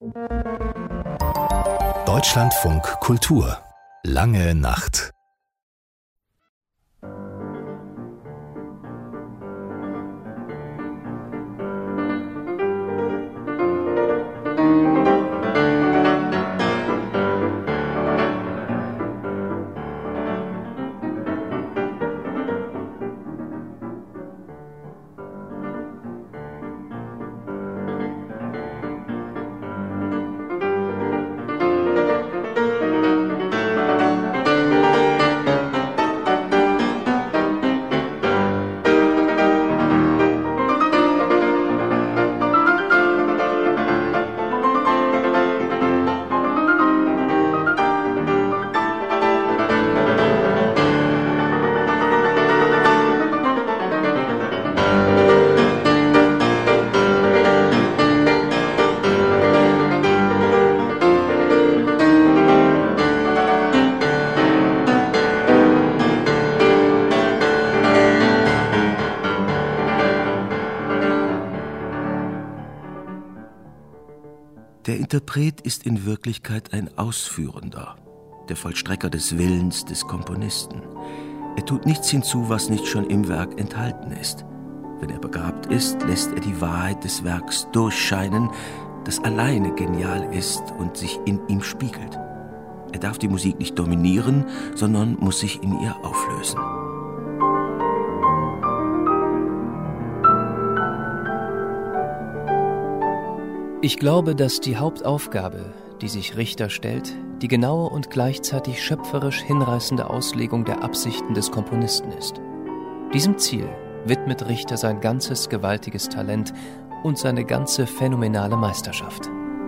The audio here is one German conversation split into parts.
Deutschlandfunk Kultur. Lange Nacht. Der Interpret ist in Wirklichkeit ein Ausführender, der Vollstrecker des Willens des Komponisten. Er tut nichts hinzu, was nicht schon im Werk enthalten ist. Wenn er begabt ist, lässt er die Wahrheit des Werks durchscheinen, das alleine genial ist und sich in ihm spiegelt. Er darf die Musik nicht dominieren, sondern muss sich in ihr auflösen. Ich glaube, dass die Hauptaufgabe, die sich Richter stellt, die genaue und gleichzeitig schöpferisch hinreißende Auslegung der Absichten des Komponisten ist. Diesem Ziel widmet Richter sein ganzes gewaltiges Talent und seine ganze phänomenale Meisterschaft.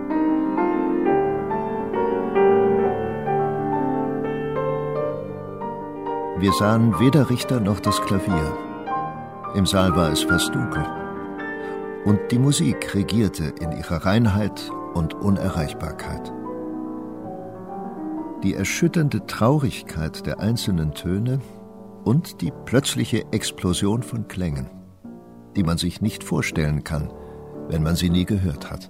Wir sahen weder Richter noch das Klavier. Im Saal war es fast dunkel. Und die Musik regierte in ihrer Reinheit und Unerreichbarkeit. Die erschütternde Traurigkeit der einzelnen Töne und die plötzliche Explosion von Klängen, die man sich nicht vorstellen kann, wenn man sie nie gehört hat.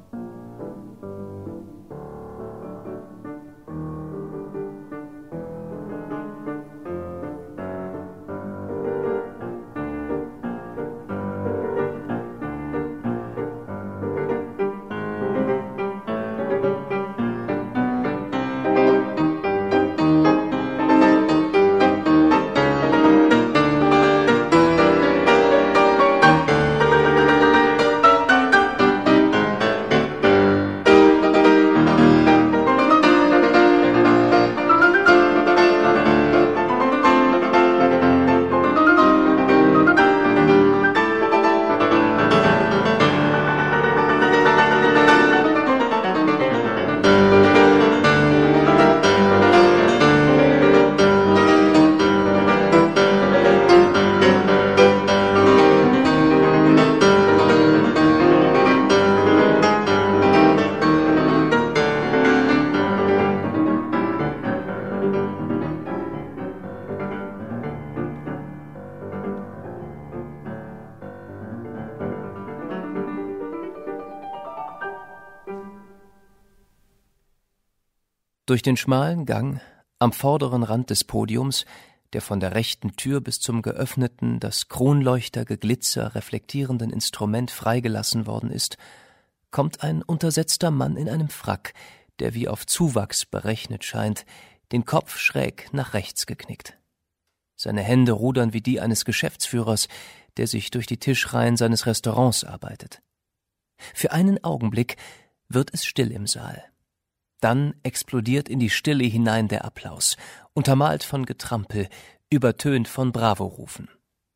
Durch den schmalen Gang am vorderen Rand des Podiums, der von der rechten Tür bis zum geöffneten, das Kronleuchtergeglitzer reflektierenden Instrument freigelassen worden ist, kommt ein untersetzter Mann in einem Frack, der wie auf Zuwachs berechnet scheint, den Kopf schräg nach rechts geknickt. Seine Hände rudern wie die eines Geschäftsführers, der sich durch die Tischreihen seines Restaurants arbeitet. Für einen Augenblick wird es still im Saal. Dann explodiert in die Stille hinein der Applaus, untermalt von Getrampel, übertönt von Bravo-Rufen.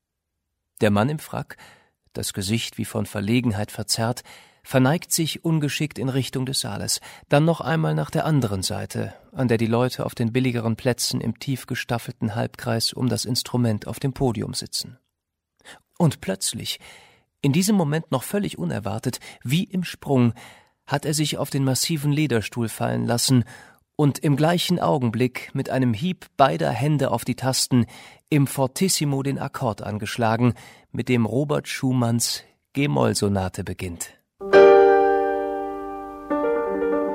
Der Mann im Frack, das Gesicht wie von Verlegenheit verzerrt, verneigt sich ungeschickt in Richtung des Saales, dann noch einmal nach der anderen Seite, an der die Leute auf den billigeren Plätzen im tief gestaffelten Halbkreis um das Instrument auf dem Podium sitzen. Und plötzlich, in diesem Moment noch völlig unerwartet, wie im Sprung, hat er sich auf den massiven Lederstuhl fallen lassen und im gleichen Augenblick mit einem Hieb beider Hände auf die Tasten im Fortissimo den Akkord angeschlagen, mit dem Robert Schumanns G-Moll-Sonate beginnt.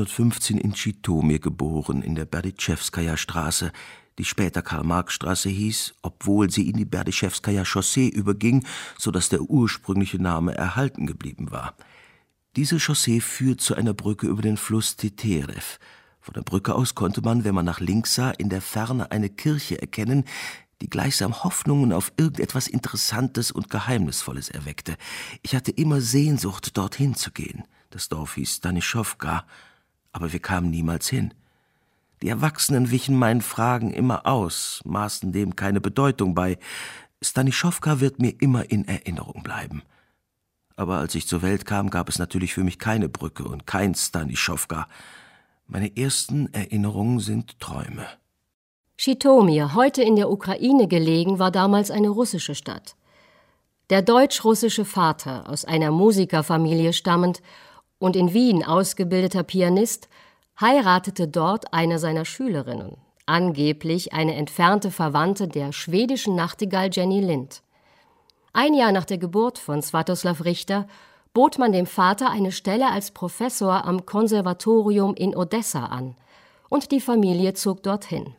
1915 in Schitomir geboren, in der Berdychewskaja-Straße, die später Karl-Marx-Straße hieß, obwohl sie in die Berdychewskaja-Chaussee überging, sodass der ursprüngliche Name erhalten geblieben war. Diese Chaussee führt zu einer Brücke über den Fluss Teterew. Von der Brücke aus konnte man, wenn man nach links sah, in der Ferne eine Kirche erkennen, die gleichsam Hoffnungen auf irgendetwas Interessantes und Geheimnisvolles erweckte. Ich hatte immer Sehnsucht, dorthin zu gehen. Das Dorf hieß Stanischowka, aber wir kamen niemals hin. Die Erwachsenen wichen meinen Fragen immer aus, maßen dem keine Bedeutung bei. Stanischowka wird mir immer in Erinnerung bleiben. Aber als ich zur Welt kam, gab es natürlich für mich keine Brücke und kein Stanischowka. Meine ersten Erinnerungen sind Träume. Schitomir, heute in der Ukraine gelegen, war damals eine russische Stadt. Der deutsch-russische Vater, aus einer Musikerfamilie stammend und in Wien ausgebildeter Pianist, heiratete dort eine seiner Schülerinnen, angeblich eine entfernte Verwandte der schwedischen Nachtigall Jenny Lind. Ein Jahr nach der Geburt von Swiatoslav Richter bot man dem Vater eine Stelle als Professor am Konservatorium in Odessa an, und die Familie zog dorthin.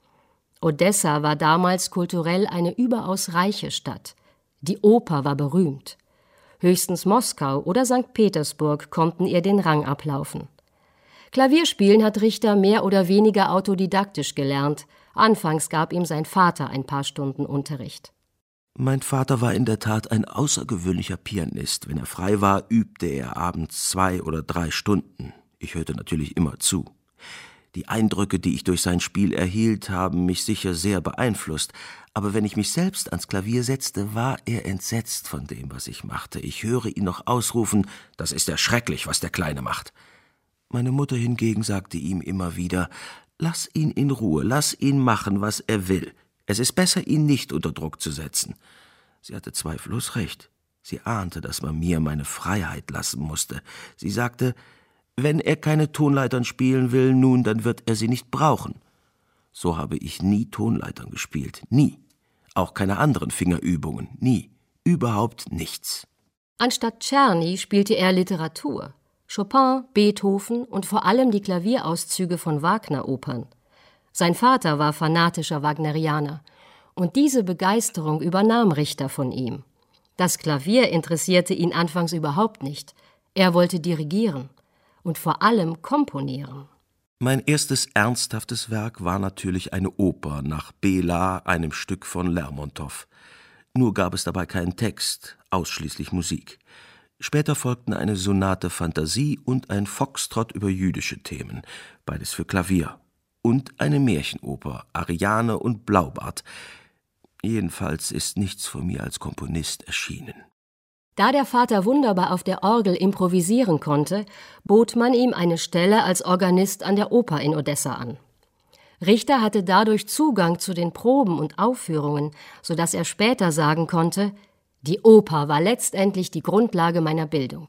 Odessa war damals kulturell eine überaus reiche Stadt. Die Oper war berühmt. Höchstens Moskau oder St. Petersburg konnten ihr den Rang ablaufen. Klavierspielen hat Richter mehr oder weniger autodidaktisch gelernt. Anfangs gab ihm sein Vater ein paar Stunden Unterricht. Mein Vater war in der Tat ein außergewöhnlicher Pianist. Wenn er frei war, übte er abends 2 oder 3 Stunden. Ich hörte natürlich immer zu. Die Eindrücke, die ich durch sein Spiel erhielt, haben mich sicher sehr beeinflusst. Aber wenn ich mich selbst ans Klavier setzte, war er entsetzt von dem, was ich machte. Ich höre ihn noch ausrufen: »Das ist ja schrecklich, was der Kleine macht.« Meine Mutter hingegen sagte ihm immer wieder: »Lass ihn in Ruhe, lass ihn machen, was er will. Es ist besser, ihn nicht unter Druck zu setzen.« Sie hatte zweifellos recht. Sie ahnte, dass man mir meine Freiheit lassen musste. Sie sagte: »Wenn er keine Tonleitern spielen will, nun, dann wird er sie nicht brauchen.« So habe ich nie Tonleitern gespielt, nie. Auch keine anderen Fingerübungen, nie. Überhaupt nichts. Anstatt Czerny spielte er Literatur. Chopin, Beethoven und vor allem die Klavierauszüge von Wagner-Opern. Sein Vater war fanatischer Wagnerianer, und diese Begeisterung übernahm Richter von ihm. Das Klavier interessierte ihn anfangs überhaupt nicht. Er wollte dirigieren und vor allem komponieren. Mein erstes ernsthaftes Werk war natürlich eine Oper nach Bela, einem Stück von Lermontow. Nur gab es dabei keinen Text, ausschließlich Musik. Später folgten eine Sonate Fantasie und ein Foxtrott über jüdische Themen, beides für Klavier. Und eine Märchenoper, Ariane und Blaubart. Jedenfalls ist nichts von mir als Komponist erschienen. Da der Vater wunderbar auf der Orgel improvisieren konnte, bot man ihm eine Stelle als Organist an der Oper in Odessa an. Richter hatte dadurch Zugang zu den Proben und Aufführungen, sodass er später sagen konnte: Die Oper war letztendlich die Grundlage meiner Bildung.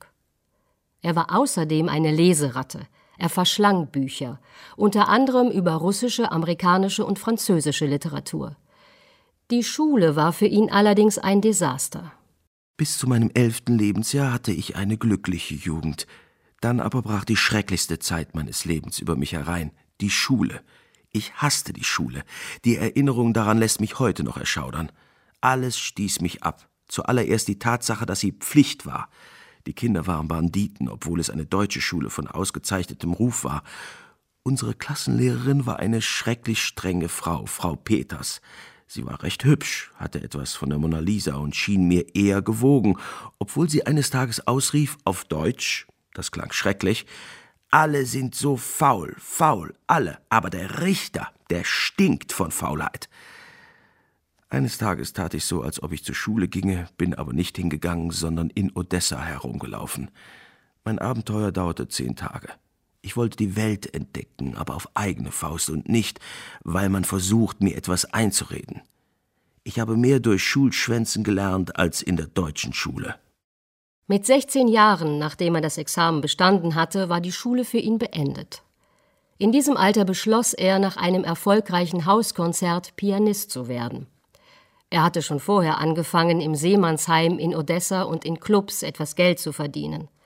Er war außerdem eine Leseratte. Er verschlang Bücher, unter anderem über russische, amerikanische und französische Literatur. Die Schule war für ihn allerdings ein Desaster. Bis zu meinem 11. Lebensjahr hatte ich eine glückliche Jugend. Dann aber brach die schrecklichste Zeit meines Lebens über mich herein, die Schule. Ich hasste die Schule. Die Erinnerung daran lässt mich heute noch erschaudern. Alles stieß mich ab. Zuallererst die Tatsache, dass sie Pflicht war. Die Kinder waren Banditen, obwohl es eine deutsche Schule von ausgezeichnetem Ruf war. Unsere Klassenlehrerin war eine schrecklich strenge Frau, Frau Peters. Sie war recht hübsch, hatte etwas von der Mona Lisa und schien mir eher gewogen, obwohl sie eines Tages ausrief auf Deutsch, das klang schrecklich: »Alle sind so faul, faul, alle, aber der Richter, der stinkt von Faulheit.« Eines Tages tat ich so, als ob ich zur Schule ginge, bin aber nicht hingegangen, sondern in Odessa herumgelaufen. Mein Abenteuer dauerte 10 Tage. Ich wollte die Welt entdecken, aber auf eigene Faust und nicht, weil man versucht, mir etwas einzureden. Ich habe mehr durch Schulschwänzen gelernt als in der deutschen Schule. Mit 16 Jahren, nachdem er das Examen bestanden hatte, war die Schule für ihn beendet. In diesem Alter beschloss er, nach einem erfolgreichen Hauskonzert Pianist zu werden. Er hatte schon vorher angefangen, im Seemannsheim in Odessa und in Clubs etwas Geld zu verdienen.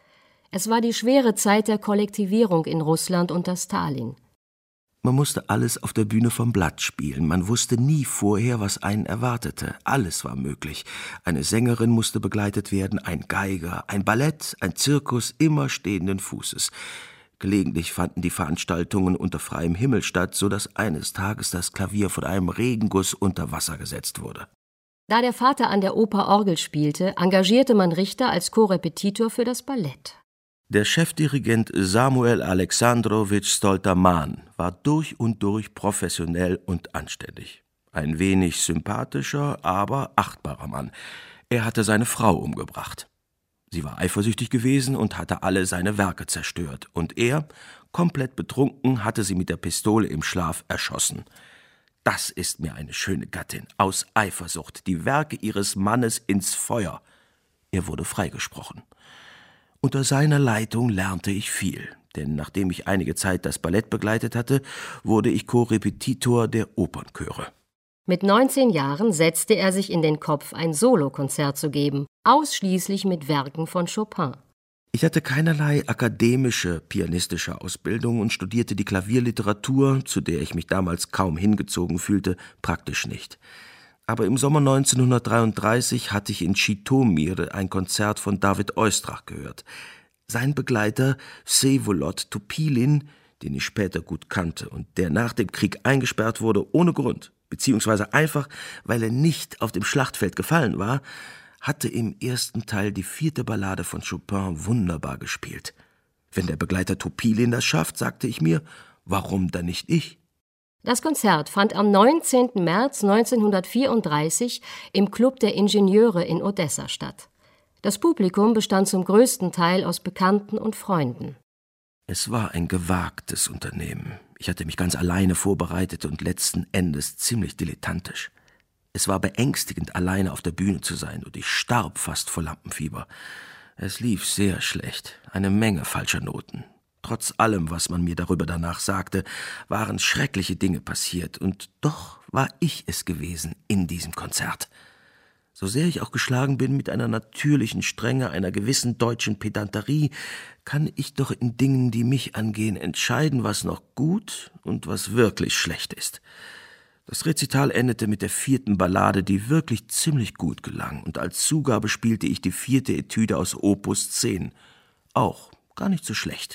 Es war die schwere Zeit der Kollektivierung in Russland unter Stalin. Man musste alles auf der Bühne vom Blatt spielen. Man wusste nie vorher, was einen erwartete. Alles war möglich. Eine Sängerin musste begleitet werden, ein Geiger, ein Ballett, ein Zirkus, immer stehenden Fußes. Gelegentlich fanden die Veranstaltungen unter freiem Himmel statt, so dass eines Tages das Klavier von einem Regenguss unter Wasser gesetzt wurde. Da der Vater an der Oper Orgel spielte, engagierte man Richter als Korrepetitor für das Ballett. Der Chefdirigent Samuel Alexandrowitsch Stolterman war durch und durch professionell und anständig. Ein wenig sympathischer, aber achtbarer Mann. Er hatte seine Frau umgebracht. Sie war eifersüchtig gewesen und hatte alle seine Werke zerstört. Und er, komplett betrunken, hatte sie mit der Pistole im Schlaf erschossen. Das ist mir eine schöne Gattin, aus Eifersucht, die Werke ihres Mannes ins Feuer. Er wurde freigesprochen. Unter seiner Leitung lernte ich viel, denn nachdem ich einige Zeit das Ballett begleitet hatte, wurde ich Korrepetitor der Opernchöre. Mit 19 Jahren setzte er sich in den Kopf, ein Solokonzert zu geben, ausschließlich mit Werken von Chopin. Ich hatte keinerlei akademische, pianistische Ausbildung und studierte die Klavierliteratur, zu der ich mich damals kaum hingezogen fühlte, praktisch nicht. Aber im Sommer 1933 hatte ich in Schitomir ein Konzert von David Oistrakh gehört. Sein Begleiter Vsevolod Topilin, den ich später gut kannte und der nach dem Krieg eingesperrt wurde ohne Grund, beziehungsweise einfach, weil er nicht auf dem Schlachtfeld gefallen war, hatte im ersten Teil die 4. Ballade von Chopin wunderbar gespielt. Wenn der Begleiter Topilin das schafft, sagte ich mir, warum dann nicht ich? Das Konzert fand am 19. März 1934 im Club der Ingenieure in Odessa statt. Das Publikum bestand zum größten Teil aus Bekannten und Freunden. Es war ein gewagtes Unternehmen. Ich hatte mich ganz alleine vorbereitet und letzten Endes ziemlich dilettantisch. Es war beängstigend, alleine auf der Bühne zu sein, und ich starb fast vor Lampenfieber. Es lief sehr schlecht, eine Menge falscher Noten. Trotz allem, was man mir darüber danach sagte, waren schreckliche Dinge passiert, und doch war ich es gewesen in diesem Konzert. So sehr ich auch geschlagen bin mit einer natürlichen Strenge, einer gewissen deutschen Pedanterie, kann ich doch in Dingen, die mich angehen, entscheiden, was noch gut und was wirklich schlecht ist. Das Rezital endete mit der 4. Ballade, die wirklich ziemlich gut gelang, und als Zugabe spielte ich die 4. Etüde aus Opus 10. Auch gar nicht so schlecht.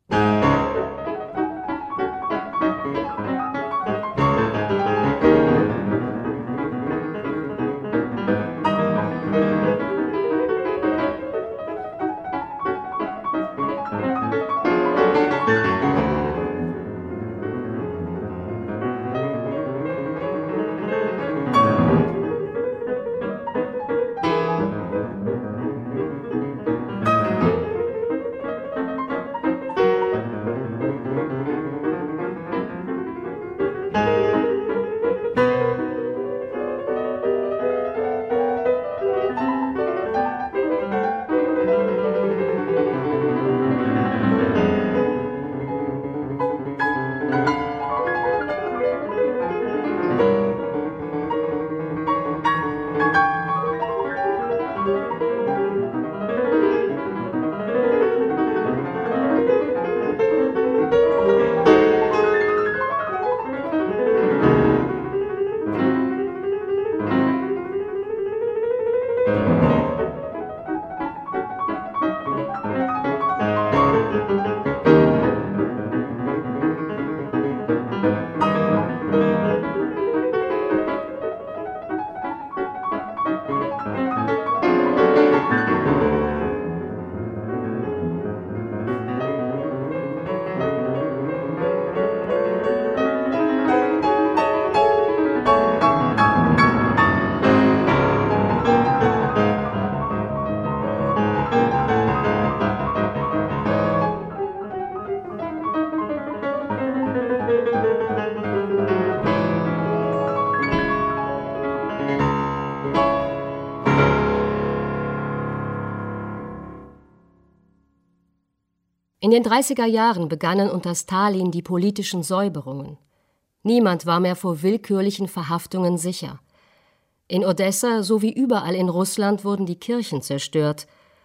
In den 30er Jahren begannen unter Stalin die politischen Säuberungen. Niemand war mehr vor willkürlichen Verhaftungen sicher. In Odessa sowie überall in Russland wurden die Kirchen zerstört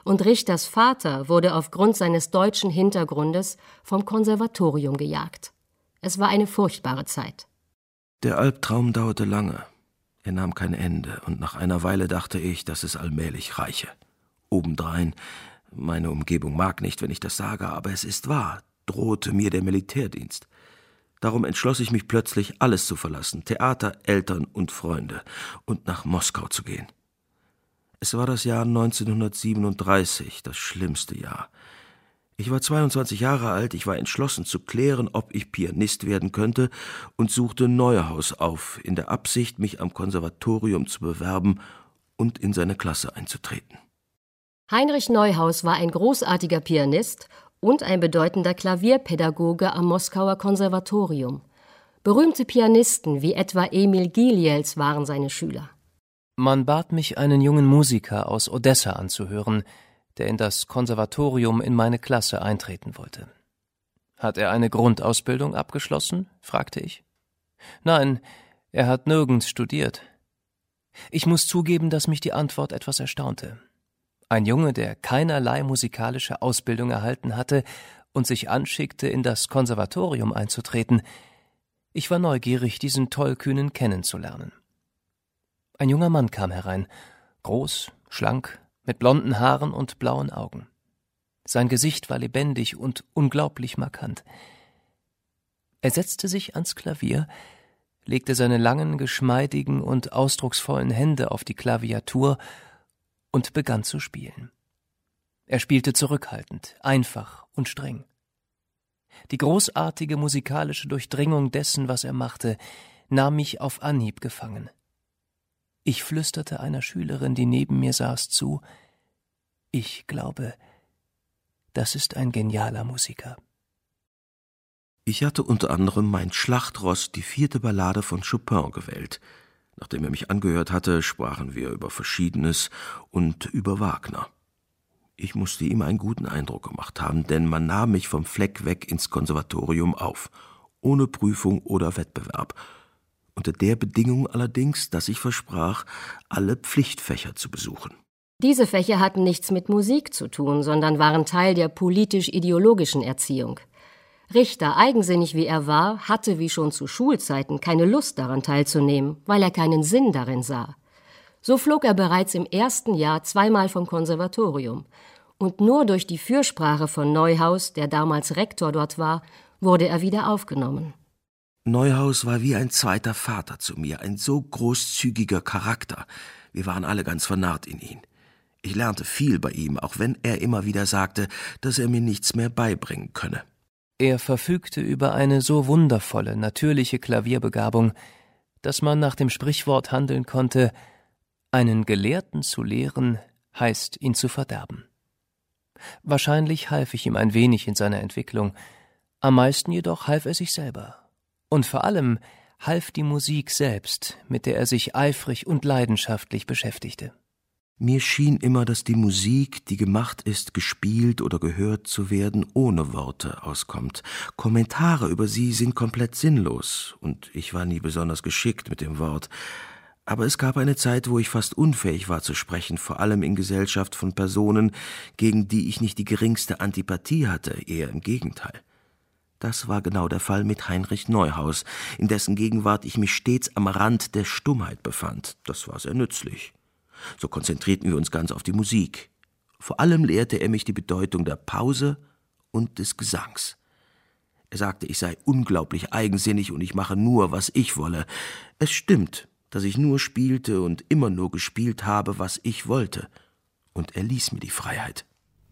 und Richters Vater wurde aufgrund seines deutschen Hintergrundes vom Konservatorium gejagt. Es war eine furchtbare Zeit. Der Albtraum dauerte lange. Er nahm kein Ende, und nach einer Weile dachte ich, dass es allmählich reiche. Obendrein, meine Umgebung mag nicht, wenn ich das sage, aber es ist wahr, drohte mir der Militärdienst. Darum entschloss ich mich plötzlich, alles zu verlassen, Theater, Eltern und Freunde, und nach Moskau zu gehen. Es war das Jahr 1937, das schlimmste Jahr. Ich war 22 Jahre alt, ich war entschlossen zu klären, ob ich Pianist werden könnte, und suchte Neuhaus auf, in der Absicht, mich am Konservatorium zu bewerben und in seine Klasse einzutreten. Heinrich Neuhaus war ein großartiger Pianist und ein bedeutender Klavierpädagoge am Moskauer Konservatorium. Berühmte Pianisten wie etwa Emil Giliels waren seine Schüler. Man bat mich, einen jungen Musiker aus Odessa anzuhören, der in das Konservatorium in meine Klasse eintreten wollte. »Hat er eine Grundausbildung abgeschlossen?« fragte ich. »Nein, er hat nirgends studiert.« Ich muss zugeben, dass mich die Antwort etwas erstaunte. Ein Junge, der keinerlei musikalische Ausbildung erhalten hatte und sich anschickte, in das Konservatorium einzutreten. Ich war neugierig, diesen Tollkühnen kennenzulernen. Ein junger Mann kam herein, groß, schlank, mit blonden Haaren und blauen Augen. Sein Gesicht war lebendig und unglaublich markant. Er setzte sich ans Klavier, legte seine langen, geschmeidigen und ausdrucksvollen Hände auf die Klaviatur und begann zu spielen. Er spielte zurückhaltend, einfach und streng. Die großartige musikalische Durchdringung dessen, was er machte, nahm mich auf Anhieb gefangen. Ich flüsterte einer Schülerin, die neben mir saß, zu: »Ich glaube, das ist ein genialer Musiker.« Ich hatte unter anderem mein Schlachtross, die 4. Ballade von Chopin, gewählt. Nachdem er mich angehört hatte, sprachen wir über Verschiedenes und über Wagner. Ich musste ihm einen guten Eindruck gemacht haben, denn man nahm mich vom Fleck weg ins Konservatorium auf, ohne Prüfung oder Wettbewerb, unter der Bedingung allerdings, dass ich versprach, alle Pflichtfächer zu besuchen. Diese Fächer hatten nichts mit Musik zu tun, sondern waren Teil der politisch-ideologischen Erziehung. Richter, eigensinnig wie er war, hatte wie schon zu Schulzeiten keine Lust daran teilzunehmen, weil er keinen Sinn darin sah. So flog er bereits im ersten Jahr 2-mal vom Konservatorium. Und nur durch die Fürsprache von Neuhaus, der damals Rektor dort war, wurde er wieder aufgenommen. Neuhaus war wie ein zweiter Vater zu mir, ein so großzügiger Charakter. Wir waren alle ganz vernarrt in ihn. Ich lernte viel bei ihm, auch wenn er immer wieder sagte, dass er mir nichts mehr beibringen könne. Er verfügte über eine so wundervolle, natürliche Klavierbegabung, dass man nach dem Sprichwort handeln konnte: einen Gelehrten zu lehren, heißt ihn zu verderben. Wahrscheinlich half ich ihm ein wenig in seiner Entwicklung, am meisten jedoch half er sich selber. Und vor allem half die Musik selbst, mit der er sich eifrig und leidenschaftlich beschäftigte. Mir schien immer, dass die Musik, die gemacht ist, gespielt oder gehört zu werden, ohne Worte auskommt. Kommentare über sie sind komplett sinnlos, und ich war nie besonders geschickt mit dem Wort. Aber es gab eine Zeit, wo ich fast unfähig war zu sprechen, vor allem in Gesellschaft von Personen, gegen die ich nicht die geringste Antipathie hatte, eher im Gegenteil. Das war genau der Fall mit Heinrich Neuhaus, in dessen Gegenwart ich mich stets am Rand der Stummheit befand. Das war sehr nützlich. So konzentrierten wir uns ganz auf die Musik. Vor allem lehrte er mich die Bedeutung der Pause und des Gesangs. Er sagte, ich sei unglaublich eigensinnig und ich mache nur, was ich wolle. Es stimmt, dass ich nur spielte und immer nur gespielt habe, was ich wollte. Und er ließ mir die Freiheit.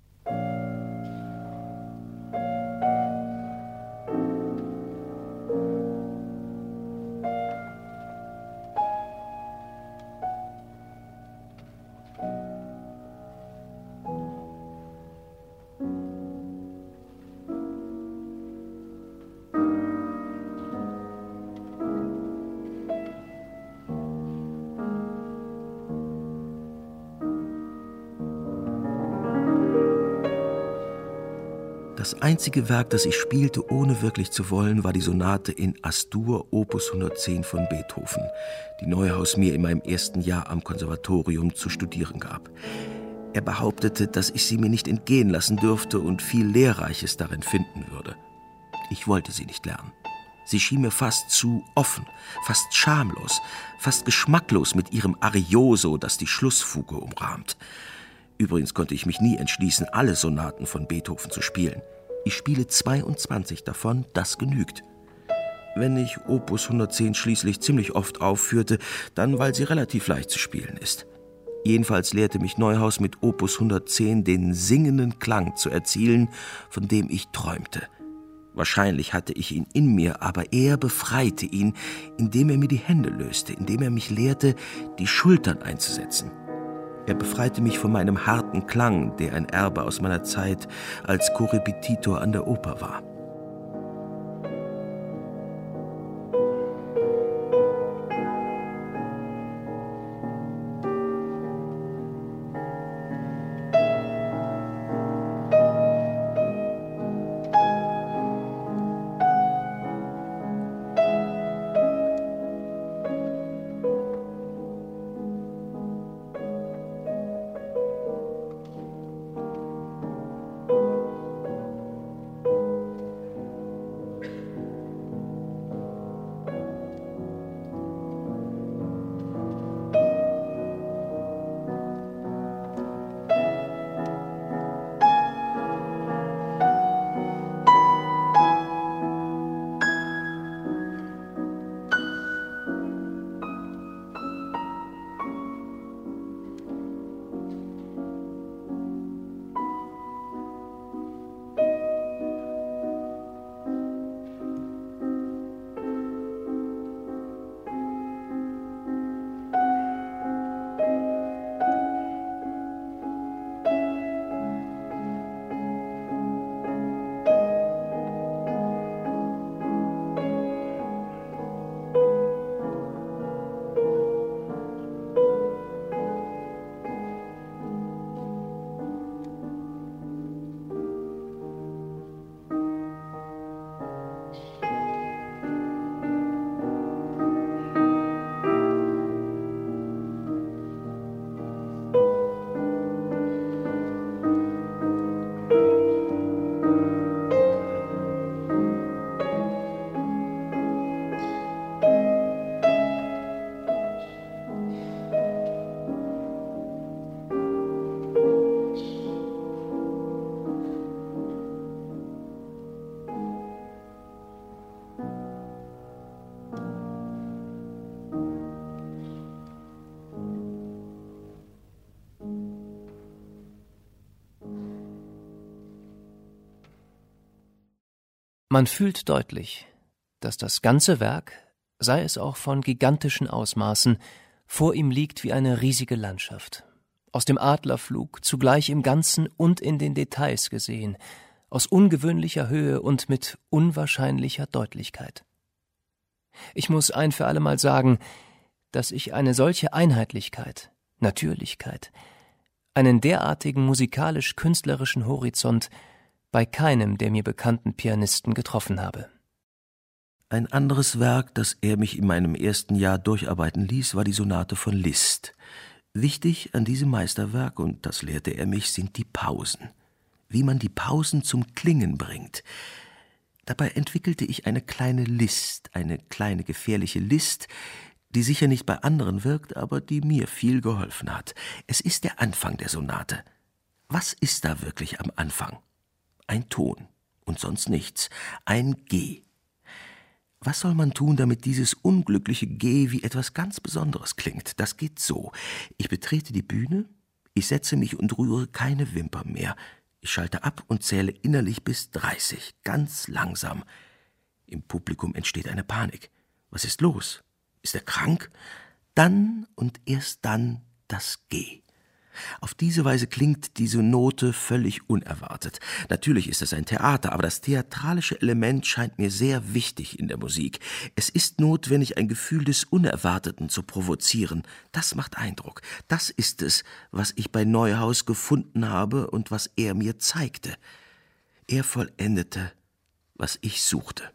Das einzige Werk, das ich spielte, ohne wirklich zu wollen, war die Sonate in As-Dur, Opus 110 von Beethoven, die Neuhaus mir in meinem ersten Jahr am Konservatorium zu studieren gab. Er behauptete, dass ich sie mir nicht entgehen lassen dürfte und viel Lehrreiches darin finden würde. Ich wollte sie nicht lernen. Sie schien mir fast zu offen, fast schamlos, fast geschmacklos mit ihrem Arioso, das die Schlussfuge umrahmt. Übrigens konnte ich mich nie entschließen, alle Sonaten von Beethoven zu spielen. Ich spiele 22 davon, das genügt. Wenn ich Opus 110 schließlich ziemlich oft aufführte, dann weil sie relativ leicht zu spielen ist. Jedenfalls lehrte mich Neuhaus mit Opus 110 den singenden Klang zu erzielen, von dem ich träumte. Wahrscheinlich hatte ich ihn in mir, aber er befreite ihn, indem er mir die Hände löste, indem er mich lehrte, die Schultern einzusetzen. Er befreite mich von meinem harten Klang, der ein Erbe aus meiner Zeit als Korrepetitor an der Oper war. Man fühlt deutlich, dass das ganze Werk, sei es auch von gigantischen Ausmaßen, vor ihm liegt wie eine riesige Landschaft. Aus dem Adlerflug, zugleich im Ganzen und in den Details gesehen, aus ungewöhnlicher Höhe und mit unwahrscheinlicher Deutlichkeit. Ich muss ein für allemal sagen, dass ich eine solche Einheitlichkeit, Natürlichkeit, einen derartigen musikalisch-künstlerischen Horizont bei keinem der mir bekannten Pianisten getroffen habe. Ein anderes Werk, das er mich in meinem ersten Jahr durcharbeiten ließ, war die Sonate von Liszt. Wichtig an diesem Meisterwerk, und das lehrte er mich, sind die Pausen. Wie man die Pausen zum Klingen bringt. Dabei entwickelte ich eine kleine List, eine kleine gefährliche List, die sicher nicht bei anderen wirkt, aber die mir viel geholfen hat. Es ist der Anfang der Sonate. Was ist da wirklich am Anfang? Ein Ton und sonst nichts, ein G. Was soll man tun, damit dieses unglückliche G wie etwas ganz Besonderes klingt? Das geht so. Ich betrete die Bühne, ich setze mich und rühre keine Wimper mehr. Ich schalte ab und zähle innerlich bis 30, ganz langsam. Im Publikum entsteht eine Panik. Was ist los? Ist er krank? Dann und erst dann das G. Auf diese Weise klingt diese Note völlig unerwartet. Natürlich ist es ein Theater, aber das theatralische Element scheint mir sehr wichtig in der Musik. Es ist notwendig, ein Gefühl des Unerwarteten zu provozieren. Das macht Eindruck. Das ist es, was ich bei Neuhaus gefunden habe und was er mir zeigte. Er vollendete, was ich suchte.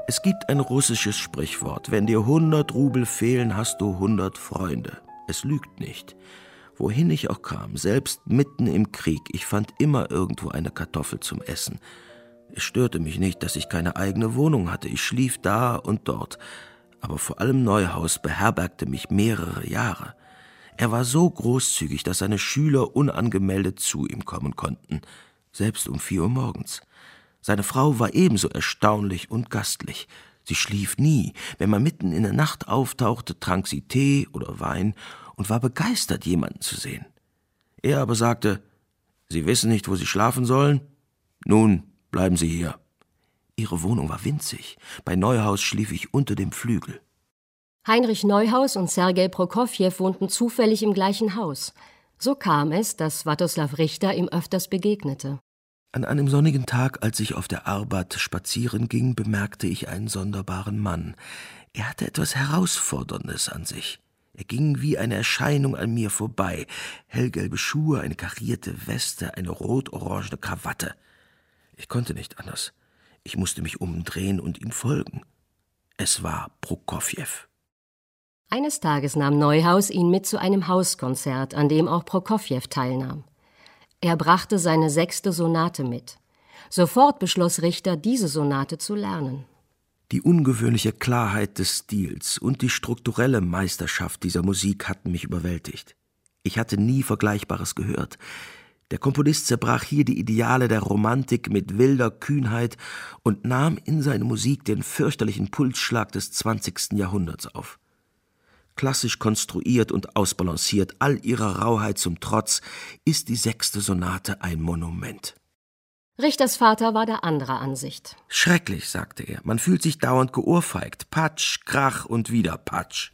Es gibt ein russisches Sprichwort: Wenn dir 100 Rubel fehlen, hast du 100 Freunde. Es lügt nicht. Wohin ich auch kam, selbst mitten im Krieg, ich fand immer irgendwo eine Kartoffel zum Essen. Es störte mich nicht, dass ich keine eigene Wohnung hatte. Ich schlief da und dort. Aber vor allem Neuhaus beherbergte mich mehrere Jahre. Er war so großzügig, dass seine Schüler unangemeldet zu ihm kommen konnten, selbst um 4 Uhr morgens. Seine Frau war ebenso erstaunlich und gastlich. Sie schlief nie. Wenn man mitten in der Nacht auftauchte, trank sie Tee oder Wein und war begeistert, jemanden zu sehen. Er aber sagte: »Sie wissen nicht, wo Sie schlafen sollen? Nun, bleiben Sie hier.« Ihre Wohnung war winzig. Bei Neuhaus schlief ich unter dem Flügel. Heinrich Neuhaus und Sergei Prokofjew wohnten zufällig im gleichen Haus. So kam es, dass Swatoslaw Richter ihm öfters begegnete. An einem sonnigen Tag, als ich auf der Arbat spazieren ging, bemerkte ich einen sonderbaren Mann. Er hatte etwas Herausforderndes an sich. Er ging wie eine Erscheinung an mir vorbei. Hellgelbe Schuhe, eine karierte Weste, eine rot-orangene Krawatte. Ich konnte nicht anders. Ich musste mich umdrehen und ihm folgen. Es war Prokofjew. Eines Tages nahm Neuhaus ihn mit zu einem Hauskonzert, an dem auch Prokofjew teilnahm. Er brachte seine 6. Sonate mit. Sofort beschloss Richter, diese Sonate zu lernen. Die ungewöhnliche Klarheit des Stils und die strukturelle Meisterschaft dieser Musik hatten mich überwältigt. Ich hatte nie Vergleichbares gehört. Der Komponist zerbrach hier die Ideale der Romantik mit wilder Kühnheit und nahm in seine Musik den fürchterlichen Pulsschlag des 20. Jahrhunderts auf. Klassisch konstruiert und ausbalanciert, all ihrer Rauheit zum Trotz, ist die 6. Sonate ein Monument. Richters Vater war der anderer Ansicht. »Schrecklich«, sagte er, »man fühlt sich dauernd geohrfeigt. Patsch, Krach und wieder Patsch.«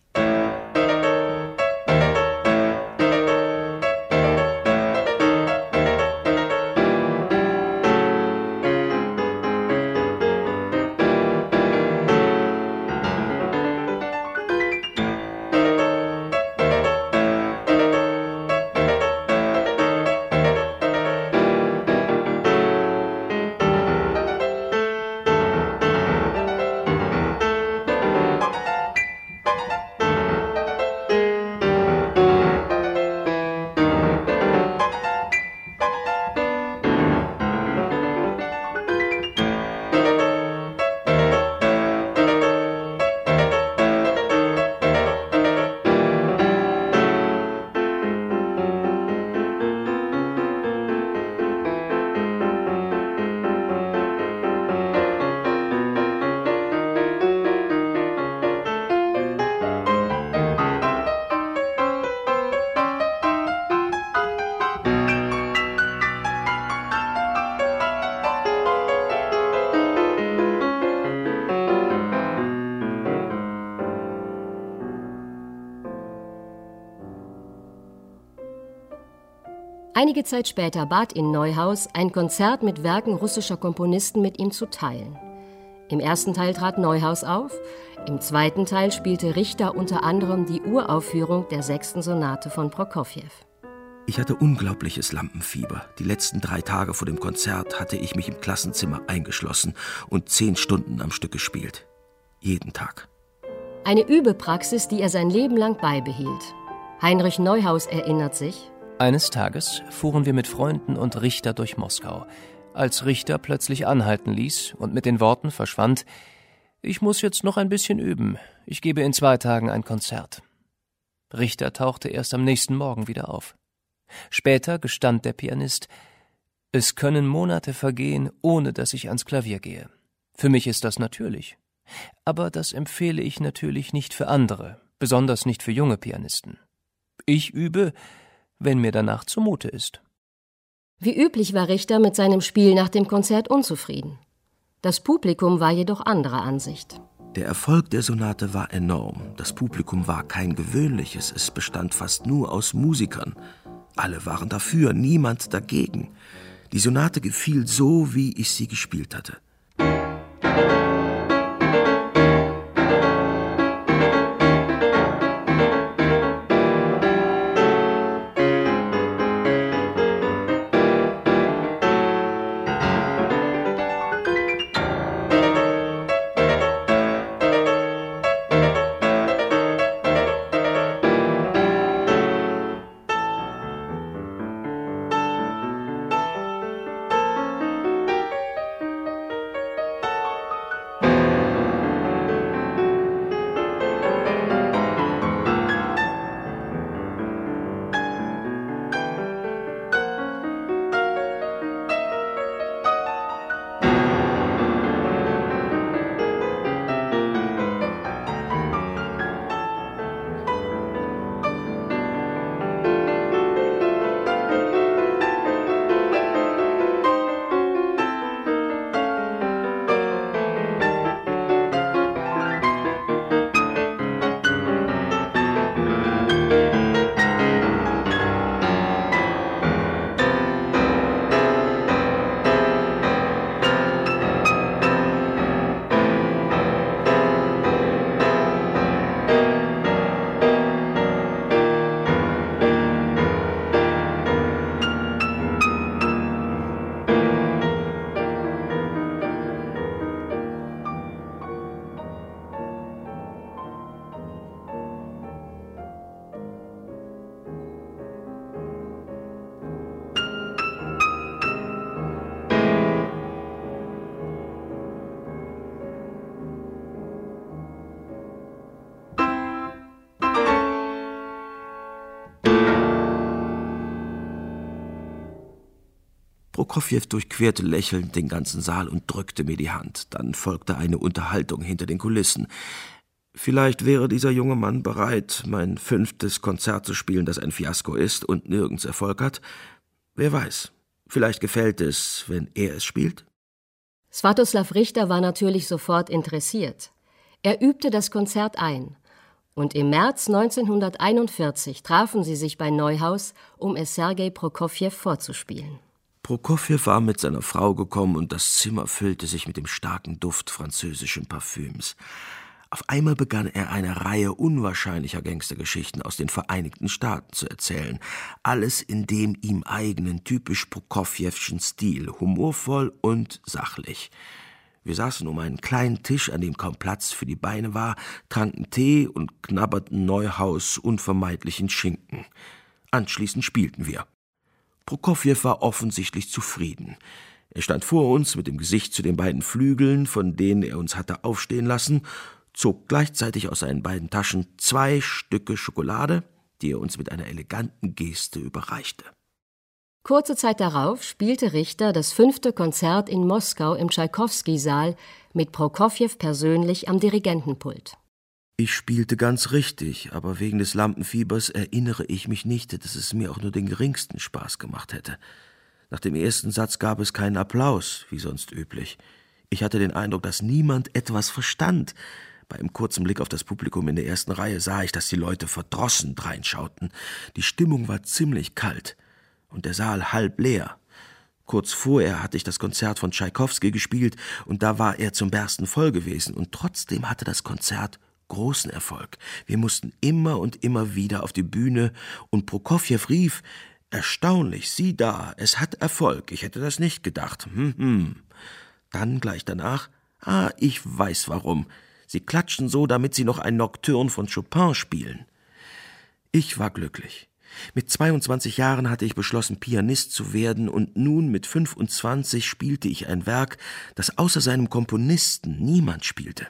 Einige Zeit später bat ihn Neuhaus, ein Konzert mit Werken russischer Komponisten mit ihm zu teilen. Im ersten Teil trat Neuhaus auf, im zweiten Teil spielte Richter unter anderem die Uraufführung der 6. Sonate von Prokofjew. Ich hatte unglaubliches Lampenfieber. Die letzten 3 Tage vor dem Konzert hatte ich mich im Klassenzimmer eingeschlossen und 10 Stunden am Stück gespielt. Jeden Tag. Eine Übepraxis, die er sein Leben lang beibehielt. Heinrich Neuhaus erinnert sich: Eines Tages fuhren wir mit Freunden und Richter durch Moskau, als Richter plötzlich anhalten ließ und mit den Worten verschwand: »Ich muss jetzt noch ein bisschen üben. Ich gebe in 2 Tagen ein Konzert.« Richter tauchte erst am nächsten Morgen wieder auf. Später gestand der Pianist: »Es können Monate vergehen, ohne dass ich ans Klavier gehe. Für mich ist das natürlich. Aber das empfehle ich natürlich nicht für andere, besonders nicht für junge Pianisten. Ich übe, wenn mir danach zumute ist.« Wie üblich war Richter mit seinem Spiel nach dem Konzert unzufrieden. Das Publikum war jedoch anderer Ansicht. Der Erfolg der Sonate war enorm. Das Publikum war kein gewöhnliches, es bestand fast nur aus Musikern. Alle waren dafür, niemand dagegen. Die Sonate gefiel so, wie ich sie gespielt hatte. Prokofjew durchquerte lächelnd den ganzen Saal und drückte mir die Hand. Dann folgte eine Unterhaltung hinter den Kulissen. Vielleicht wäre dieser junge Mann bereit, mein 5. Konzert zu spielen, das ein Fiasko ist und nirgends Erfolg hat. Wer weiß, vielleicht gefällt es, wenn er es spielt? Swiatoslav Richter war natürlich sofort interessiert. Er übte das Konzert ein. Und im März 1941 trafen sie sich bei Neuhaus, um es Sergei Prokofjew vorzuspielen. Prokofjew war mit seiner Frau gekommen und das Zimmer füllte sich mit dem starken Duft französischen Parfüms. Auf einmal begann er eine Reihe unwahrscheinlicher Gangstergeschichten aus den Vereinigten Staaten zu erzählen. Alles in dem ihm eigenen, typisch Prokofjewschen Stil, humorvoll und sachlich. Wir saßen um einen kleinen Tisch, an dem kaum Platz für die Beine war, tranken Tee und knabberten Neuhaus unvermeidlichen Schinken. Anschließend spielten wir. Prokofjew war offensichtlich zufrieden. Er stand vor uns mit dem Gesicht zu den beiden Flügeln, von denen er uns hatte aufstehen lassen, zog gleichzeitig aus seinen beiden Taschen 2 Stücke Schokolade, die er uns mit einer eleganten Geste überreichte. Kurze Zeit darauf spielte Richter das 5. Konzert in Moskau im Tschaikowski-Saal mit Prokofjew persönlich am Dirigentenpult. Ich spielte ganz richtig, aber wegen des Lampenfiebers erinnere ich mich nicht, dass es mir auch nur den geringsten Spaß gemacht hätte. Nach dem ersten Satz gab es keinen Applaus, wie sonst üblich. Ich hatte den Eindruck, dass niemand etwas verstand. Bei einem kurzen Blick auf das Publikum in der ersten Reihe sah ich, dass die Leute verdrossen dreinschauten. Die Stimmung war ziemlich kalt und der Saal halb leer. Kurz vorher hatte ich das Konzert von Tschaikowski gespielt und da war er zum Bersten voll gewesen. Und trotzdem hatte das Konzert großen Erfolg. Wir mussten immer und immer wieder auf die Bühne und Prokofjew rief: »Erstaunlich, sieh da, es hat Erfolg. Ich hätte das nicht gedacht. Dann gleich danach: ich weiß warum. Sie klatschen so, damit sie noch ein Nocturne von Chopin spielen.« Ich war glücklich. Mit 22 Jahren hatte ich beschlossen, Pianist zu werden, und nun mit 25 spielte ich ein Werk, das außer seinem Komponisten niemand spielte.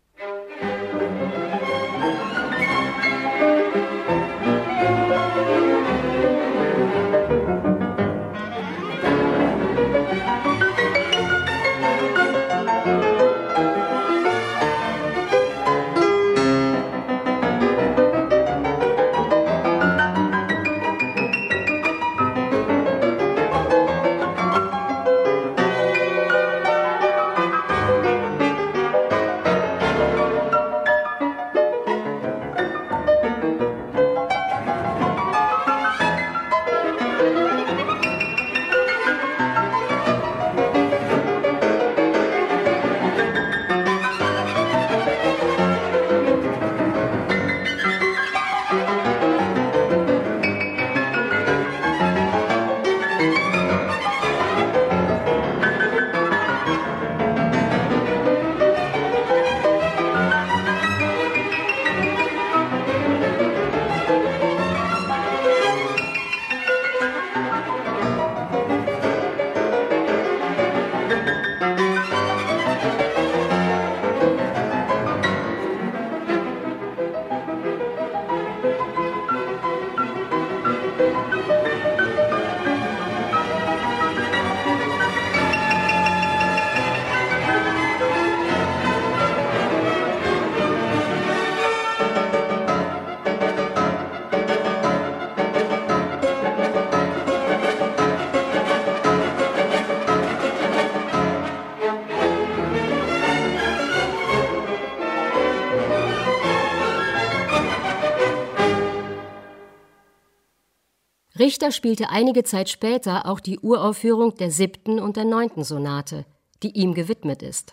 Richter spielte einige Zeit später auch die Uraufführung der 7. und der 9. Sonate, die ihm gewidmet ist.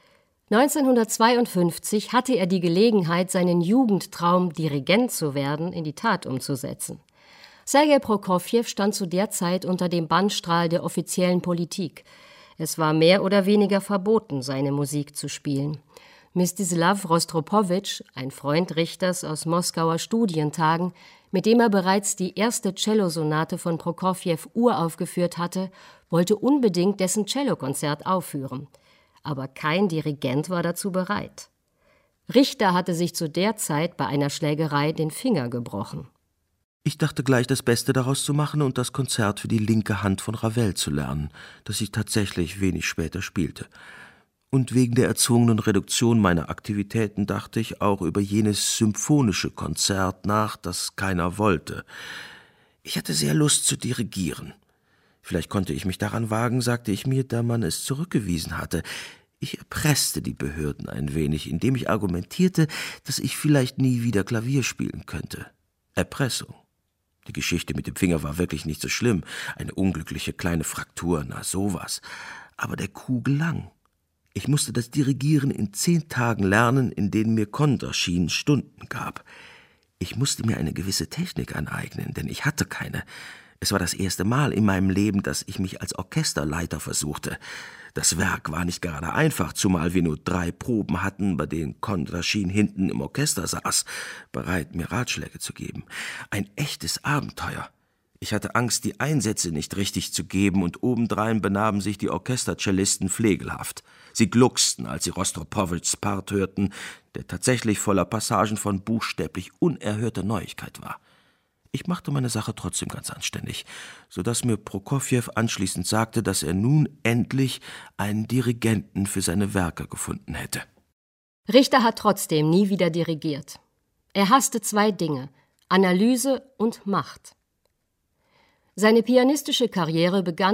1952 hatte er die Gelegenheit, seinen Jugendtraum, Dirigent zu werden, in die Tat umzusetzen. Sergei Prokofjew stand zu der Zeit unter dem Bannstrahl der offiziellen Politik. Es war mehr oder weniger verboten, seine Musik zu spielen. Mstislav Rostropowitsch, ein Freund Richters aus Moskauer Studientagen, mit dem er bereits die erste Cellosonate von Prokofjew uraufgeführt hatte, wollte unbedingt dessen Cellokonzert aufführen. Aber kein Dirigent war dazu bereit. Richter hatte sich zu der Zeit bei einer Schlägerei den Finger gebrochen. Ich dachte gleich, das Beste daraus zu machen und das Konzert für die linke Hand von Ravel zu lernen, das ich tatsächlich wenig später spielte. Und wegen der erzwungenen Reduktion meiner Aktivitäten dachte ich auch über jenes symphonische Konzert nach, das keiner wollte. Ich hatte sehr Lust zu dirigieren. Vielleicht konnte ich mich daran wagen, sagte ich mir, da man es zurückgewiesen hatte. Ich erpresste die Behörden ein wenig, indem ich argumentierte, dass ich vielleicht nie wieder Klavier spielen könnte. Erpressung. Die Geschichte mit dem Finger war wirklich nicht so schlimm. Eine unglückliche kleine Fraktur, na sowas. Aber der Coup gelang. Ich musste das Dirigieren in 10 Tagen lernen, in denen mir Kondraschin Stunden gab. Ich musste mir eine gewisse Technik aneignen, denn ich hatte keine. Es war das erste Mal in meinem Leben, dass ich mich als Orchesterleiter versuchte. Das Werk war nicht gerade einfach, zumal wir nur 3 Proben hatten, bei denen Kondraschin hinten im Orchester saß, bereit, mir Ratschläge zu geben. Ein echtes Abenteuer. Ich hatte Angst, die Einsätze nicht richtig zu geben, und obendrein benahmen sich die Orchestercellisten pflegelhaft. Sie glucksten, als sie Rostropowitschs Part hörten, der tatsächlich voller Passagen von buchstäblich unerhörter Neuigkeit war. Ich machte meine Sache trotzdem ganz anständig, so dass mir Prokofjew anschließend sagte, dass er nun endlich einen Dirigenten für seine Werke gefunden hätte. Richter hat trotzdem nie wieder dirigiert. Er hasste 2 Dinge: Analyse und Macht. Seine pianistische Karriere begann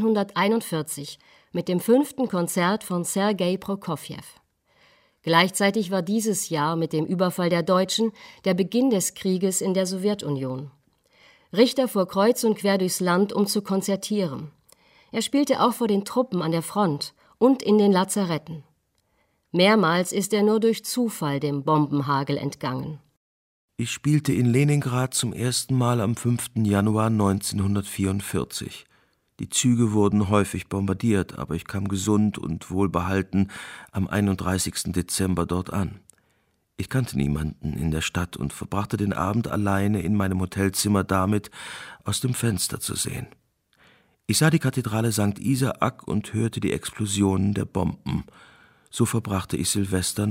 1941 mit dem 5. Konzert von Sergei Prokofjew. Gleichzeitig war dieses Jahr mit dem Überfall der Deutschen der Beginn des Krieges in der Sowjetunion. Richter fuhr kreuz und quer durchs Land, um zu konzertieren. Er spielte auch vor den Truppen an der Front und in den Lazaretten. Mehrmals ist er nur durch Zufall dem Bombenhagel entgangen. Ich spielte in Leningrad zum ersten Mal am 5. Januar 1944. Die Züge wurden häufig bombardiert, aber ich kam gesund und wohlbehalten am 31. Dezember dort an. Ich kannte niemanden in der Stadt und verbrachte den Abend alleine in meinem Hotelzimmer damit, aus dem Fenster zu sehen. Ich sah die Kathedrale St. Isaak und hörte die Explosionen der Bomben. So verbrachte ich Silvester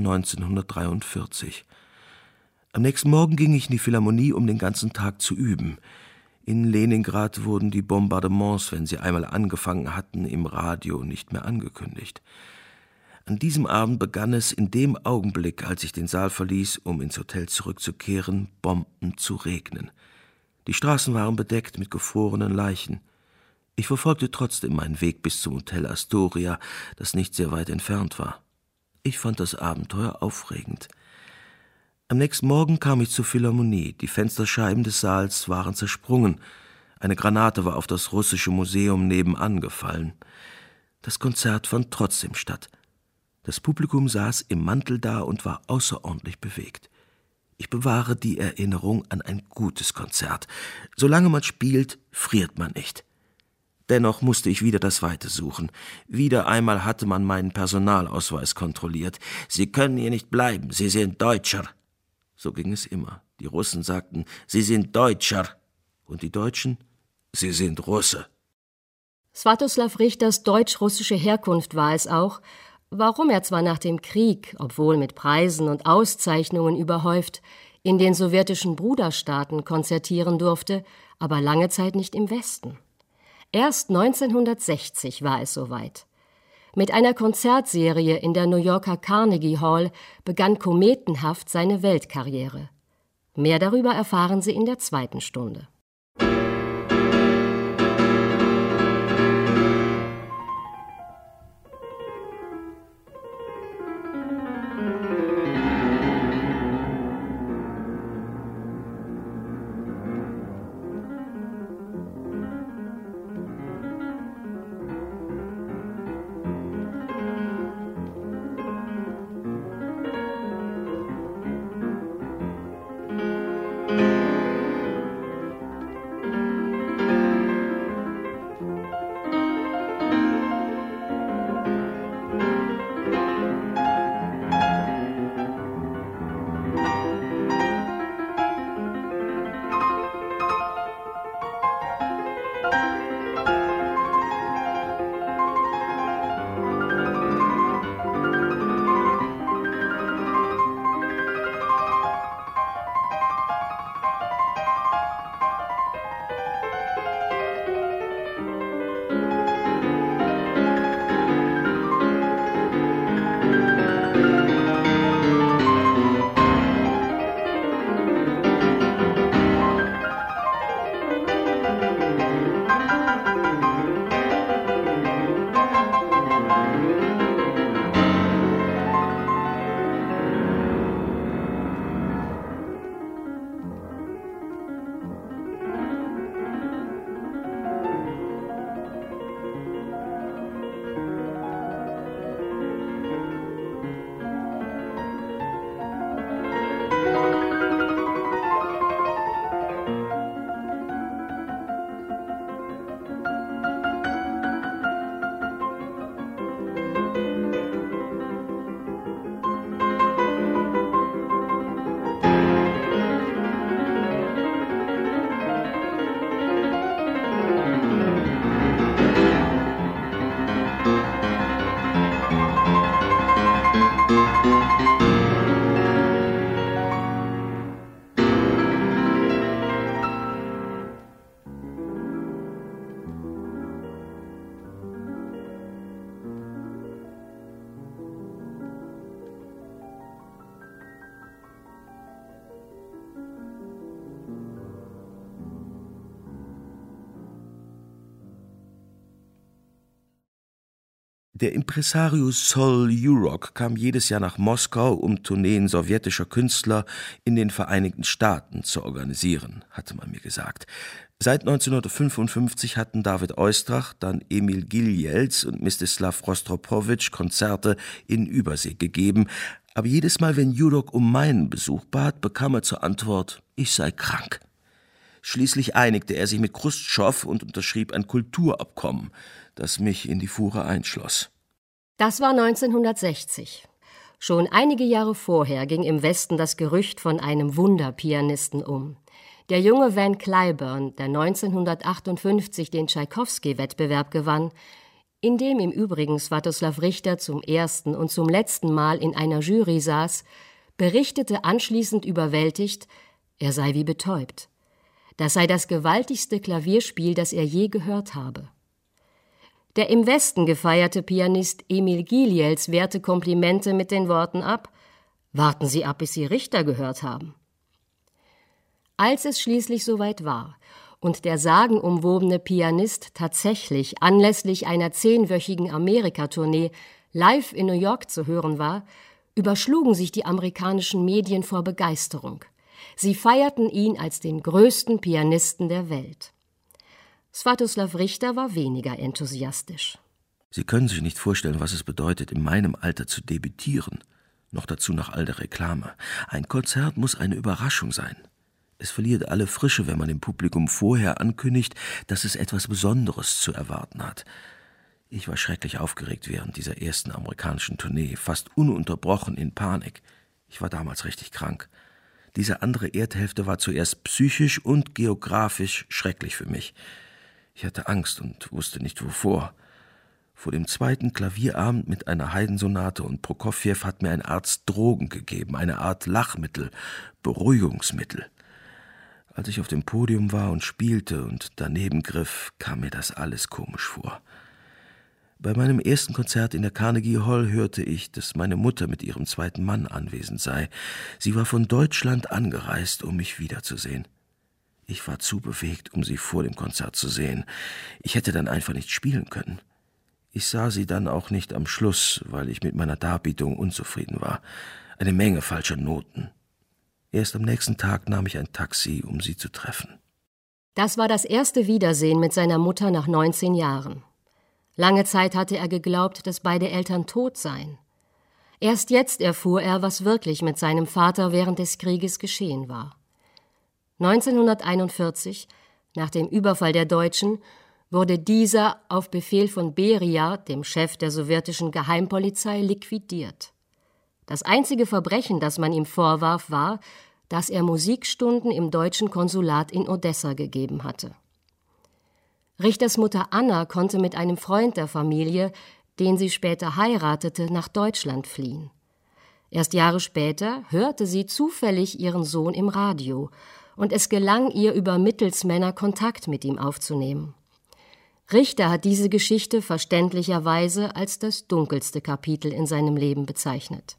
1943. Am nächsten Morgen ging ich in die Philharmonie, um den ganzen Tag zu üben. In Leningrad wurden die Bombardements, wenn sie einmal angefangen hatten, im Radio nicht mehr angekündigt. An diesem Abend begann es in dem Augenblick, als ich den Saal verließ, um ins Hotel zurückzukehren, Bomben zu regnen. Die Straßen waren bedeckt mit gefrorenen Leichen. Ich verfolgte trotzdem meinen Weg bis zum Hotel Astoria, das nicht sehr weit entfernt war. Ich fand das Abenteuer aufregend. Am nächsten Morgen kam ich zur Philharmonie. Die Fensterscheiben des Saals waren zersprungen. Eine Granate war auf das russische Museum nebenan gefallen. Das Konzert fand trotzdem statt. Das Publikum saß im Mantel da und war außerordentlich bewegt. Ich bewahre die Erinnerung an ein gutes Konzert. Solange man spielt, friert man nicht. Dennoch musste ich wieder das Weite suchen. Wieder einmal hatte man meinen Personalausweis kontrolliert. »Sie können hier nicht bleiben, Sie sind Deutscher.« So ging es immer. Die Russen sagten, »Sie sind Deutscher.« Und die Deutschen, »Sie sind Russe.« Swatoslav Richters deutsch-russische Herkunft war es auch, warum er zwar nach dem Krieg, obwohl mit Preisen und Auszeichnungen überhäuft, in den sowjetischen Bruderstaaten konzertieren durfte, aber lange Zeit nicht im Westen. Erst 1960 war es soweit. Mit einer Konzertserie in der New Yorker Carnegie Hall begann kometenhaft seine Weltkarriere. Mehr darüber erfahren Sie in der 2. Stunde. Der Impresario Sol Yurok kam jedes Jahr nach Moskau, um Tourneen sowjetischer Künstler in den Vereinigten Staaten zu organisieren, hatte man mir gesagt. Seit 1955 hatten David Oistrakh, dann Emil Gilels und Mstislav Rostropowitsch Konzerte in Übersee gegeben. Aber jedes Mal, wenn Yurok um meinen Besuch bat, bekam er zur Antwort, ich sei krank. Schließlich einigte er sich mit Chruschtschow und unterschrieb ein Kulturabkommen, das mich in die Fuhre einschloss. Das war 1960. Schon einige Jahre vorher ging im Westen das Gerücht von einem Wunderpianisten um. Der junge Van Cliburn, der 1958 den Tschaikowski-Wettbewerb gewann, in dem im Übrigen Swatoslav Richter zum ersten und zum letzten Mal in einer Jury saß, berichtete anschließend überwältigt, er sei wie betäubt. Das sei das gewaltigste Klavierspiel, das er je gehört habe. Der im Westen gefeierte Pianist Emil Gilels wehrte Komplimente mit den Worten ab: »Warten Sie ab, bis Sie Richter gehört haben.« Als es schließlich soweit war und der sagenumwobene Pianist tatsächlich anlässlich einer 10-wöchigen Amerika-Tournee live in New York zu hören war, überschlugen sich die amerikanischen Medien vor Begeisterung. Sie feierten ihn als den größten Pianisten der Welt. Swatoslav Richter war weniger enthusiastisch. Sie können sich nicht vorstellen, was es bedeutet, in meinem Alter zu debütieren. Noch dazu nach all der Reklame. Ein Konzert muss eine Überraschung sein. Es verliert alle Frische, wenn man dem Publikum vorher ankündigt, dass es etwas Besonderes zu erwarten hat. Ich war schrecklich aufgeregt während dieser ersten amerikanischen Tournee, fast ununterbrochen in Panik. Ich war damals richtig krank. Diese andere Erdhälfte war zuerst psychisch und geografisch schrecklich für mich. Ich hatte Angst und wusste nicht wovor. Vor dem zweiten Klavierabend mit einer Haydn-Sonate und Prokofjew hat mir ein Arzt Drogen gegeben, eine Art Lachmittel, Beruhigungsmittel. Als ich auf dem Podium war und spielte und daneben griff, kam mir das alles komisch vor. Bei meinem ersten Konzert in der Carnegie Hall hörte ich, dass meine Mutter mit ihrem zweiten Mann anwesend sei. Sie war von Deutschland angereist, um mich wiederzusehen. Ich war zu bewegt, um sie vor dem Konzert zu sehen. Ich hätte dann einfach nicht spielen können. Ich sah sie dann auch nicht am Schluss, weil ich mit meiner Darbietung unzufrieden war. Eine Menge falscher Noten. Erst am nächsten Tag nahm ich ein Taxi, um sie zu treffen. Das war das erste Wiedersehen mit seiner Mutter nach 19 Jahren. Lange Zeit hatte er geglaubt, dass beide Eltern tot seien. Erst jetzt erfuhr er, was wirklich mit seinem Vater während des Krieges geschehen war. 1941, nach dem Überfall der Deutschen, wurde dieser auf Befehl von Beria, dem Chef der sowjetischen Geheimpolizei, liquidiert. Das einzige Verbrechen, das man ihm vorwarf, war, dass er Musikstunden im deutschen Konsulat in Odessa gegeben hatte. Richters Mutter Anna konnte mit einem Freund der Familie, den sie später heiratete, nach Deutschland fliehen. Erst Jahre später hörte sie zufällig ihren Sohn im Radio und es gelang ihr, über Mittelsmänner Kontakt mit ihm aufzunehmen. Richter hat diese Geschichte verständlicherweise als das dunkelste Kapitel in seinem Leben bezeichnet.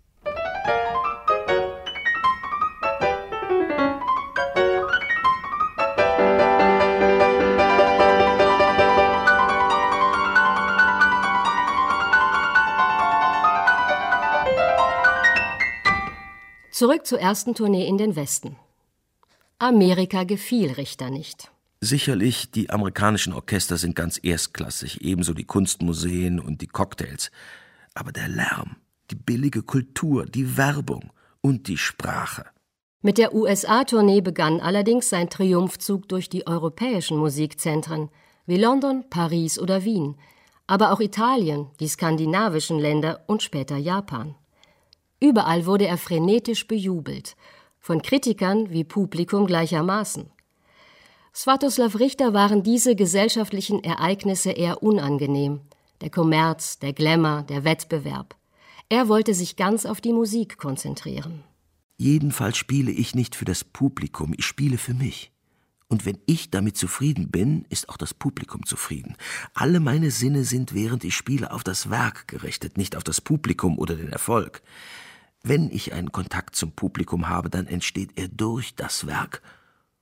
Zurück zur ersten Tournee in den Westen. Amerika gefiel Richter nicht. Sicherlich, die amerikanischen Orchester sind ganz erstklassig, ebenso die Kunstmuseen und die Cocktails. Aber der Lärm, die billige Kultur, die Werbung und die Sprache. Mit der USA-Tournee begann allerdings sein Triumphzug durch die europäischen Musikzentren, wie London, Paris oder Wien, aber auch Italien, die skandinavischen Länder und später Japan. Überall wurde er frenetisch bejubelt, von Kritikern wie Publikum gleichermaßen. Swatoslav Richter waren diese gesellschaftlichen Ereignisse eher unangenehm. Der Kommerz, der Glamour, der Wettbewerb. Er wollte sich ganz auf die Musik konzentrieren. Jedenfalls spiele ich nicht für das Publikum, ich spiele für mich. Und wenn ich damit zufrieden bin, ist auch das Publikum zufrieden. Alle meine Sinne sind, während ich spiele, auf das Werk gerichtet, nicht auf das Publikum oder den Erfolg. Wenn ich einen Kontakt zum Publikum habe, dann entsteht er durch das Werk.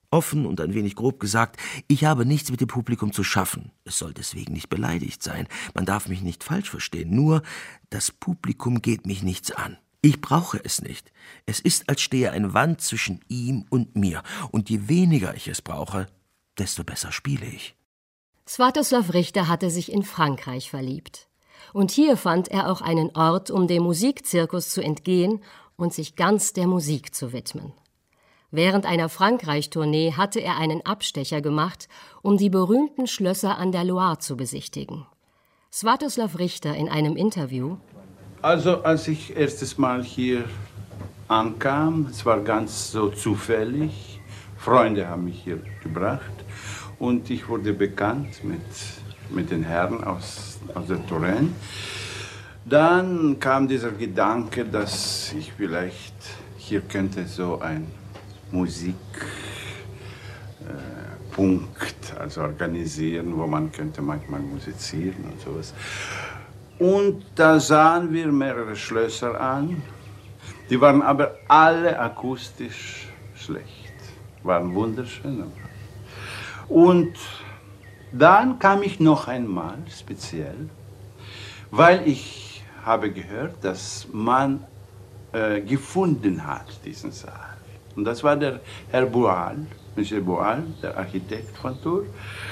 Offen und ein wenig grob gesagt, ich habe nichts mit dem Publikum zu schaffen. Es soll deswegen nicht beleidigt sein. Man darf mich nicht falsch verstehen. Nur, das Publikum geht mich nichts an. Ich brauche es nicht. Es ist, als stehe eine Wand zwischen ihm und mir. Und je weniger ich es brauche, desto besser spiele ich. Svátoslav Richter hatte sich in Frankreich verliebt. Und hier fand er auch einen Ort, um dem Musikzirkus zu entgehen und sich ganz der Musik zu widmen. Während einer Frankreich-Tournee hatte er einen Abstecher gemacht, um die berühmten Schlösser an der Loire zu besichtigen. Svátoslav Richter in einem Interview: Also als ich erstes Mal hier ankam, es war ganz so zufällig, Freunde haben mich hier gebracht und ich wurde bekannt mit den Herren aus der Touraine. Dann kam dieser Gedanke, dass ich vielleicht hier könnte so ein Musikpunkt also organisieren, wo man könnte manchmal musizieren und sowas. Und da sahen wir mehrere Schlösser an. Die waren aber alle akustisch schlecht, waren wunderschön. Und dann kam ich noch einmal speziell, weil ich habe gehört, dass man gefunden hat, diesen Saal. Und das war der Herr Boal, Monsieur Boal, der Architekt von Tours.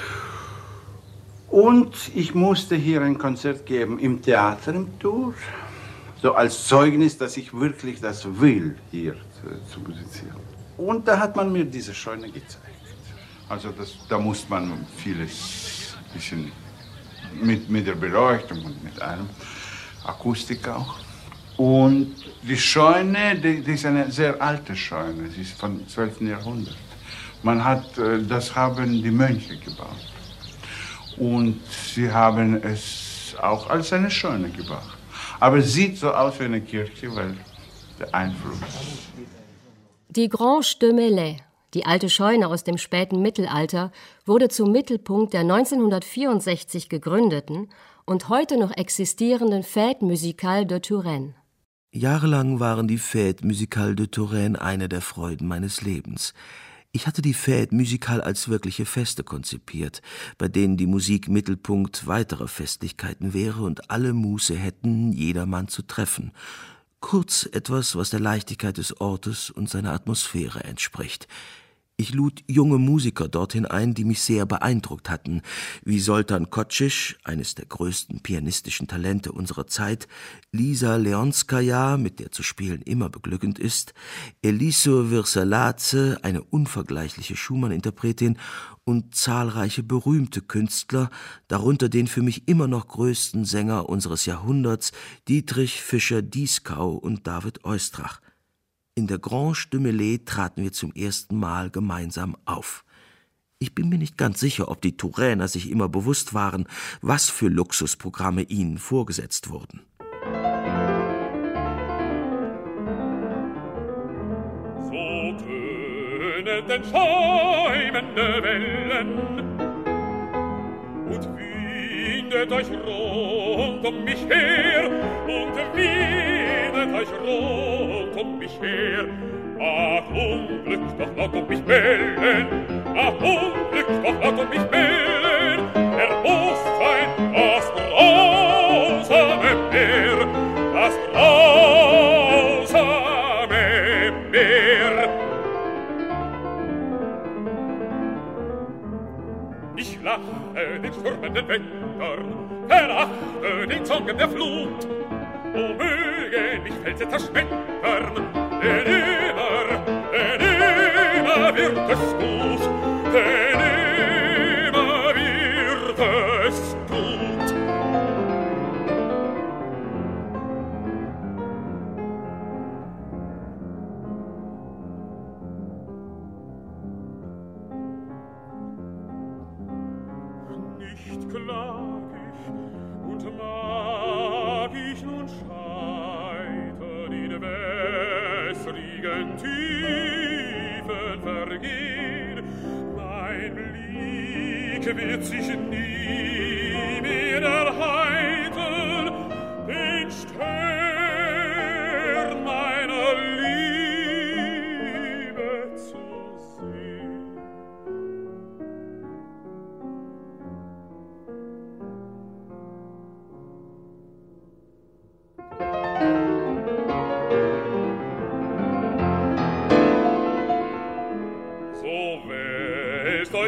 Und ich musste hier ein Konzert geben im Theater im Tours, so als Zeugnis, dass ich wirklich das will, hier zu musizieren. Und da hat man mir diese Scheune gezeigt. Also da muss man vieles bisschen mit der Beleuchtung und mit allem, Akustik auch. Und die Scheune, die ist eine sehr alte Scheune, sie ist vom 12. Jahrhundert. Das haben die Mönche gebaut. Und sie haben es auch als eine Scheune gebaut. Aber es sieht so aus wie eine Kirche, weil der Einfluss. Die Grange de Melay, die alte Scheune aus dem späten Mittelalter, wurde zum Mittelpunkt der 1964 gegründeten und heute noch existierenden Fêtes Musicales de Touraine. Jahrelang waren die Fêtes Musicales de Touraine eine der Freuden meines Lebens. Ich hatte die Fêtes Musicales als wirkliche Feste konzipiert, bei denen die Musik Mittelpunkt weiterer Festlichkeiten wäre und alle Muße hätten, jedermann zu treffen. Kurz etwas, was der Leichtigkeit des Ortes und seiner Atmosphäre entspricht. Ich lud junge Musiker dorthin ein, die mich sehr beeindruckt hatten, wie Zoltan Kocsis, eines der größten pianistischen Talente unserer Zeit, Lisa Leonskaja, mit der zu spielen immer beglückend ist, Eliso Virsaladze, eine unvergleichliche Schumann-Interpretin, und zahlreiche berühmte Künstler, darunter den für mich immer noch größten Sänger unseres Jahrhunderts, Dietrich Fischer-Dieskau und David Oistrakh. In der Grange de Melay traten wir zum ersten Mal gemeinsam auf. Ich bin mir nicht ganz sicher, ob die Tourainer sich immer bewusst waren, was für Luxusprogramme ihnen vorgesetzt wurden. So tönen den schäumende Wellen und windet euch rund um mich her und windet euch rund um mich her. Ach, Unglück, doch laut um mich bellen, ach, Unglück, doch laut um mich bellen, muss sein das grausame Meer, das grausame Meer. Ich lache den stürmenden Wändern, verachte den Zongen der Flut, o mögen mich Felsen zerschmettern, denn immer wird es gut, denn immer wird es gut. Nicht klag ich und mag ich nun scheitern in wässrigen Tiefen vergehen. Mein Blick wird sich nie mehr erheitern, den Stern meiner Liebe zu sehen.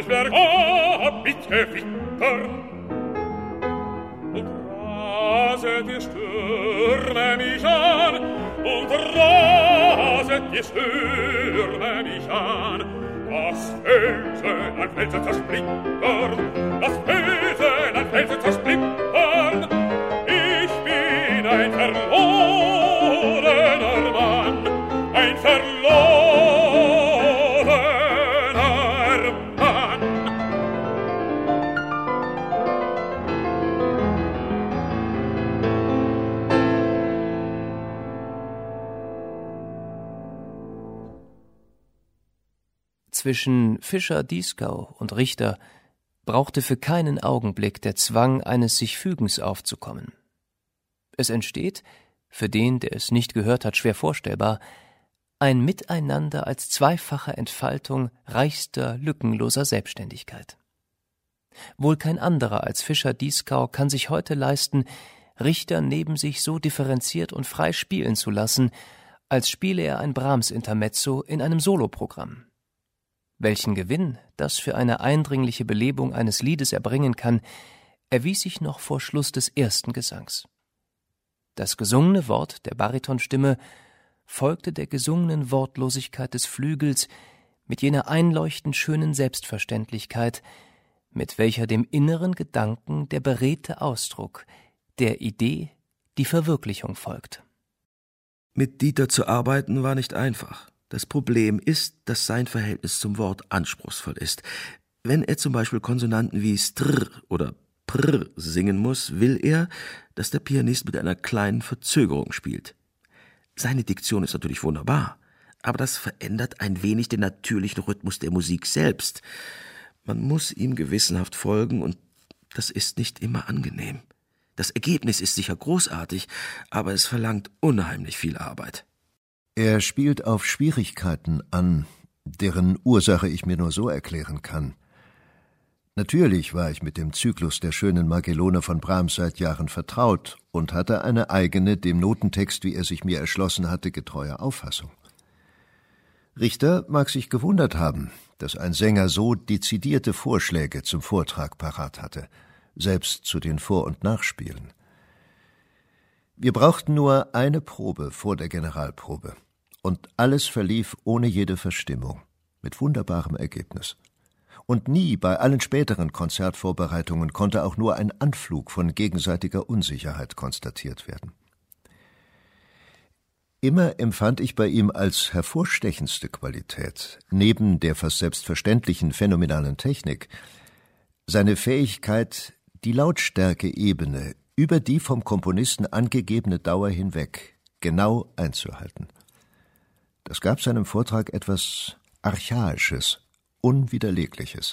Werk bitte wittern. Und raset ihr Stürme mich an, und raset ihr Stürme mich an. Das Felsen an Felsen zersplittern, das Felsen an Felsen zersplittern. Ich bin ein verlorener Mann, ein verlorener Mann. Zwischen Fischer-Dieskau und Richter brauchte für keinen Augenblick der Zwang eines Sich-Fügens aufzukommen. Es entsteht, für den, der es nicht gehört hat, schwer vorstellbar, ein Miteinander als zweifache Entfaltung reichster, lückenloser Selbstständigkeit. Wohl kein anderer als Fischer-Dieskau kann sich heute leisten, Richter neben sich so differenziert und frei spielen zu lassen, als spiele er ein Brahms-Intermezzo in einem Soloprogramm. Welchen Gewinn das für eine eindringliche Belebung eines Liedes erbringen kann, erwies sich noch vor Schluss des ersten Gesangs. Das gesungene Wort der Baritonstimme folgte der gesungenen Wortlosigkeit des Flügels mit jener einleuchtend schönen Selbstverständlichkeit, mit welcher dem inneren Gedanken der beredte Ausdruck, der Idee die Verwirklichung folgt. Mit Dieter zu arbeiten war nicht einfach. Das Problem ist, dass sein Verhältnis zum Wort anspruchsvoll ist. Wenn er zum Beispiel Konsonanten wie str oder pr singen muss, will er, dass der Pianist mit einer kleinen Verzögerung spielt. Seine Diktion ist natürlich wunderbar, aber das verändert ein wenig den natürlichen Rhythmus der Musik selbst. Man muss ihm gewissenhaft folgen und das ist nicht immer angenehm. Das Ergebnis ist sicher großartig, aber es verlangt unheimlich viel Arbeit. Er spielt auf Schwierigkeiten an, deren Ursache ich mir nur so erklären kann. Natürlich war ich mit dem Zyklus der schönen Magellone von Brahms seit Jahren vertraut und hatte eine eigene, dem Notentext, wie er sich mir erschlossen hatte, getreue Auffassung. Richter mag sich gewundert haben, dass ein Sänger so dezidierte Vorschläge zum Vortrag parat hatte, selbst zu den Vor- und Nachspielen. Wir brauchten nur eine Probe vor der Generalprobe, und alles verlief ohne jede Verstimmung, mit wunderbarem Ergebnis. Und nie bei allen späteren Konzertvorbereitungen konnte auch nur ein Anflug von gegenseitiger Unsicherheit konstatiert werden. Immer empfand ich bei ihm als hervorstechendste Qualität, neben der fast selbstverständlichen phänomenalen Technik, seine Fähigkeit, die Lautstärke-Ebene über die vom Komponisten angegebene Dauer hinweg genau einzuhalten. Das gab seinem Vortrag etwas Archaisches, Unwiderlegliches.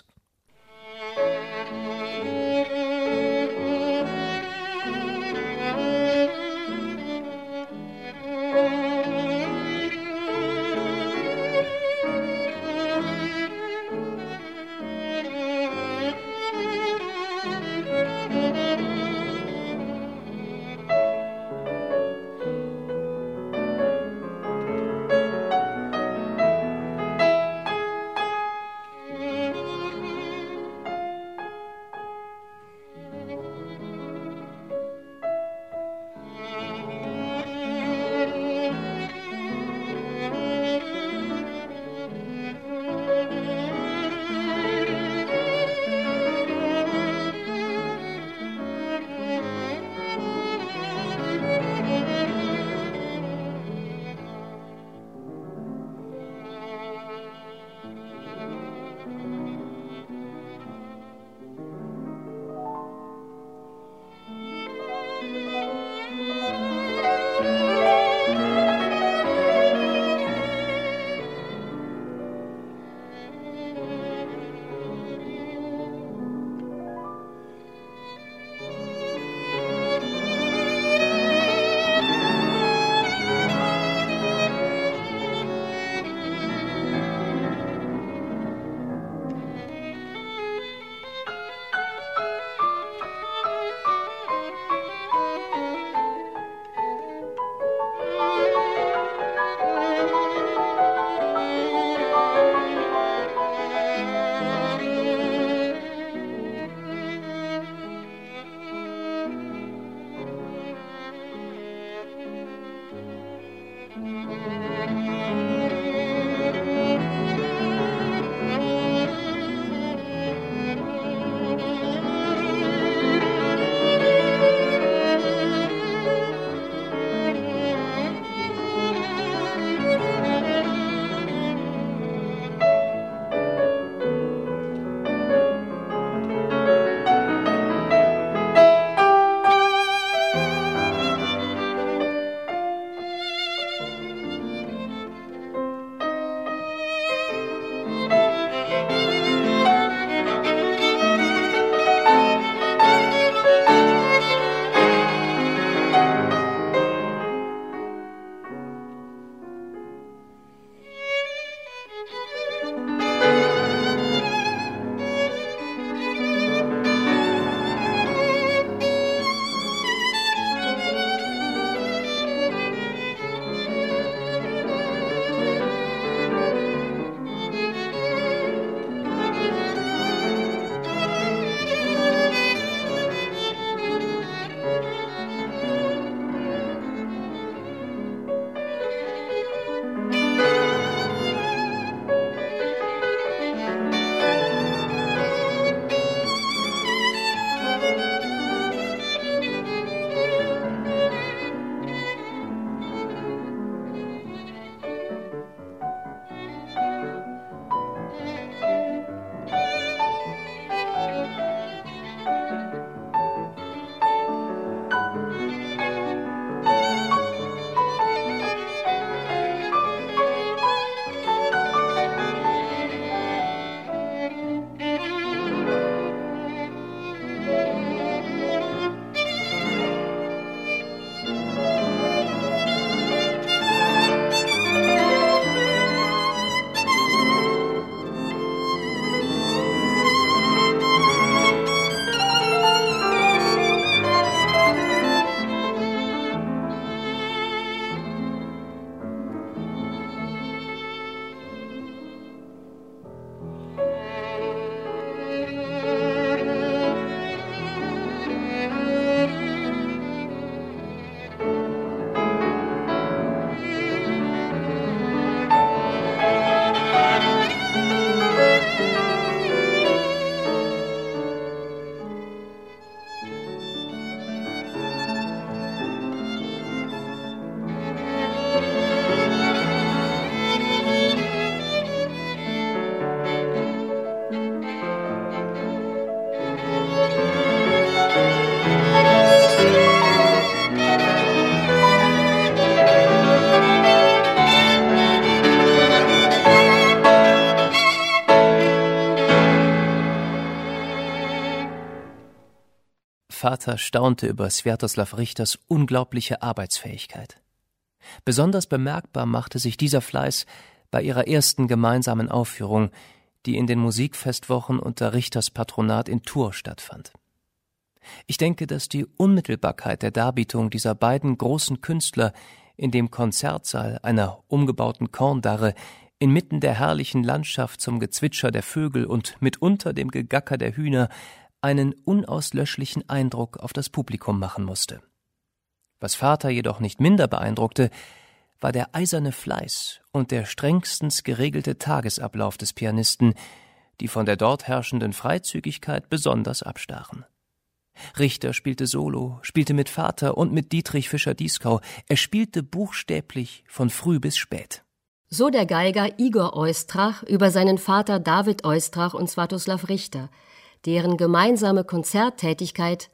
Vater staunte über Swiatoslaw Richters unglaubliche Arbeitsfähigkeit. Besonders bemerkbar machte sich dieser Fleiß bei ihrer ersten gemeinsamen Aufführung, die in den Musikfestwochen unter Richters Patronat in Tours stattfand. Ich denke, dass die Unmittelbarkeit der Darbietung dieser beiden großen Künstler in dem Konzertsaal einer umgebauten Korndarre inmitten der herrlichen Landschaft zum Gezwitscher der Vögel und mitunter dem Gegacker der Hühner einen unauslöschlichen Eindruck auf das Publikum machen musste. Was Vater jedoch nicht minder beeindruckte, war der eiserne Fleiß und der strengstens geregelte Tagesablauf des Pianisten, die von der dort herrschenden Freizügigkeit besonders abstachen. Richter spielte Solo, spielte mit Vater und mit Dietrich Fischer-Dieskau. Er spielte buchstäblich von früh bis spät. So der Geiger Igor Oistrach über seinen Vater David Oistrach und Swiatoslaw Richter, deren gemeinsame Konzerttätigkeit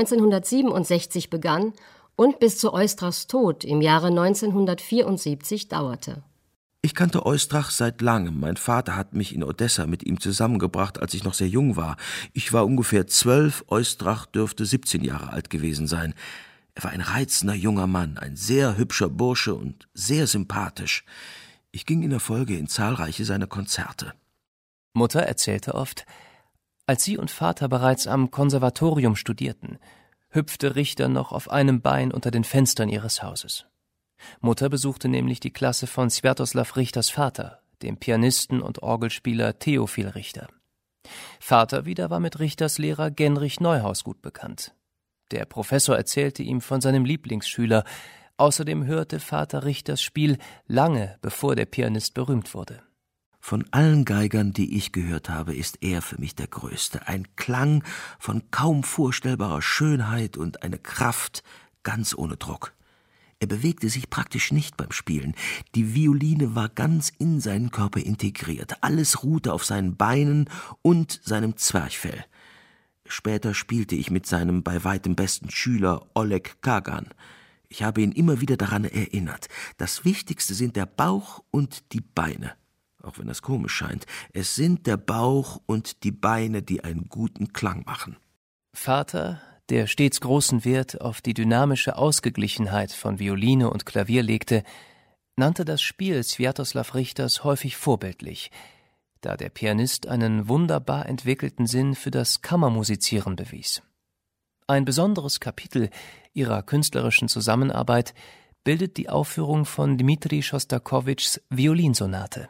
1967 begann und bis zu Oistrachs Tod im Jahre 1974 dauerte. Ich kannte Oistrach seit langem. Mein Vater hat mich in Odessa mit ihm zusammengebracht, als ich noch sehr jung war. Ich war ungefähr 12, Oistrach dürfte 17 Jahre alt gewesen sein. Er war ein reizender junger Mann, ein sehr hübscher Bursche und sehr sympathisch. Ich ging in der Folge in zahlreiche seiner Konzerte. Mutter erzählte oft, als sie und Vater bereits am Konservatorium studierten, hüpfte Richter noch auf einem Bein unter den Fenstern ihres Hauses. Mutter besuchte nämlich die Klasse von Swiatoslaw Richters Vater, dem Pianisten und Orgelspieler Theophil Richter. Vater wieder war mit Richters Lehrer Genrich Neuhaus gut bekannt. Der Professor erzählte ihm von seinem Lieblingsschüler. Außerdem hörte Vater Richters Spiel lange, bevor der Pianist berühmt wurde. Von allen Geigern, die ich gehört habe, ist er für mich der Größte. Ein Klang von kaum vorstellbarer Schönheit und eine Kraft ganz ohne Druck. Er bewegte sich praktisch nicht beim Spielen. Die Violine war ganz in seinen Körper integriert. Alles ruhte auf seinen Beinen und seinem Zwerchfell. Später spielte ich mit seinem bei weitem besten Schüler Oleg Kagan. Ich habe ihn immer wieder daran erinnert. Das Wichtigste sind der Bauch und die Beine. Auch wenn das komisch scheint. Es sind der Bauch und die Beine, die einen guten Klang machen. Vater, der stets großen Wert auf die dynamische Ausgeglichenheit von Violine und Klavier legte, nannte das Spiel Swiatoslaw Richters häufig vorbildlich, da der Pianist einen wunderbar entwickelten Sinn für das Kammermusizieren bewies. Ein besonderes Kapitel ihrer künstlerischen Zusammenarbeit bildet die Aufführung von Dmitri Schostakowitschs Violinsonate.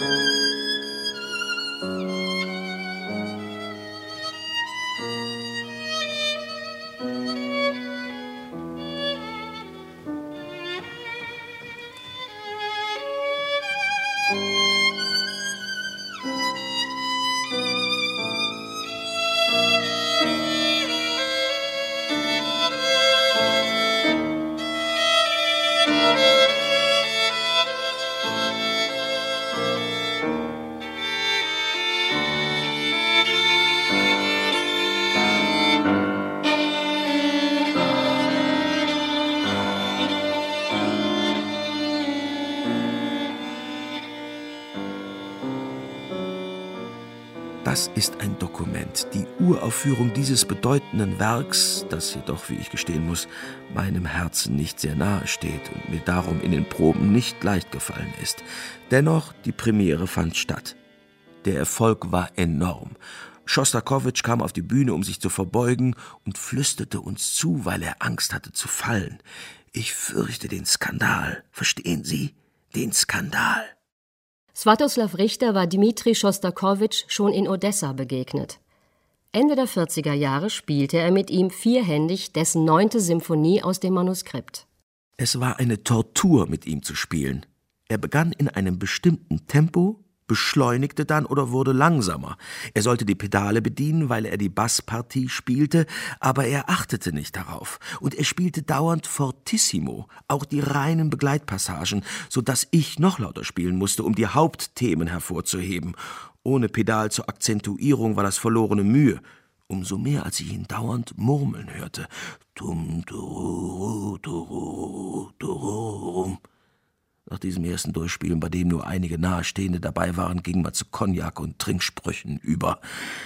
Das ist ein Dokument, die Uraufführung dieses bedeutenden Werks, das jedoch, wie ich gestehen muss, meinem Herzen nicht sehr nahe steht und mir darum in den Proben nicht leicht gefallen ist. Dennoch, die Premiere fand statt. Der Erfolg war enorm. Schostakowitsch kam auf die Bühne, um sich zu verbeugen und flüsterte uns zu, weil er Angst hatte zu fallen. Ich fürchte den Skandal. Verstehen Sie? Den Skandal. Swatoslaw Richter war Dmitri Schostakowitsch schon in Odessa begegnet. Ende der 40er Jahre spielte er mit ihm vierhändig dessen 9. Symphonie aus dem Manuskript. Es war eine Tortur, mit ihm zu spielen. Er begann in einem bestimmten Tempo, beschleunigte dann oder wurde langsamer. Er sollte die Pedale bedienen, weil er die Basspartie spielte, aber er achtete nicht darauf. Und er spielte dauernd fortissimo, auch die reinen Begleitpassagen, so dass ich noch lauter spielen musste, um die Hauptthemen hervorzuheben. Ohne Pedal zur Akzentuierung war das verlorene Mühe. Umso mehr, als ich ihn dauernd murmeln hörte. Tum, turu, turu, turum. Nach diesem ersten Durchspielen, bei dem nur einige Nahestehende dabei waren, ging man zu Cognac und Trinksprüchen über.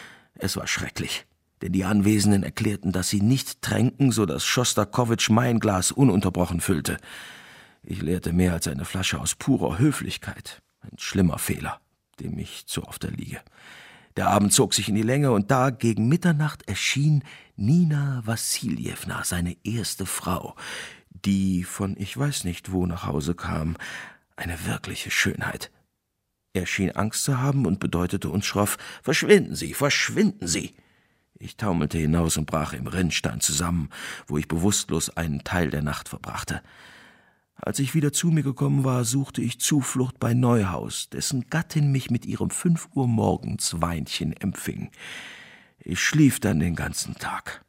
Es war schrecklich, denn die Anwesenden erklärten, dass sie nicht tränken, so dass Schostakowitsch mein Glas ununterbrochen füllte. Ich leerte mehr als eine Flasche aus purer Höflichkeit. Ein schlimmer Fehler, dem ich zu oft erliege. Der Abend zog sich in die Länge und da gegen Mitternacht erschien Nina Wassiljewna, seine erste Frau, die von ich weiß nicht wo nach Hause kam, eine wirkliche Schönheit. Er schien Angst zu haben und bedeutete uns schroff, »Verschwinden Sie, verschwinden Sie!« Ich taumelte hinaus und brach im Rinnstein zusammen, wo ich bewusstlos einen Teil der Nacht verbrachte. Als ich wieder zu mir gekommen war, suchte ich Zuflucht bei Neuhaus, dessen Gattin mich mit ihrem 5 Uhr morgens Weinchen empfing. Ich schlief dann den ganzen Tag.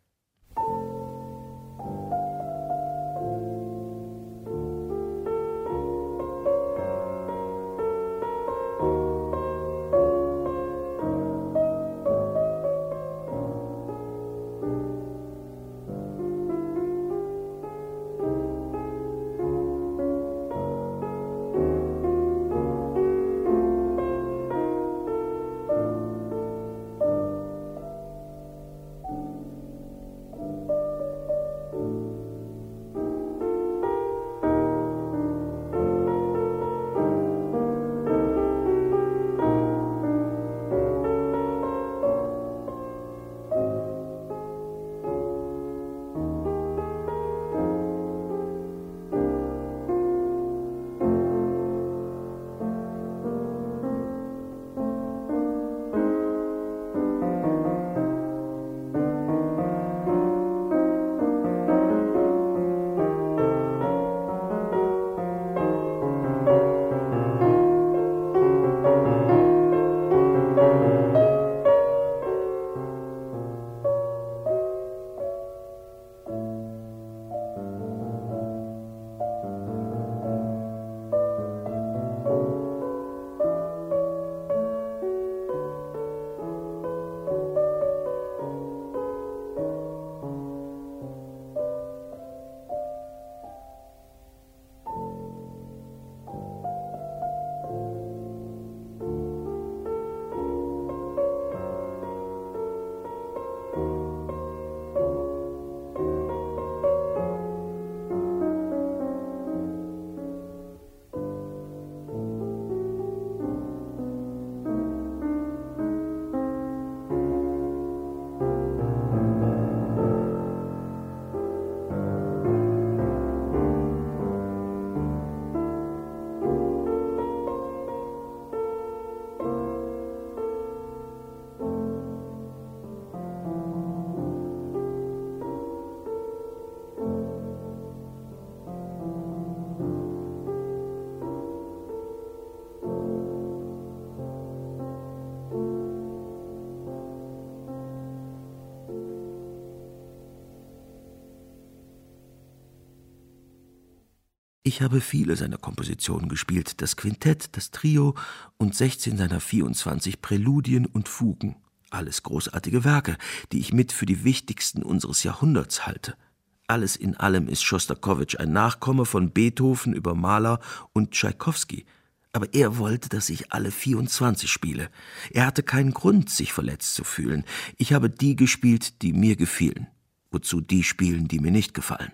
Ich habe viele seiner Kompositionen gespielt, das Quintett, das Trio und 16 seiner 24 Präludien und Fugen. Alles großartige Werke, die ich mit für die wichtigsten unseres Jahrhunderts halte. Alles in allem ist Schostakowitsch ein Nachkomme von Beethoven über Mahler und Tschaikowski. Aber er wollte, dass ich alle 24 spiele. Er hatte keinen Grund, sich verletzt zu fühlen. Ich habe die gespielt, die mir gefielen. Wozu die spielen, die mir nicht gefallen.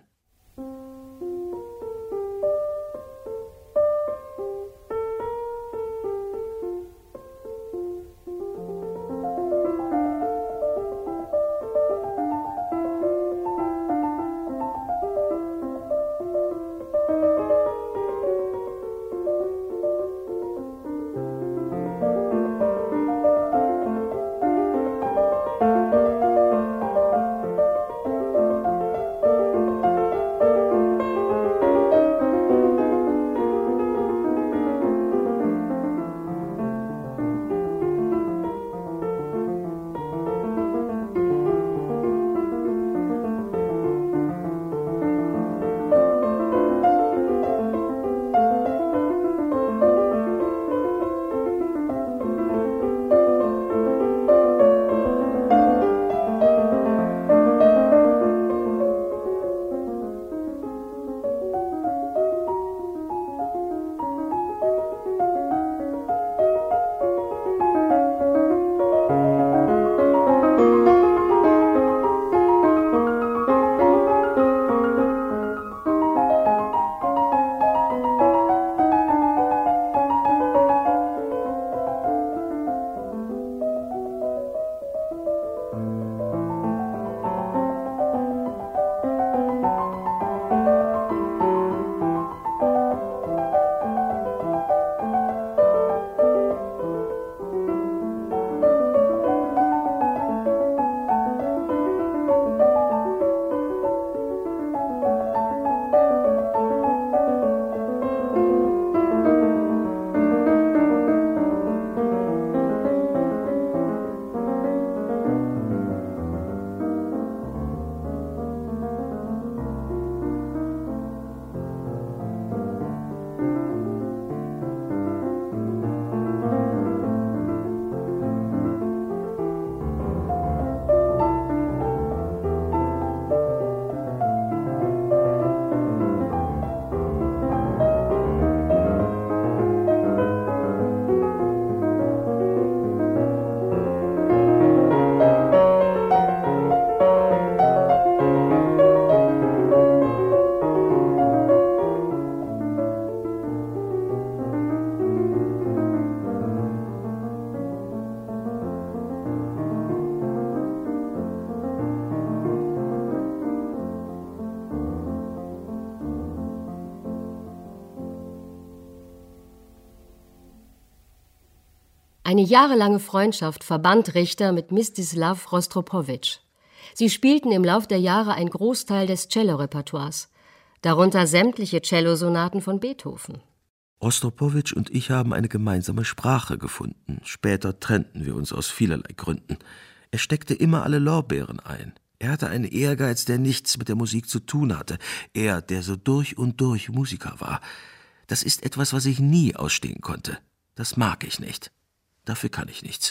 Eine jahrelange Freundschaft verband Richter mit Mstislav Rostropowitsch. Sie spielten im Lauf der Jahre einen Großteil des Cello-Repertoires, darunter sämtliche Cellosonaten von Beethoven. Rostropowitsch und ich haben eine gemeinsame Sprache gefunden. Später trennten wir uns aus vielerlei Gründen. Er steckte immer alle Lorbeeren ein. Er hatte einen Ehrgeiz, der nichts mit der Musik zu tun hatte. Er, der so durch und durch Musiker war. Das ist etwas, was ich nie ausstehen konnte. Das mag ich nicht. Dafür kann ich nichts.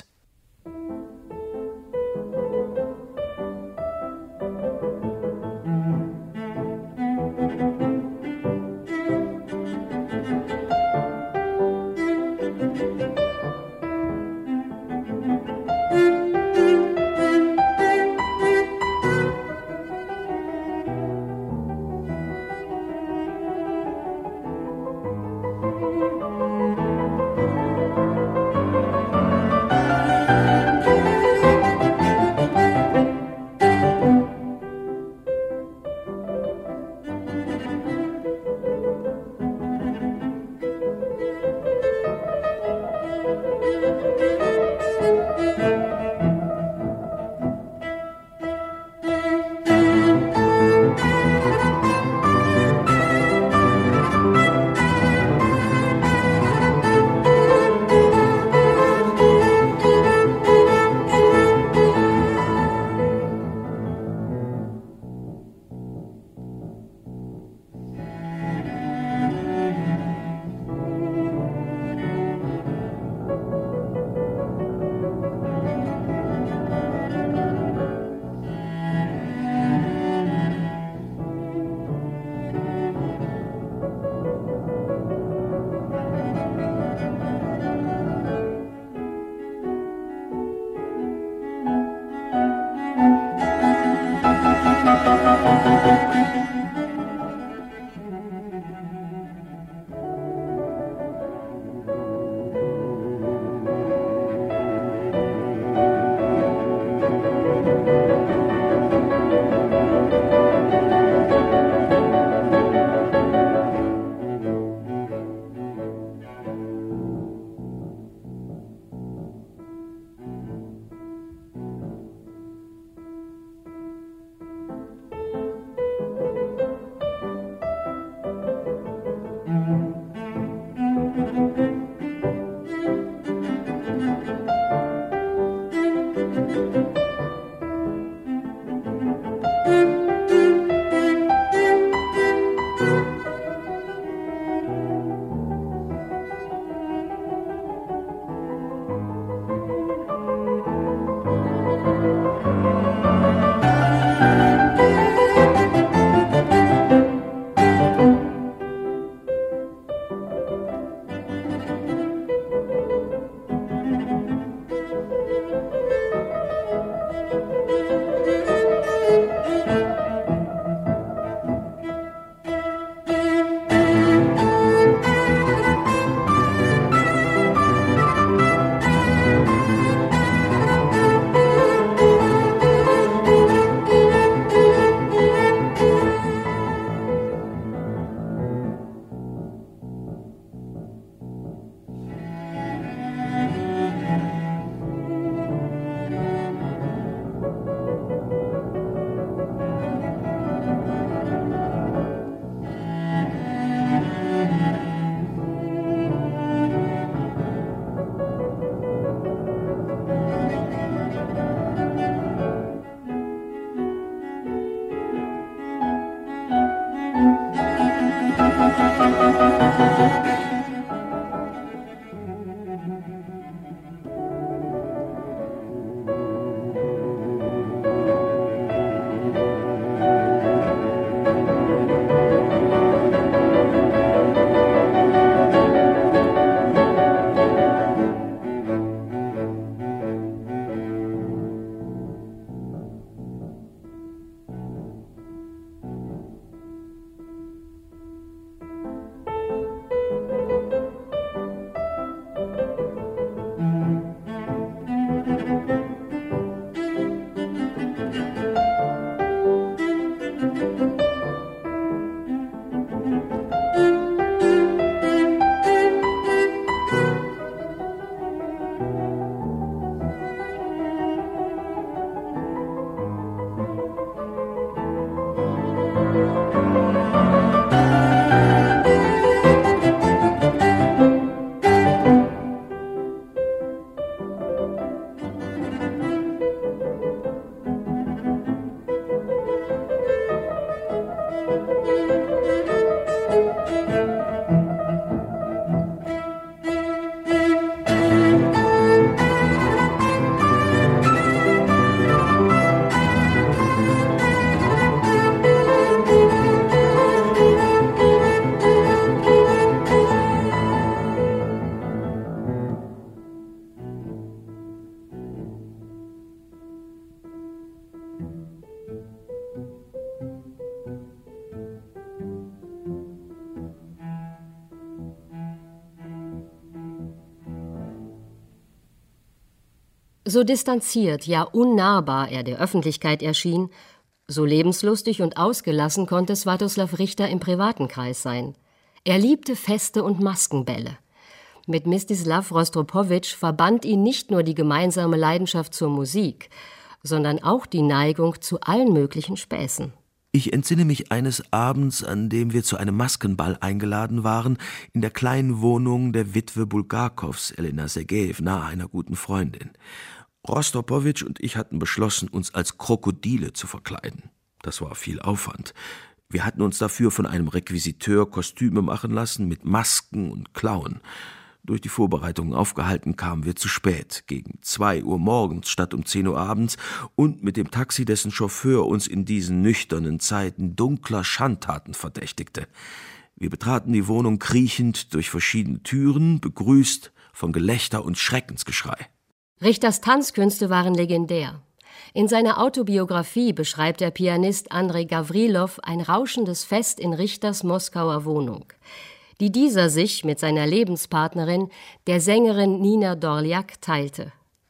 So distanziert, ja unnahbar er der Öffentlichkeit erschien, so lebenslustig und ausgelassen konnte Swatoslav Richter im privaten Kreis sein. Er liebte Feste und Maskenbälle. Mit Mstislav Rostropowitsch verband ihn nicht nur die gemeinsame Leidenschaft zur Musik, sondern auch die Neigung zu allen möglichen Späßen. Ich entsinne mich eines Abends, an dem wir zu einem Maskenball eingeladen waren, in der kleinen Wohnung der Witwe Bulgakows, Elena Sergejewna, einer guten Freundin. Rostropowitsch und ich hatten beschlossen, uns als Krokodile zu verkleiden. Das war viel Aufwand. Wir hatten uns dafür von einem Requisiteur Kostüme machen lassen mit Masken und Klauen. Durch die Vorbereitungen aufgehalten, kamen wir zu spät, gegen 2 Uhr morgens statt um 10 Uhr abends und mit dem Taxi, dessen Chauffeur uns in diesen nüchternen Zeiten dunkler Schandtaten verdächtigte. Wir betraten die Wohnung kriechend durch verschiedene Türen, begrüßt von Gelächter und Schreckensgeschrei. Richters Tanzkünste waren legendär. In seiner Autobiografie beschreibt der Pianist Andrei Gavrilow ein rauschendes Fest in Richters Moskauer Wohnung, die dieser sich mit seiner Lebenspartnerin, der Sängerin Nina Dorliak, teilte.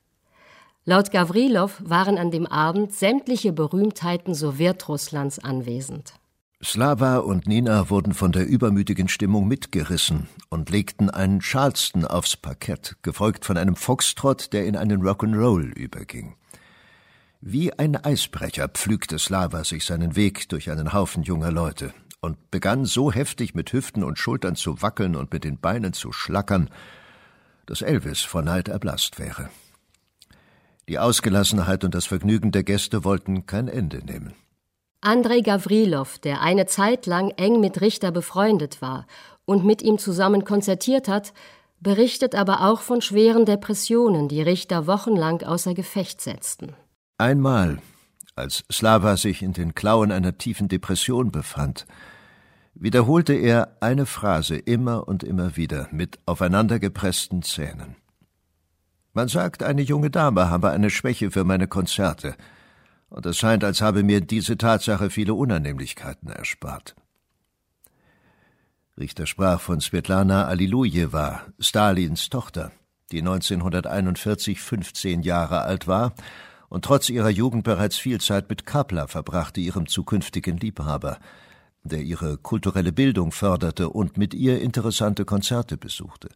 Laut Gavrilow waren an dem Abend sämtliche Berühmtheiten Sowjetrusslands anwesend. Slava und Nina wurden von der übermütigen Stimmung mitgerissen und legten einen Charleston aufs Parkett, gefolgt von einem Foxtrott, der in einen Rock'n'Roll überging. Wie ein Eisbrecher pflügte Slava sich seinen Weg durch einen Haufen junger Leute und begann so heftig mit Hüften und Schultern zu wackeln und mit den Beinen zu schlackern, dass Elvis vor Neid erblasst wäre. Die Ausgelassenheit und das Vergnügen der Gäste wollten kein Ende nehmen. Andrei Gavrilow, der eine Zeit lang eng mit Richter befreundet war und mit ihm zusammen konzertiert hat, berichtet aber auch von schweren Depressionen, die Richter wochenlang außer Gefecht setzten. Einmal, als Slava sich in den Klauen einer tiefen Depression befand, wiederholte er eine Phrase immer und immer wieder mit aufeinandergepressten Zähnen. Man sagt, eine junge Dame habe eine Schwäche für meine Konzerte, und es scheint, als habe mir diese Tatsache viele Unannehmlichkeiten erspart. Richter sprach von Svetlana Alilujewa, Stalins Tochter, die 1941 15 Jahre alt war und trotz ihrer Jugend bereits viel Zeit mit Kapla verbrachte, ihrem zukünftigen Liebhaber, der ihre kulturelle Bildung förderte und mit ihr interessante Konzerte besuchte.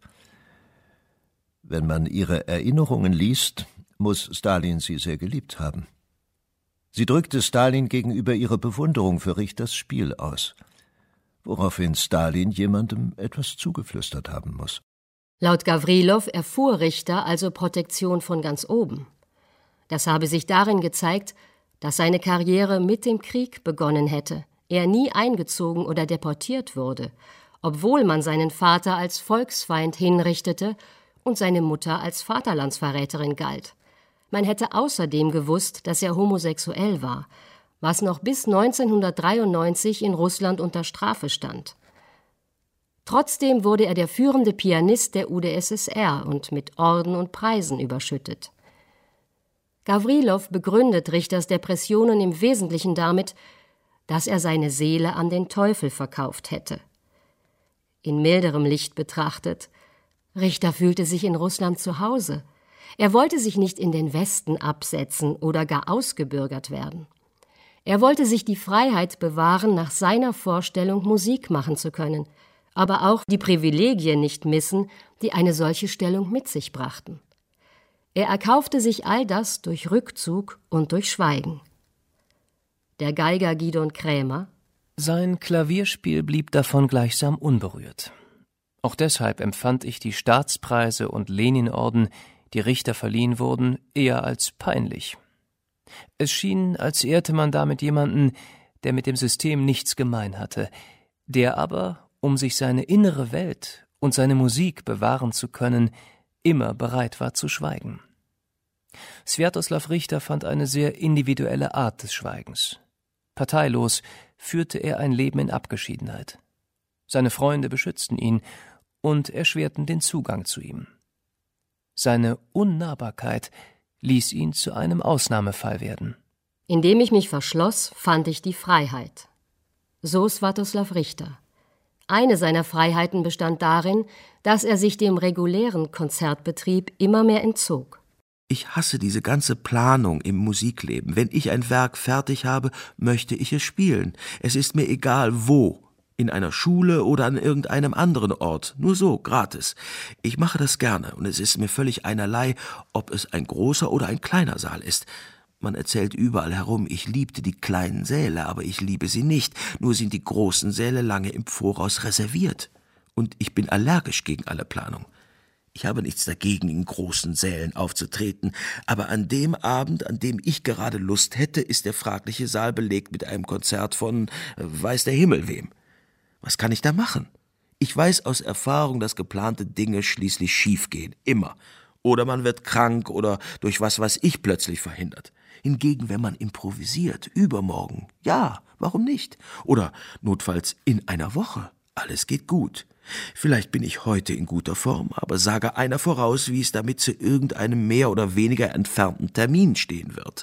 Wenn man ihre Erinnerungen liest, muss Stalin sie sehr geliebt haben. Sie drückte Stalin gegenüber ihre Bewunderung für Richters Spiel aus, woraufhin Stalin jemandem etwas zugeflüstert haben muss. Laut Gavrilow erfuhr Richter also Protektion von ganz oben. Das habe sich darin gezeigt, dass seine Karriere mit dem Krieg begonnen hätte, er nie eingezogen oder deportiert wurde, obwohl man seinen Vater als Volksfeind hinrichtete und seine Mutter als Vaterlandsverräterin galt. Man hätte außerdem gewusst, dass er homosexuell war, was noch bis 1993 in Russland unter Strafe stand. Trotzdem wurde er der führende Pianist der UdSSR und mit Orden und Preisen überschüttet. Gavrilow begründet Richters Depressionen im Wesentlichen damit, dass er seine Seele an den Teufel verkauft hätte. In milderem Licht betrachtet, Richter fühlte sich in Russland zu Hause. Er wollte sich nicht in den Westen absetzen oder gar ausgebürgert werden. Er wollte sich die Freiheit bewahren, nach seiner Vorstellung Musik machen zu können, aber auch die Privilegien nicht missen, die eine solche Stellung mit sich brachten. Er erkaufte sich all das durch Rückzug und durch Schweigen. Der Geiger Gidon Krämer: Sein Klavierspiel blieb davon gleichsam unberührt. Auch deshalb empfand ich die Staatspreise und Leninorden, die Richter verliehen wurden, eher als peinlich. Es schien, als ehrte man damit jemanden, der mit dem System nichts gemein hatte, der aber, um sich seine innere Welt und seine Musik bewahren zu können, immer bereit war zu schweigen. Swiatoslav Richter fand eine sehr individuelle Art des Schweigens. Parteilos führte er ein Leben in Abgeschiedenheit. Seine Freunde beschützten ihn und erschwerten den Zugang zu ihm. Seine Unnahbarkeit ließ ihn zu einem Ausnahmefall werden. Indem ich mich verschloss, fand ich die Freiheit. So Swiatoslav Richter. Eine seiner Freiheiten bestand darin, dass er sich dem regulären Konzertbetrieb immer mehr entzog. Ich hasse diese ganze Planung im Musikleben. Wenn ich ein Werk fertig habe, möchte ich es spielen. Es ist mir egal, wo. In einer Schule oder an irgendeinem anderen Ort. Nur so, gratis. Ich mache das gerne und es ist mir völlig einerlei, ob es ein großer oder ein kleiner Saal ist. Man erzählt überall herum, ich liebte die kleinen Säle, aber ich liebe sie nicht. Nur sind die großen Säle lange im Voraus reserviert. Und ich bin allergisch gegen alle Planung. Ich habe nichts dagegen, in großen Sälen aufzutreten, aber an dem Abend, an dem ich gerade Lust hätte, ist der fragliche Saal belegt mit einem Konzert von weiß der Himmel wem. Was kann ich da machen? Ich weiß aus Erfahrung, dass geplante Dinge schließlich schiefgehen, immer. Oder man wird krank oder durch was weiß ich plötzlich verhindert. Hingegen, wenn man improvisiert, übermorgen, ja, warum nicht? Oder notfalls in einer Woche, alles geht gut. Vielleicht bin ich heute in guter Form, aber sage einer voraus, wie es damit zu irgendeinem mehr oder weniger entfernten Termin stehen wird.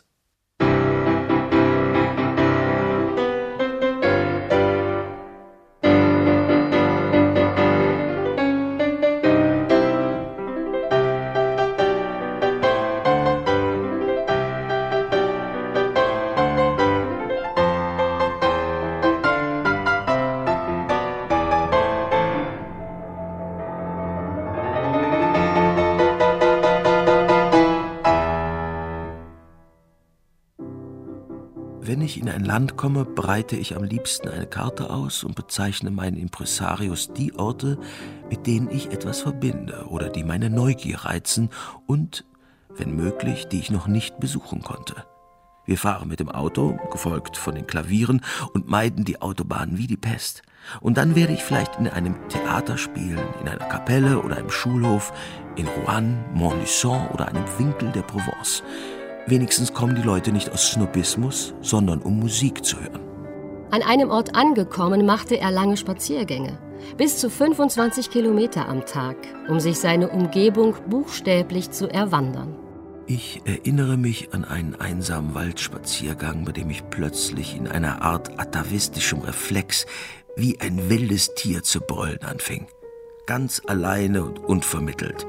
Wenn ich in ein Land komme, breite ich am liebsten eine Karte aus und bezeichne meinen Impresarios die Orte, mit denen ich etwas verbinde oder die meine Neugier reizen und, wenn möglich, die ich noch nicht besuchen konnte. Wir fahren mit dem Auto, gefolgt von den Klavieren, und meiden die Autobahn wie die Pest. Und dann werde ich vielleicht in einem Theater spielen, in einer Kapelle oder einem Schulhof, in Rouen, Montluçon oder einem Winkel der Provence. Wenigstens kommen die Leute nicht aus Snobismus, sondern um Musik zu hören. An einem Ort angekommen, machte er lange Spaziergänge. Bis zu 25 Kilometer am Tag, um sich seine Umgebung buchstäblich zu erwandern. Ich erinnere mich an einen einsamen Waldspaziergang, bei dem ich plötzlich in einer Art atavistischem Reflex wie ein wildes Tier zu brüllen anfing. Ganz alleine und unvermittelt.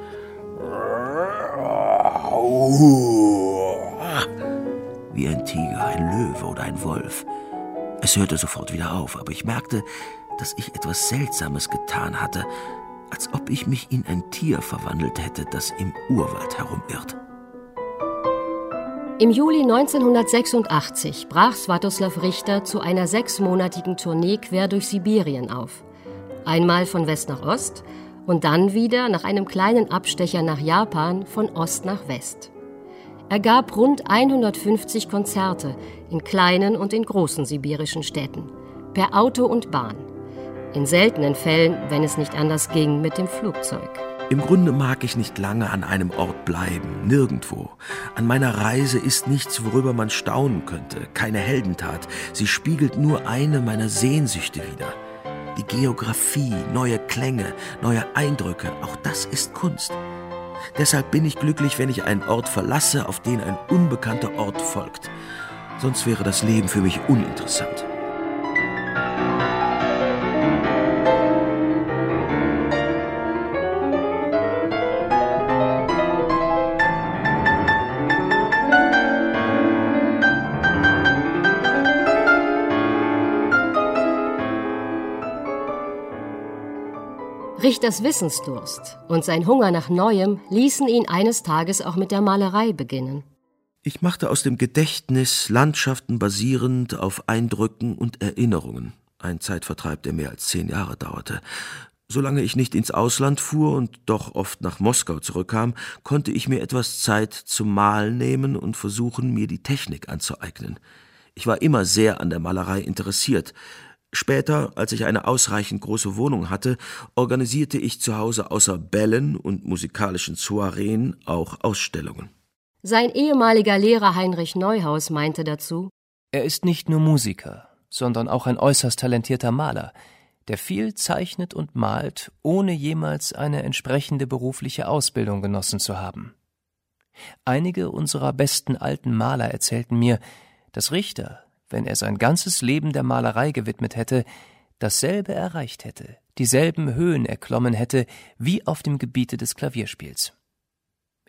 Wie ein Tiger, ein Löwe oder ein Wolf. Es hörte sofort wieder auf, aber ich merkte, dass ich etwas Seltsames getan hatte, als ob ich mich in ein Tier verwandelt hätte, das im Urwald herumirrt. Im Juli 1986 brach Swatoslav Richter zu einer 6-monatigen Tournee quer durch Sibirien auf. Einmal von West nach Ost und dann wieder nach einem kleinen Abstecher nach Japan von Ost nach West. Er gab rund 150 Konzerte in kleinen und in großen sibirischen Städten, per Auto und Bahn. In seltenen Fällen, wenn es nicht anders ging, mit dem Flugzeug. Im Grunde mag ich nicht lange an einem Ort bleiben, nirgendwo. An meiner Reise ist nichts, worüber man staunen könnte, keine Heldentat. Sie spiegelt nur eine meiner Sehnsüchte wider. Die Geografie, neue Klänge, neue Eindrücke, auch das ist Kunst. Deshalb bin ich glücklich, wenn ich einen Ort verlasse, auf den ein unbekannter Ort folgt. Sonst wäre das Leben für mich uninteressant. Richters Wissensdurst und sein Hunger nach Neuem ließen ihn eines Tages auch mit der Malerei beginnen. Ich machte aus dem Gedächtnis Landschaften basierend auf Eindrücken und Erinnerungen. Ein Zeitvertreib, der mehr als 10 Jahre dauerte. Solange ich nicht ins Ausland fuhr und doch oft nach Moskau zurückkam, konnte ich mir etwas Zeit zum Malen nehmen und versuchen, mir die Technik anzueignen. Ich war immer sehr an der Malerei interessiert. Später, als ich eine ausreichend große Wohnung hatte, organisierte ich zu Hause außer Bällen und musikalischen Soireen auch Ausstellungen. Sein ehemaliger Lehrer Heinrich Neuhaus meinte dazu: Er ist nicht nur Musiker, sondern auch ein äußerst talentierter Maler, der viel zeichnet und malt, ohne jemals eine entsprechende berufliche Ausbildung genossen zu haben. Einige unserer besten alten Maler erzählten mir, dass Richter, wenn er sein ganzes Leben der Malerei gewidmet hätte, dasselbe erreicht hätte, dieselben Höhen erklommen hätte wie auf dem Gebiete des Klavierspiels.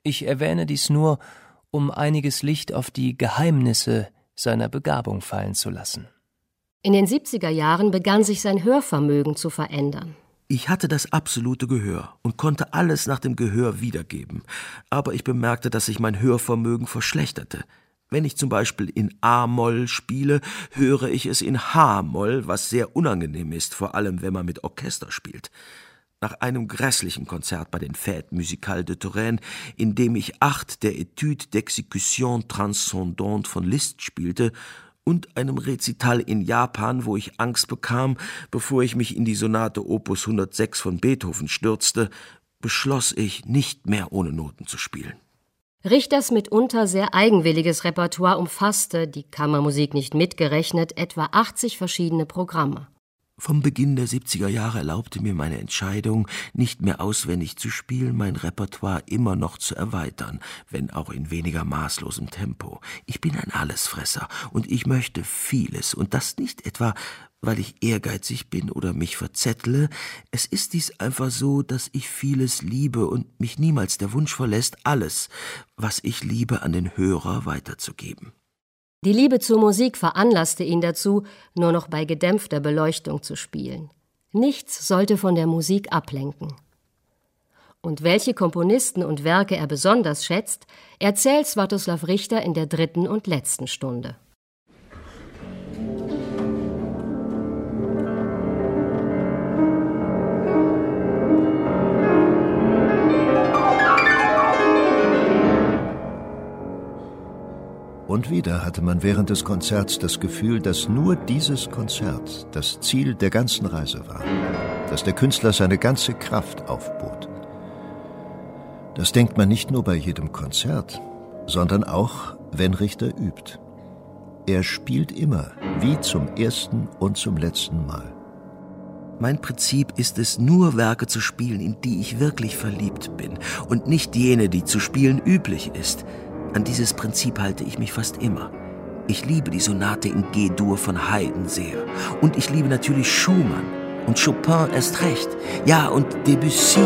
Ich erwähne dies nur, um einiges Licht auf die Geheimnisse seiner Begabung fallen zu lassen. In den 70er Jahren begann sich sein Hörvermögen zu verändern. Ich hatte das absolute Gehör und konnte alles nach dem Gehör wiedergeben. Aber ich bemerkte, dass sich mein Hörvermögen verschlechterte. Wenn ich zum Beispiel in A-Moll spiele, höre ich es in H-Moll, was sehr unangenehm ist, vor allem wenn man mit Orchester spielt. Nach einem grässlichen Konzert bei den Fêtes Musicales de Touraine, in dem ich 8 der Etude d'Exécution Transcendante von Liszt spielte, und einem Rezital in Japan, wo ich Angst bekam, bevor ich mich in die Sonate Opus 106 von Beethoven stürzte, beschloss ich, nicht mehr ohne Noten zu spielen. Richters mitunter sehr eigenwilliges Repertoire umfasste, die Kammermusik nicht mitgerechnet, etwa 80 verschiedene Programme. Vom Beginn der 70er Jahre erlaubte mir meine Entscheidung, nicht mehr auswendig zu spielen, mein Repertoire immer noch zu erweitern, wenn auch in weniger maßlosem Tempo. Ich bin ein Allesfresser und ich möchte vieles, und das nicht etwa, weil ich ehrgeizig bin oder mich verzettle. Es ist dies einfach so, dass ich vieles liebe und mich niemals der Wunsch verlässt, alles, was ich liebe, an den Hörer weiterzugeben. Die Liebe zur Musik veranlasste ihn dazu, nur noch bei gedämpfter Beleuchtung zu spielen. Nichts sollte von der Musik ablenken. Und welche Komponisten und Werke er besonders schätzt, erzählt Swiatoslav Richter in der 3. und letzten Stunde. Und wieder hatte man während des Konzerts das Gefühl, dass nur dieses Konzert das Ziel der ganzen Reise war, dass der Künstler seine ganze Kraft aufbot. Das denkt man nicht nur bei jedem Konzert, sondern auch, wenn Richter übt. Er spielt immer, wie zum ersten und zum letzten Mal. Mein Prinzip ist es, nur Werke zu spielen, in die ich wirklich verliebt bin, und nicht jene, die zu spielen üblich ist. An dieses Prinzip halte ich mich fast immer. Ich liebe die Sonate in G-Dur von Haydn sehr. Und ich liebe natürlich Schumann und Chopin erst recht. Ja, und Debussy.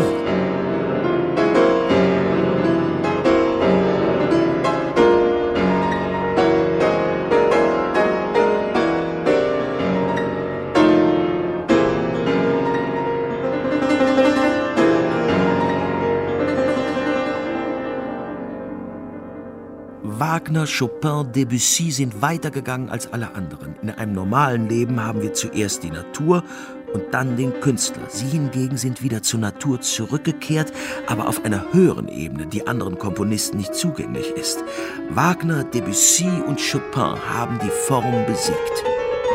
Wagner, Chopin, Debussy sind weitergegangen als alle anderen. In einem normalen Leben haben wir zuerst die Natur und dann den Künstler. Sie hingegen sind wieder zur Natur zurückgekehrt, aber auf einer höheren Ebene, die anderen Komponisten nicht zugänglich ist. Wagner, Debussy und Chopin haben die Form besiegt.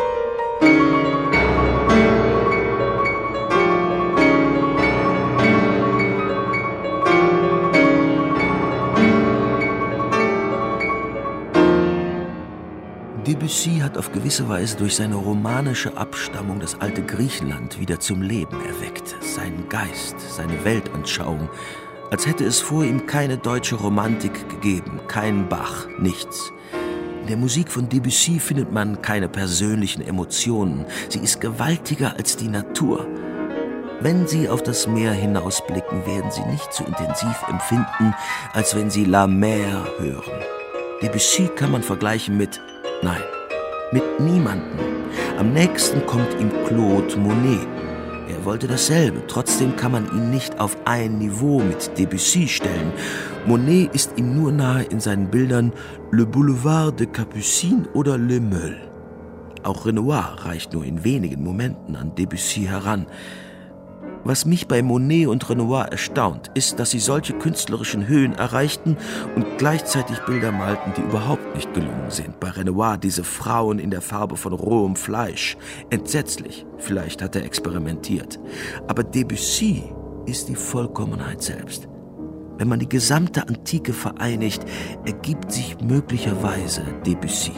Debussy hat auf gewisse Weise durch seine romanische Abstammung das alte Griechenland wieder zum Leben erweckt. Seinen Geist, seine Weltanschauung, als hätte es vor ihm keine deutsche Romantik gegeben, kein Bach, nichts. In der Musik von Debussy findet man keine persönlichen Emotionen. Sie ist gewaltiger als die Natur. Wenn Sie auf das Meer hinausblicken, werden Sie nicht so intensiv empfinden, als wenn Sie La Mer hören. Debussy kann man vergleichen mit... Nein, mit niemandem. Am nächsten kommt ihm Claude Monet. Er wollte dasselbe, trotzdem kann man ihn nicht auf ein Niveau mit Debussy stellen. Monet ist ihm nur nahe in seinen Bildern Le Boulevard de Capucine oder Le Meule. Auch Renoir reicht nur in wenigen Momenten an Debussy heran. Was mich bei Monet und Renoir erstaunt, ist, dass sie solche künstlerischen Höhen erreichten und gleichzeitig Bilder malten, die überhaupt nicht gelungen sind. Bei Renoir diese Frauen in der Farbe von rohem Fleisch. Entsetzlich, vielleicht hat er experimentiert. Aber Debussy ist die Vollkommenheit selbst. Wenn man die gesamte Antike vereinigt, ergibt sich möglicherweise Debussy.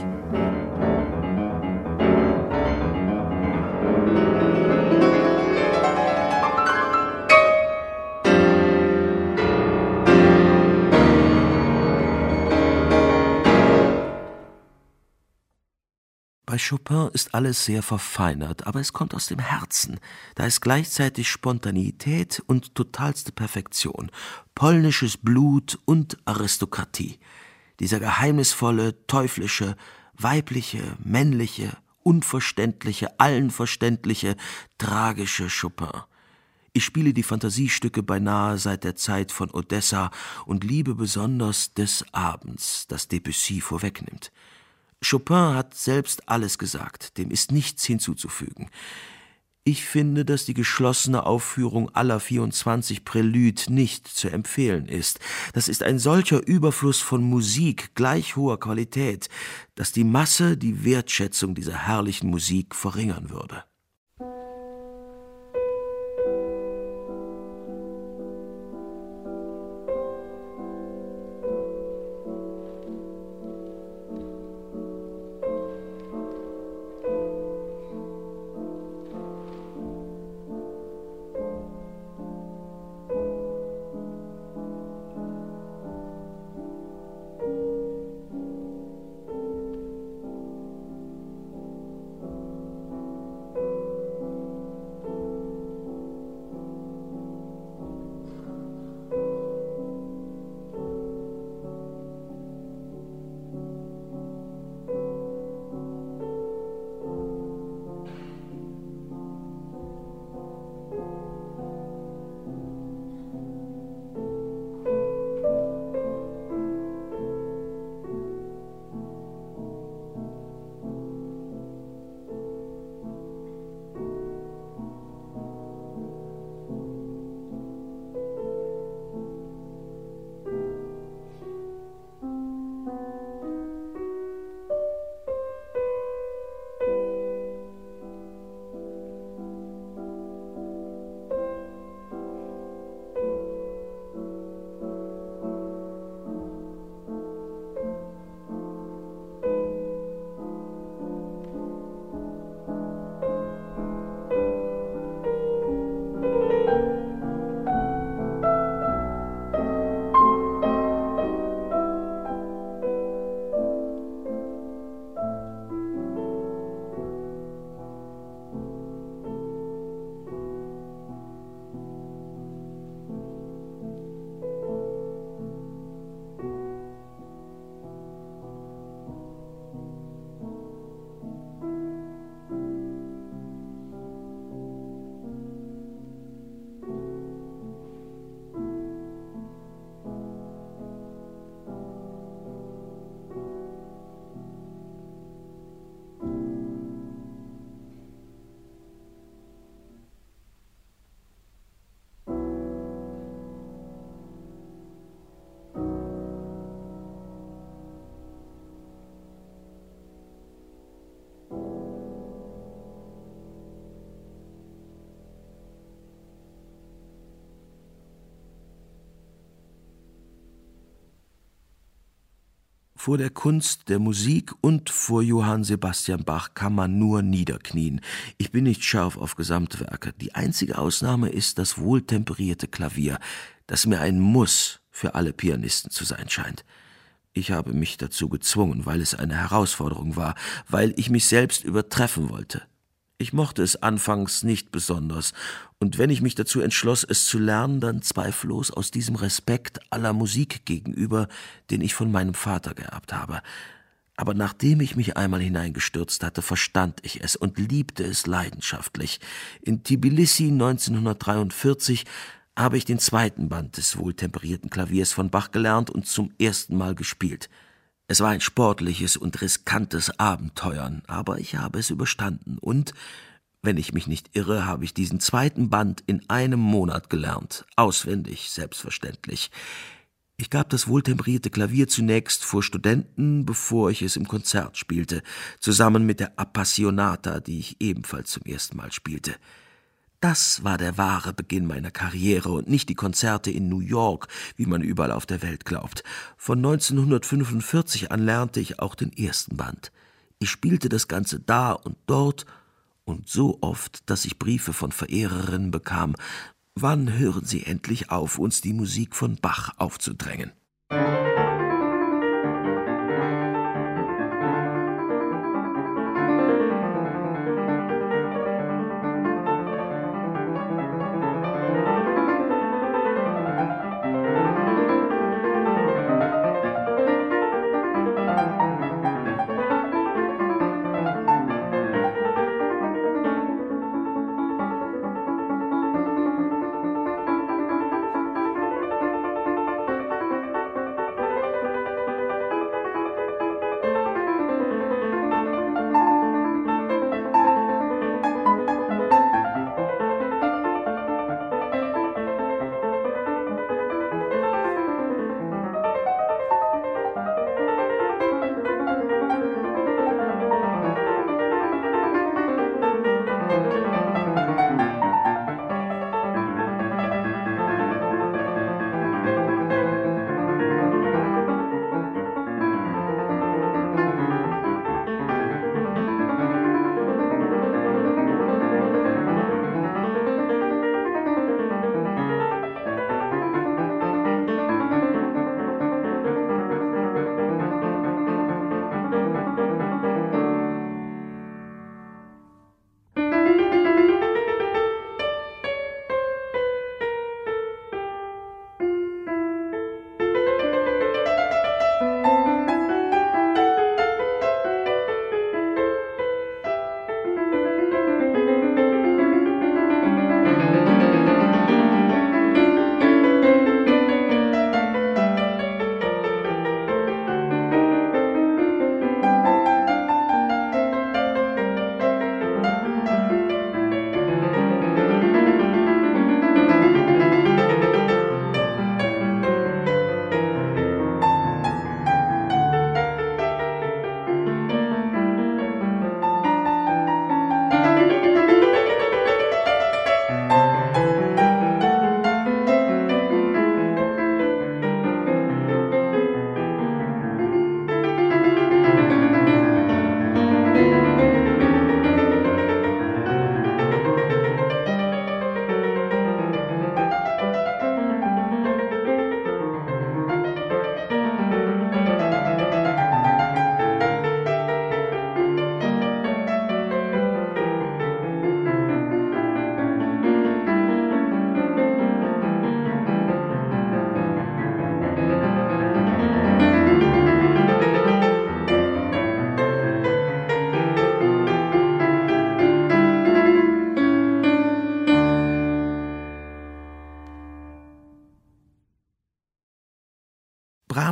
Bei Chopin ist alles sehr verfeinert, aber es kommt aus dem Herzen. Da ist gleichzeitig Spontaneität und totalste Perfektion, polnisches Blut und Aristokratie. Dieser geheimnisvolle, teuflische, weibliche, männliche, unverständliche, allen verständliche, tragische Chopin. Ich spiele die Fantasiestücke beinahe seit der Zeit von Odessa und liebe besonders des Abends, das Debussy vorwegnimmt. Chopin hat selbst alles gesagt, dem ist nichts hinzuzufügen. Ich finde, dass die geschlossene Aufführung aller 24 Prälüde nicht zu empfehlen ist. Das ist ein solcher Überfluss von Musik gleich hoher Qualität, dass die Masse die Wertschätzung dieser herrlichen Musik verringern würde. Vor der Kunst der Musik und vor Johann Sebastian Bach kann man nur niederknien. Ich bin nicht scharf auf Gesamtwerke. Die einzige Ausnahme ist das wohltemperierte Klavier, das mir ein Muss für alle Pianisten zu sein scheint. Ich habe mich dazu gezwungen, weil es eine Herausforderung war, weil ich mich selbst übertreffen wollte. Ich mochte es anfangs nicht besonders, und wenn ich mich dazu entschloss, es zu lernen, dann zweifellos aus diesem Respekt aller Musik gegenüber, den ich von meinem Vater geerbt habe. Aber nachdem ich mich einmal hineingestürzt hatte, verstand ich es und liebte es leidenschaftlich. In Tbilisi 1943 habe ich den zweiten Band des wohltemperierten Klaviers von Bach gelernt und zum ersten Mal gespielt. Es war ein sportliches und riskantes Abenteuern, aber ich habe es überstanden und, wenn ich mich nicht irre, habe ich diesen zweiten Band in einem Monat gelernt, auswendig, selbstverständlich. Ich gab das wohltemperierte Klavier zunächst vor Studenten, bevor ich es im Konzert spielte, zusammen mit der Appassionata, die ich ebenfalls zum ersten Mal spielte. Das war der wahre Beginn meiner Karriere und nicht die Konzerte in New York, wie man überall auf der Welt glaubt. Von 1945 an lernte ich auch den ersten Band. Ich spielte das Ganze da und dort und so oft, dass ich Briefe von Verehrerinnen bekam. Wann hören Sie endlich auf, uns die Musik von Bach aufzudrängen?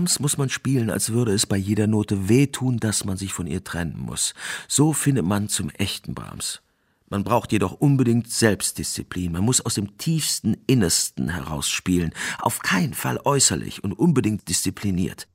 Brahms muss man spielen, als würde es bei jeder Note wehtun, dass man sich von ihr trennen muss. So findet man zum echten Brahms. Man braucht jedoch unbedingt Selbstdisziplin. Man muss aus dem tiefsten Innersten heraus spielen. Auf keinen Fall äußerlich und unbedingt diszipliniert.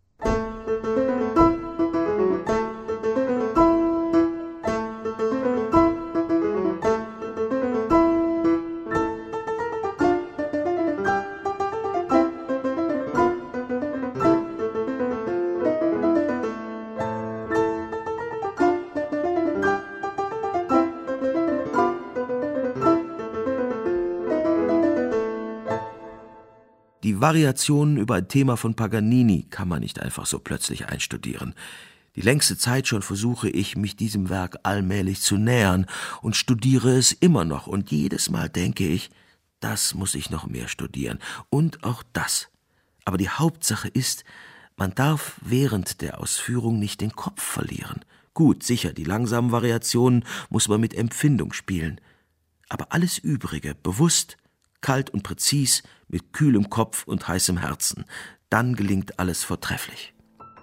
Die Variationen über ein Thema von Paganini kann man nicht einfach so plötzlich einstudieren. Die längste Zeit schon versuche ich, mich diesem Werk allmählich zu nähern und studiere es immer noch. Und jedes Mal denke ich, das muss ich noch mehr studieren. Und auch das. Aber die Hauptsache ist, man darf während der Ausführung nicht den Kopf verlieren. Gut, sicher, die langsamen Variationen muss man mit Empfindung spielen. Aber alles Übrige, bewusst, kalt und präzis, mit kühlem Kopf und heißem Herzen. Dann gelingt alles vortrefflich.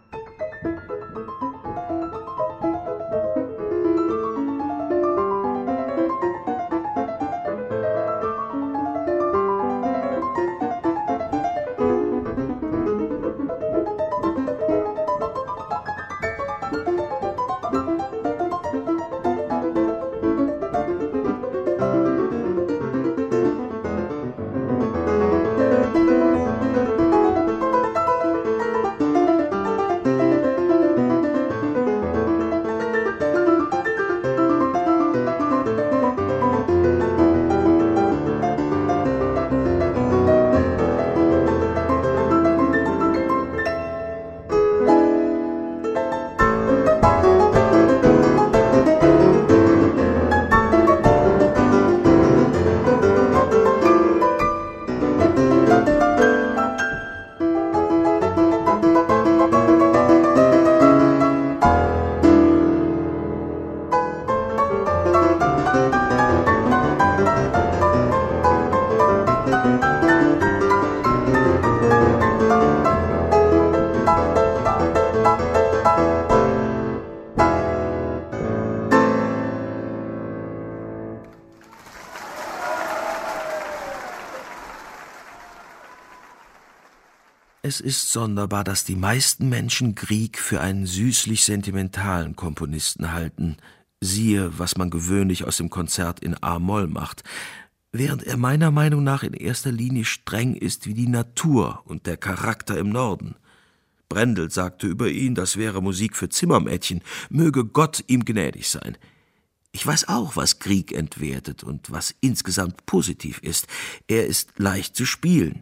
Es ist sonderbar, dass die meisten Menschen Grieg für einen süßlich sentimentalen Komponisten halten. Siehe, was man gewöhnlich aus dem Konzert in A-Moll macht, während er meiner Meinung nach in erster Linie streng ist wie die Natur und der Charakter im Norden. Brendel sagte über ihn, das wäre Musik für Zimmermädchen, möge Gott ihm gnädig sein. Ich weiß auch, was Grieg entwertet und was insgesamt positiv ist. Er ist leicht zu spielen.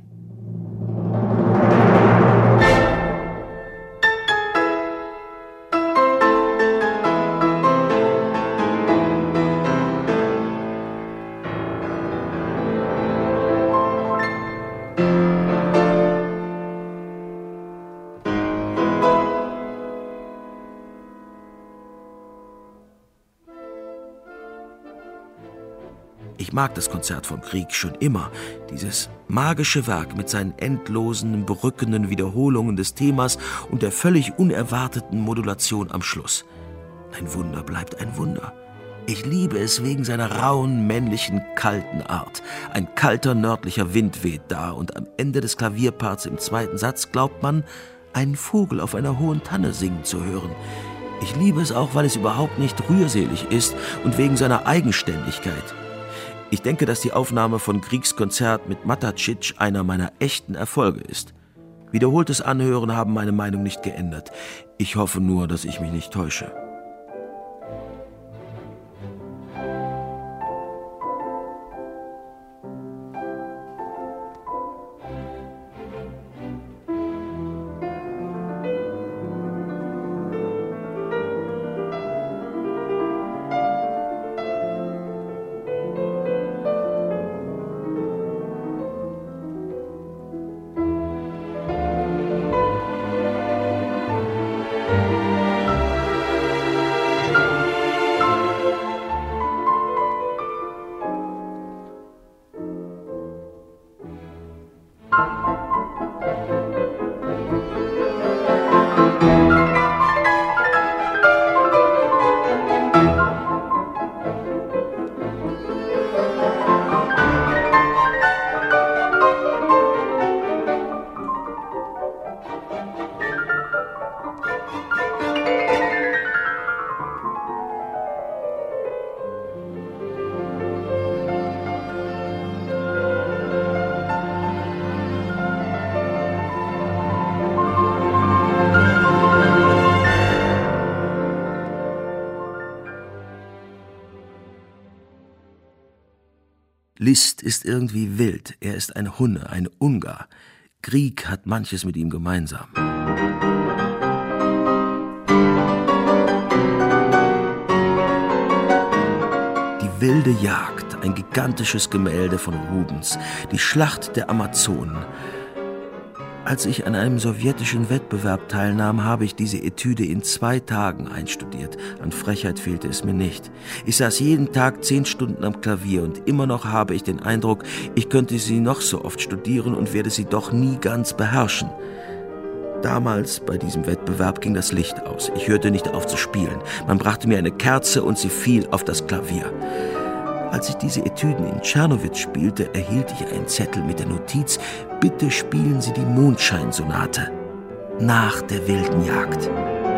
Ich mag das Konzert von Grieg schon immer. Dieses magische Werk mit seinen endlosen, berückenden Wiederholungen des Themas und der völlig unerwarteten Modulation am Schluss. Ein Wunder bleibt ein Wunder. Ich liebe es wegen seiner rauen, männlichen, kalten Art. Ein kalter, nördlicher Wind weht da und am Ende des Klavierparts im zweiten Satz glaubt man, einen Vogel auf einer hohen Tanne singen zu hören. Ich liebe es auch, weil es überhaupt nicht rührselig ist und wegen seiner Eigenständigkeit. Ich denke, dass die Aufnahme von Griegs Konzert mit Matačić einer meiner echten Erfolge ist. Wiederholtes Anhören haben meine Meinung nicht geändert. Ich hoffe nur, dass ich mich nicht täusche. Liszt ist irgendwie wild. Er ist ein Hunne, ein Ungar. Grieg hat manches mit ihm gemeinsam. Die wilde Jagd, ein gigantisches Gemälde von Rubens, die Schlacht der Amazonen. Als ich an einem sowjetischen Wettbewerb teilnahm, habe ich diese Etüde in 2 Tagen einstudiert. An Frechheit fehlte es mir nicht. Ich saß jeden Tag 10 Stunden am Klavier und immer noch habe ich den Eindruck, ich könnte sie noch so oft studieren und werde sie doch nie ganz beherrschen. Damals bei diesem Wettbewerb ging das Licht aus. Ich hörte nicht auf zu spielen. Man brachte mir eine Kerze und sie fiel auf das Klavier. Als ich diese Etüden in Czernowitz spielte, erhielt ich einen Zettel mit der Notiz: Bitte spielen Sie die Mondscheinsonate nach der wilden Jagd.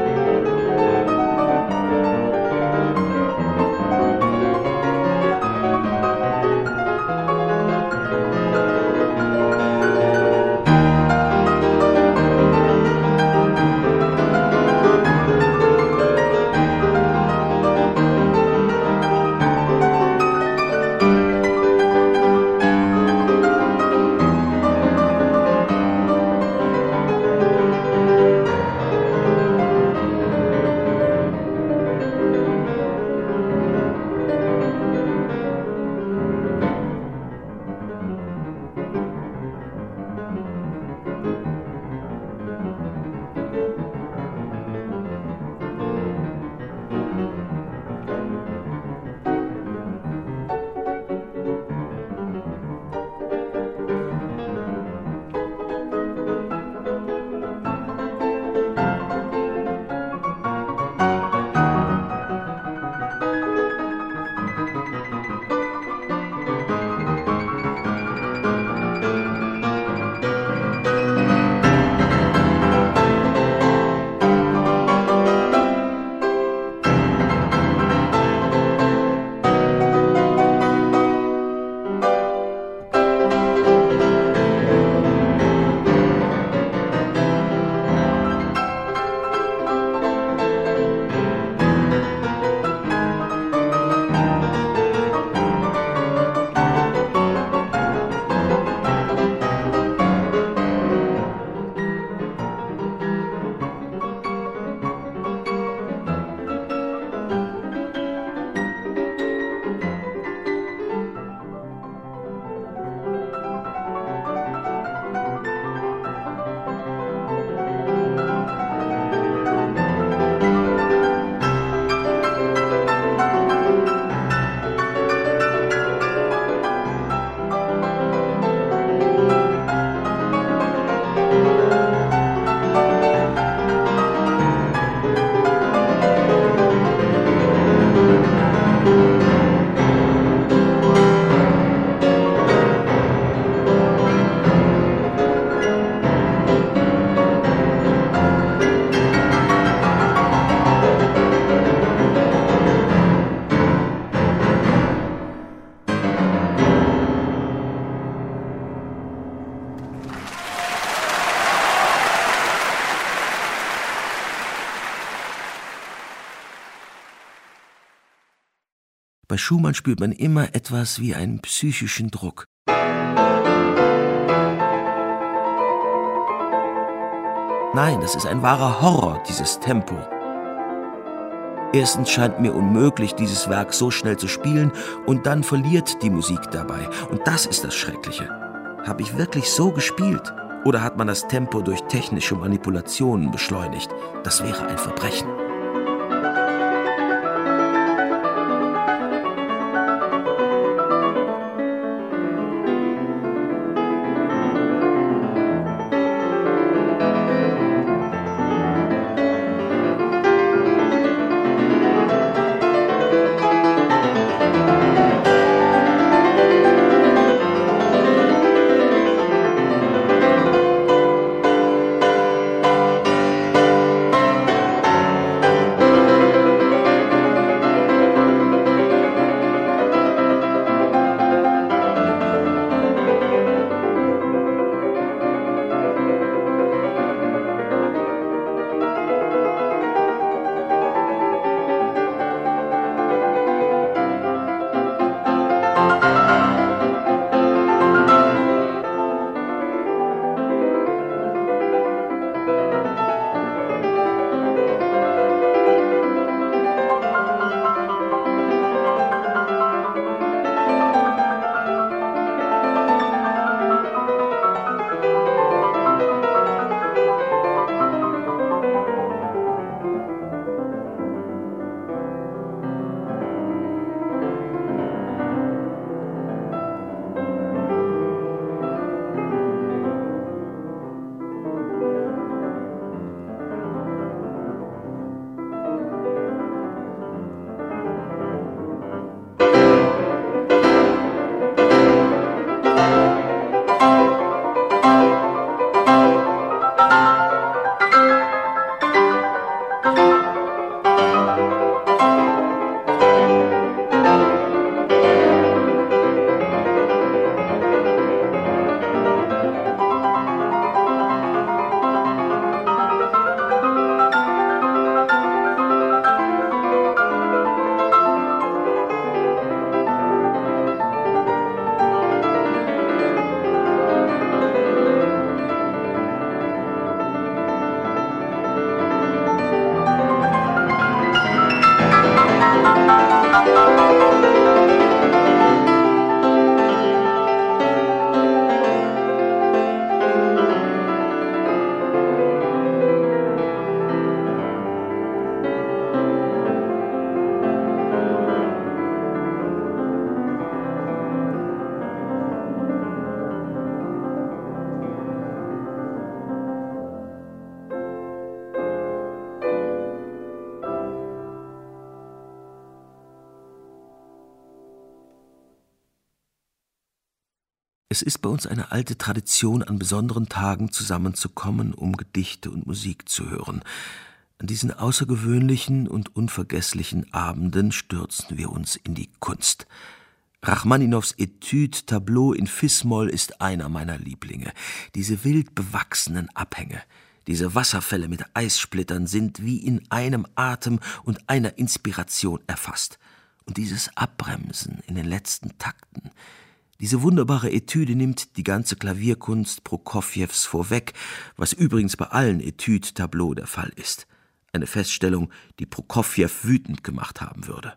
Bei Schumann spürt man immer etwas wie einen psychischen Druck. Nein, das ist ein wahrer Horror, dieses Tempo. Erstens scheint mir unmöglich, dieses Werk so schnell zu spielen, und dann verliert die Musik dabei. Und das ist das Schreckliche. Habe ich wirklich so gespielt? Oder hat man das Tempo durch technische Manipulationen beschleunigt? Das wäre ein Verbrechen. Es ist bei uns eine alte Tradition, an besonderen Tagen zusammenzukommen, um Gedichte und Musik zu hören. An diesen außergewöhnlichen und unvergesslichen Abenden stürzen wir uns in die Kunst. Rachmaninows Etüde Tableau in Fis-Moll ist einer meiner Lieblinge. Diese wild bewachsenen Abhänge, diese Wasserfälle mit Eissplittern sind wie in einem Atem und einer Inspiration erfasst. Und dieses Abbremsen in den letzten Takten, diese wunderbare Etüde nimmt die ganze Klavierkunst Prokofjews vorweg, was übrigens bei allen Etüde-Tableaux der Fall ist. Eine Feststellung, die Prokofjew wütend gemacht haben würde.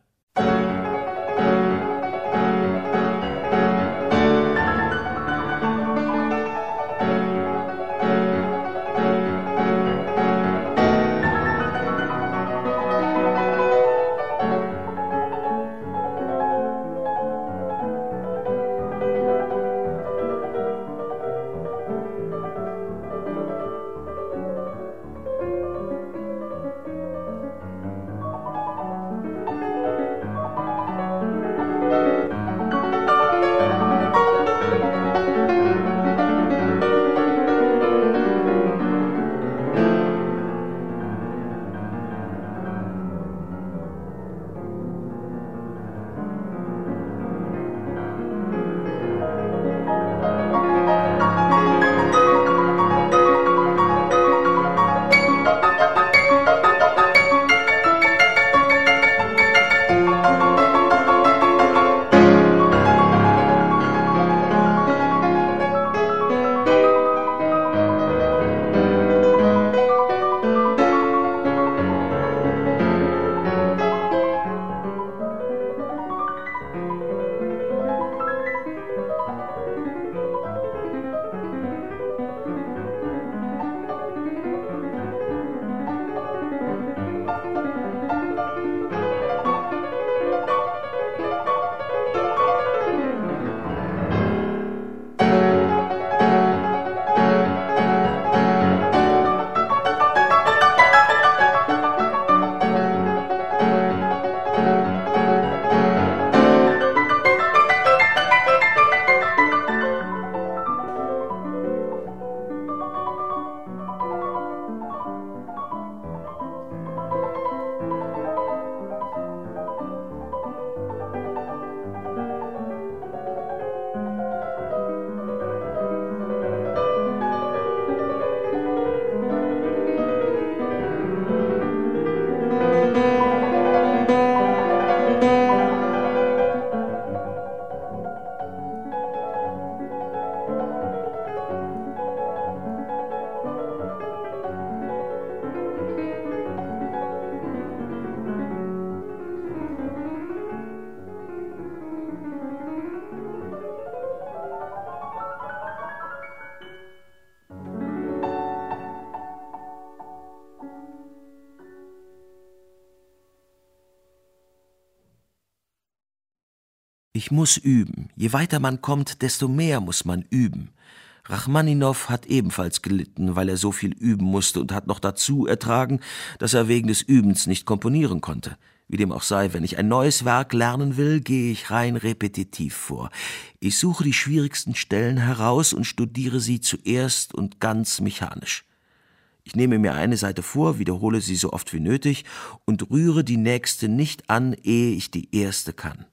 Ich muss üben. Je weiter man kommt, desto mehr muss man üben. Rachmaninow hat ebenfalls gelitten, weil er so viel üben musste und hat noch dazu ertragen, dass er wegen des Übens nicht komponieren konnte. Wie dem auch sei, wenn ich ein neues Werk lernen will, gehe ich rein repetitiv vor. Ich suche die schwierigsten Stellen heraus und studiere sie zuerst und ganz mechanisch. Ich nehme mir eine Seite vor, wiederhole sie so oft wie nötig und rühre die nächste nicht an, ehe ich die erste kann.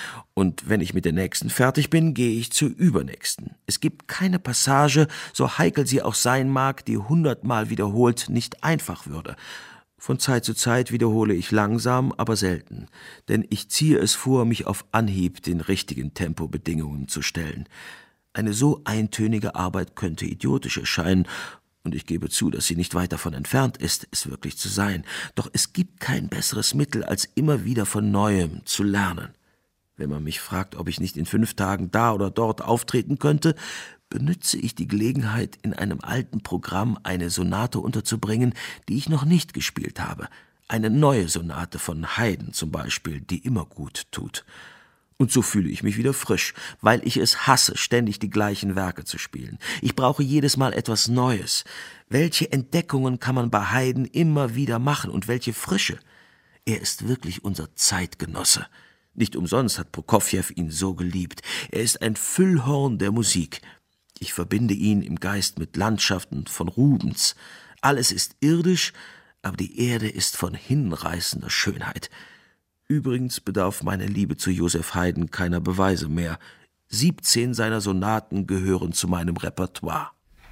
Und wenn ich mit der nächsten fertig bin, gehe ich zur übernächsten. Es gibt keine Passage, so heikel sie auch sein mag, die 100-mal wiederholt nicht einfach würde. Von Zeit zu Zeit wiederhole ich langsam, aber selten, denn ich ziehe es vor, mich auf Anhieb den richtigen Tempobedingungen zu stellen. Eine so eintönige Arbeit könnte idiotisch erscheinen, und ich gebe zu, dass sie nicht weit davon entfernt ist, es wirklich zu sein. Doch es gibt kein besseres Mittel, als immer wieder von Neuem zu lernen. Wenn man mich fragt, ob ich nicht in 5 Tagen da oder dort auftreten könnte, benütze ich die Gelegenheit, in einem alten Programm eine Sonate unterzubringen, die ich noch nicht gespielt habe. Eine neue Sonate von Haydn zum Beispiel, die immer gut tut. Und so fühle ich mich wieder frisch, weil ich es hasse, ständig die gleichen Werke zu spielen. Ich brauche jedes Mal etwas Neues. Welche Entdeckungen kann man bei Haydn immer wieder machen und welche Frische? Er ist wirklich unser Zeitgenosse. Nicht umsonst hat Prokofjew ihn so geliebt. Er ist ein Füllhorn der Musik. Ich verbinde ihn im Geist mit Landschaften von Rubens. Alles ist irdisch, aber die Erde ist von hinreißender Schönheit. Übrigens bedarf meine Liebe zu Joseph Haydn keiner Beweise mehr. 17 seiner Sonaten gehören zu meinem Repertoire.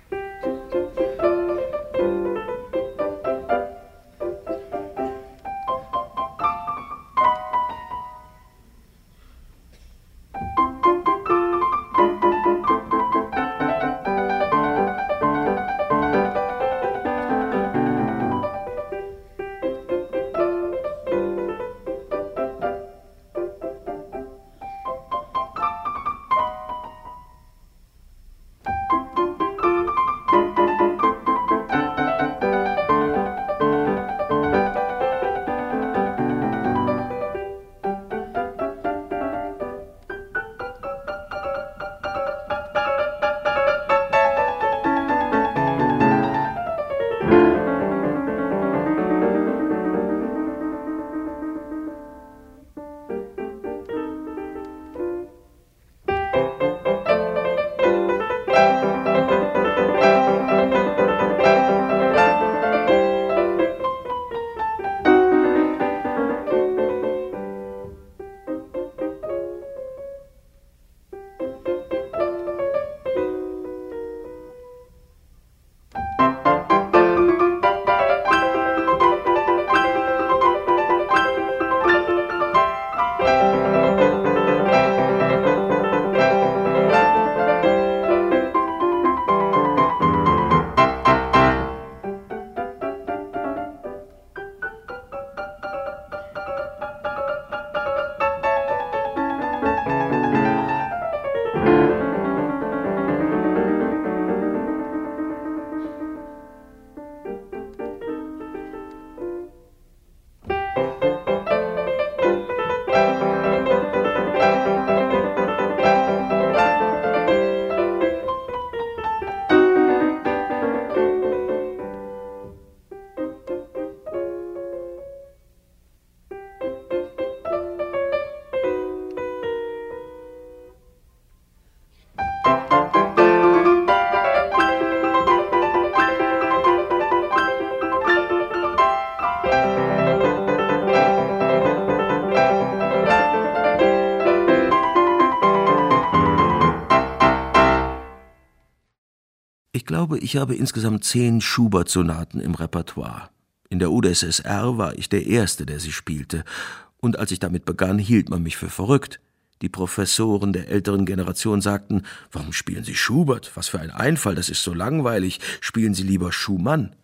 Ich glaube, ich habe insgesamt 10 Schubert-Sonaten im Repertoire. In der UdSSR war ich der Erste, der sie spielte. Und als ich damit begann, hielt man mich für verrückt. Die Professoren der älteren Generation sagten, warum spielen Sie Schubert? Was für ein Einfall, das ist so langweilig. Spielen Sie lieber Schumann.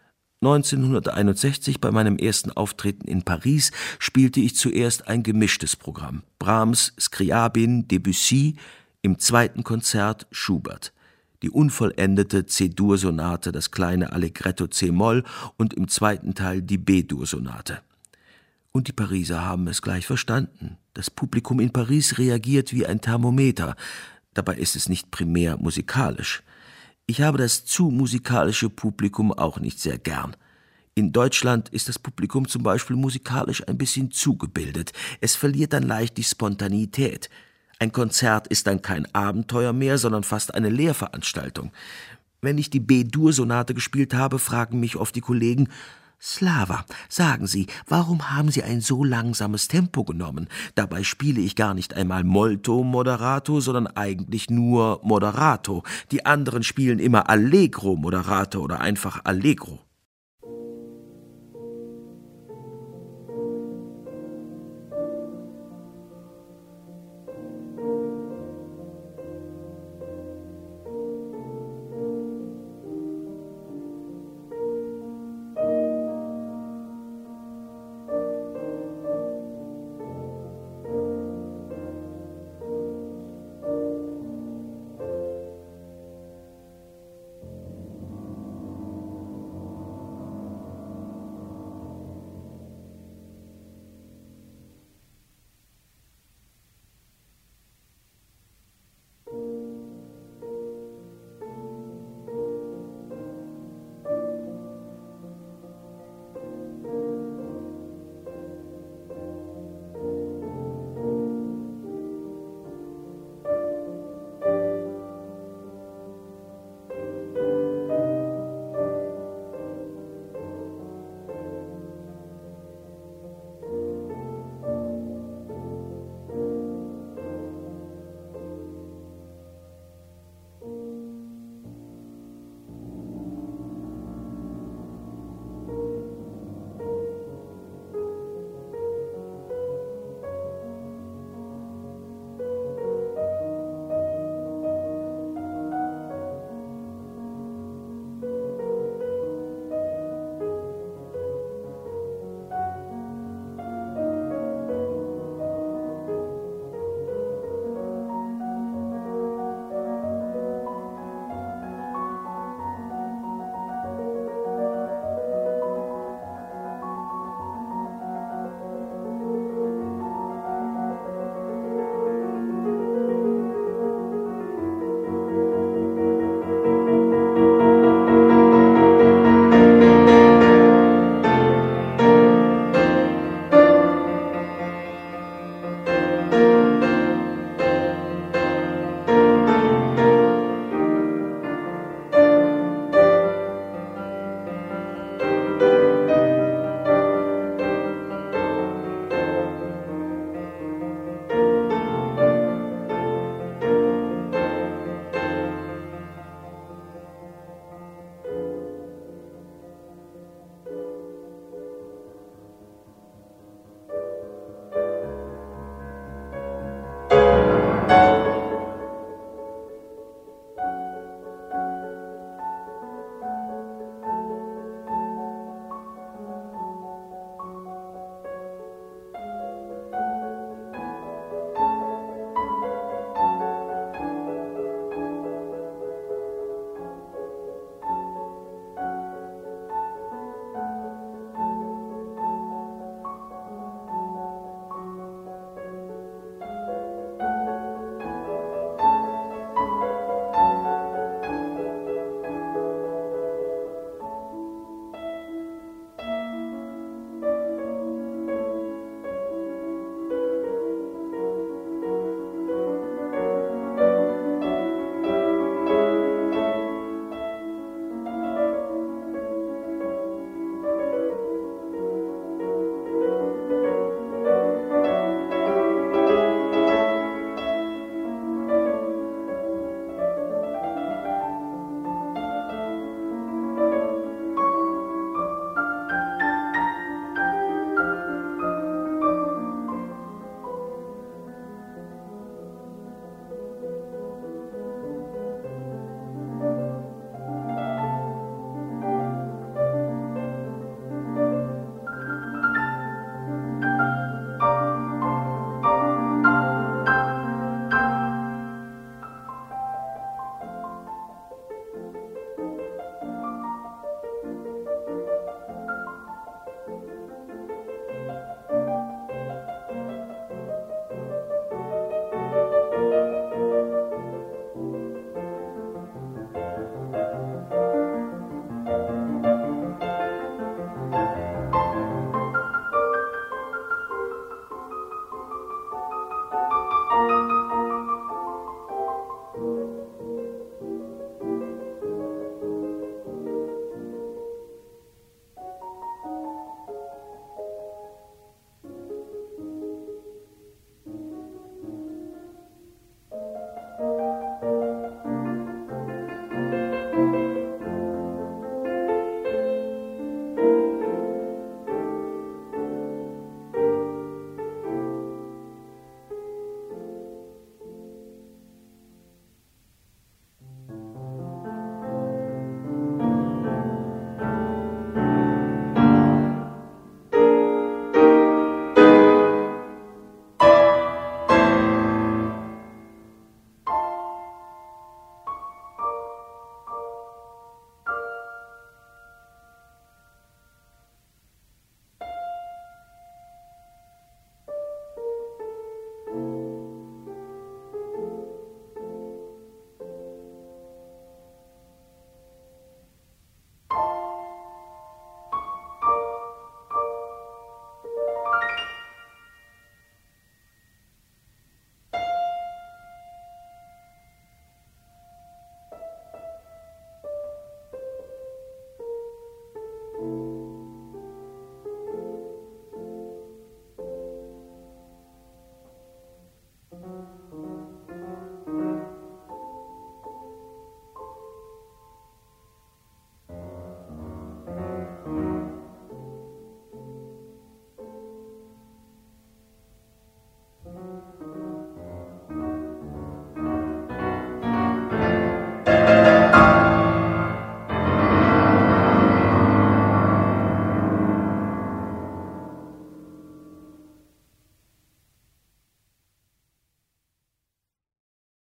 1961, bei meinem ersten Auftreten in Paris, spielte ich zuerst ein gemischtes Programm. Brahms, Scriabin, Debussy, im zweiten Konzert Schubert. Die unvollendete C-Dur-Sonate, das kleine Allegretto C-Moll und im zweiten Teil die B-Dur-Sonate. Und die Pariser haben es gleich verstanden. Das Publikum in Paris reagiert wie ein Thermometer. Dabei ist es nicht primär musikalisch. Ich habe das zu musikalische Publikum auch nicht sehr gern. In Deutschland ist das Publikum zum Beispiel musikalisch ein bisschen zugebildet. Es verliert dann leicht die Spontanität. Ein Konzert ist dann kein Abenteuer mehr, sondern fast eine Lehrveranstaltung. Wenn ich die B-Dur-Sonate gespielt habe, fragen mich oft die Kollegen: Slava, sagen Sie, warum haben Sie ein so langsames Tempo genommen? Dabei spiele ich gar nicht einmal Molto Moderato, sondern eigentlich nur Moderato. Die anderen spielen immer Allegro Moderato oder einfach Allegro.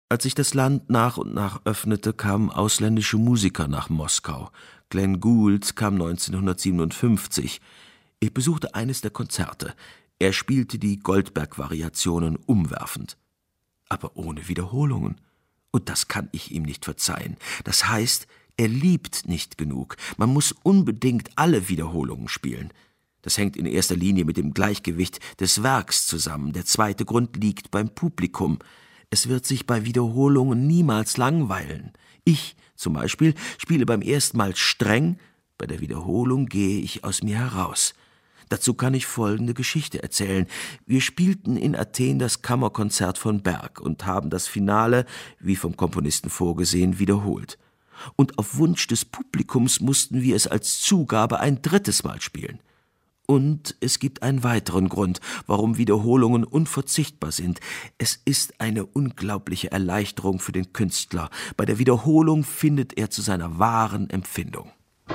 Als sich das Land nach und nach öffnete, kamen ausländische Musiker nach Moskau. Glenn Gould kam 1957. Ich besuchte eines der Konzerte. Er spielte die Goldberg-Variationen umwerfend, aber ohne Wiederholungen. Und das kann ich ihm nicht verzeihen. Das heißt, er liebt nicht genug. Man muss unbedingt alle Wiederholungen spielen. Das hängt in erster Linie mit dem Gleichgewicht des Werks zusammen. Der zweite Grund liegt beim Publikum. Es wird sich bei Wiederholungen niemals langweilen. Ich zum Beispiel spiele beim ersten Mal streng, bei der Wiederholung gehe ich aus mir heraus. Dazu kann ich folgende Geschichte erzählen. Wir spielten in Athen das Kammerkonzert von Berg und haben das Finale, wie vom Komponisten vorgesehen, wiederholt. Und auf Wunsch des Publikums mussten wir es als Zugabe ein drittes Mal spielen. Und es gibt einen weiteren Grund, warum Wiederholungen unverzichtbar sind. Es ist eine unglaubliche Erleichterung für den Künstler. Bei der Wiederholung findet er zu seiner wahren Empfindung.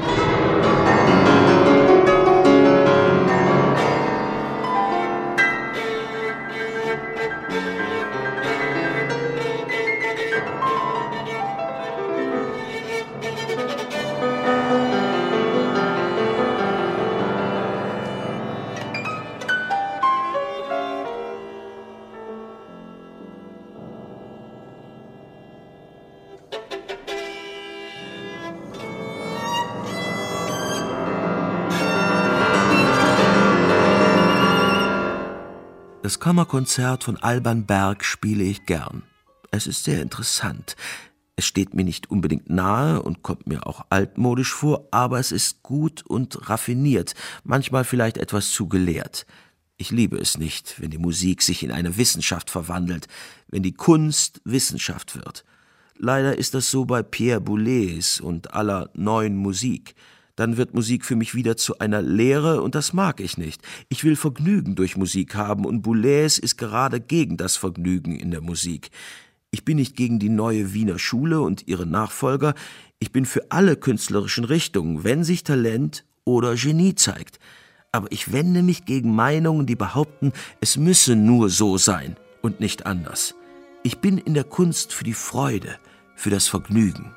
Das Kammerkonzert von Alban Berg spiele ich gern. Es ist sehr interessant. Es steht mir nicht unbedingt nahe und kommt mir auch altmodisch vor, aber es ist gut und raffiniert, manchmal vielleicht etwas zu gelehrt. Ich liebe es nicht, wenn die Musik sich in eine Wissenschaft verwandelt, wenn die Kunst Wissenschaft wird. Leider ist das so bei Pierre Boulez und aller neuen Musik. Dann wird Musik für mich wieder zu einer Lehre und das mag ich nicht. Ich will Vergnügen durch Musik haben und Boulez ist gerade gegen das Vergnügen in der Musik. Ich bin nicht gegen die neue Wiener Schule und ihre Nachfolger. Ich bin für alle künstlerischen Richtungen, wenn sich Talent oder Genie zeigt. Aber ich wende mich gegen Meinungen, die behaupten, es müsse nur so sein und nicht anders. Ich bin in der Kunst für die Freude, für das Vergnügen.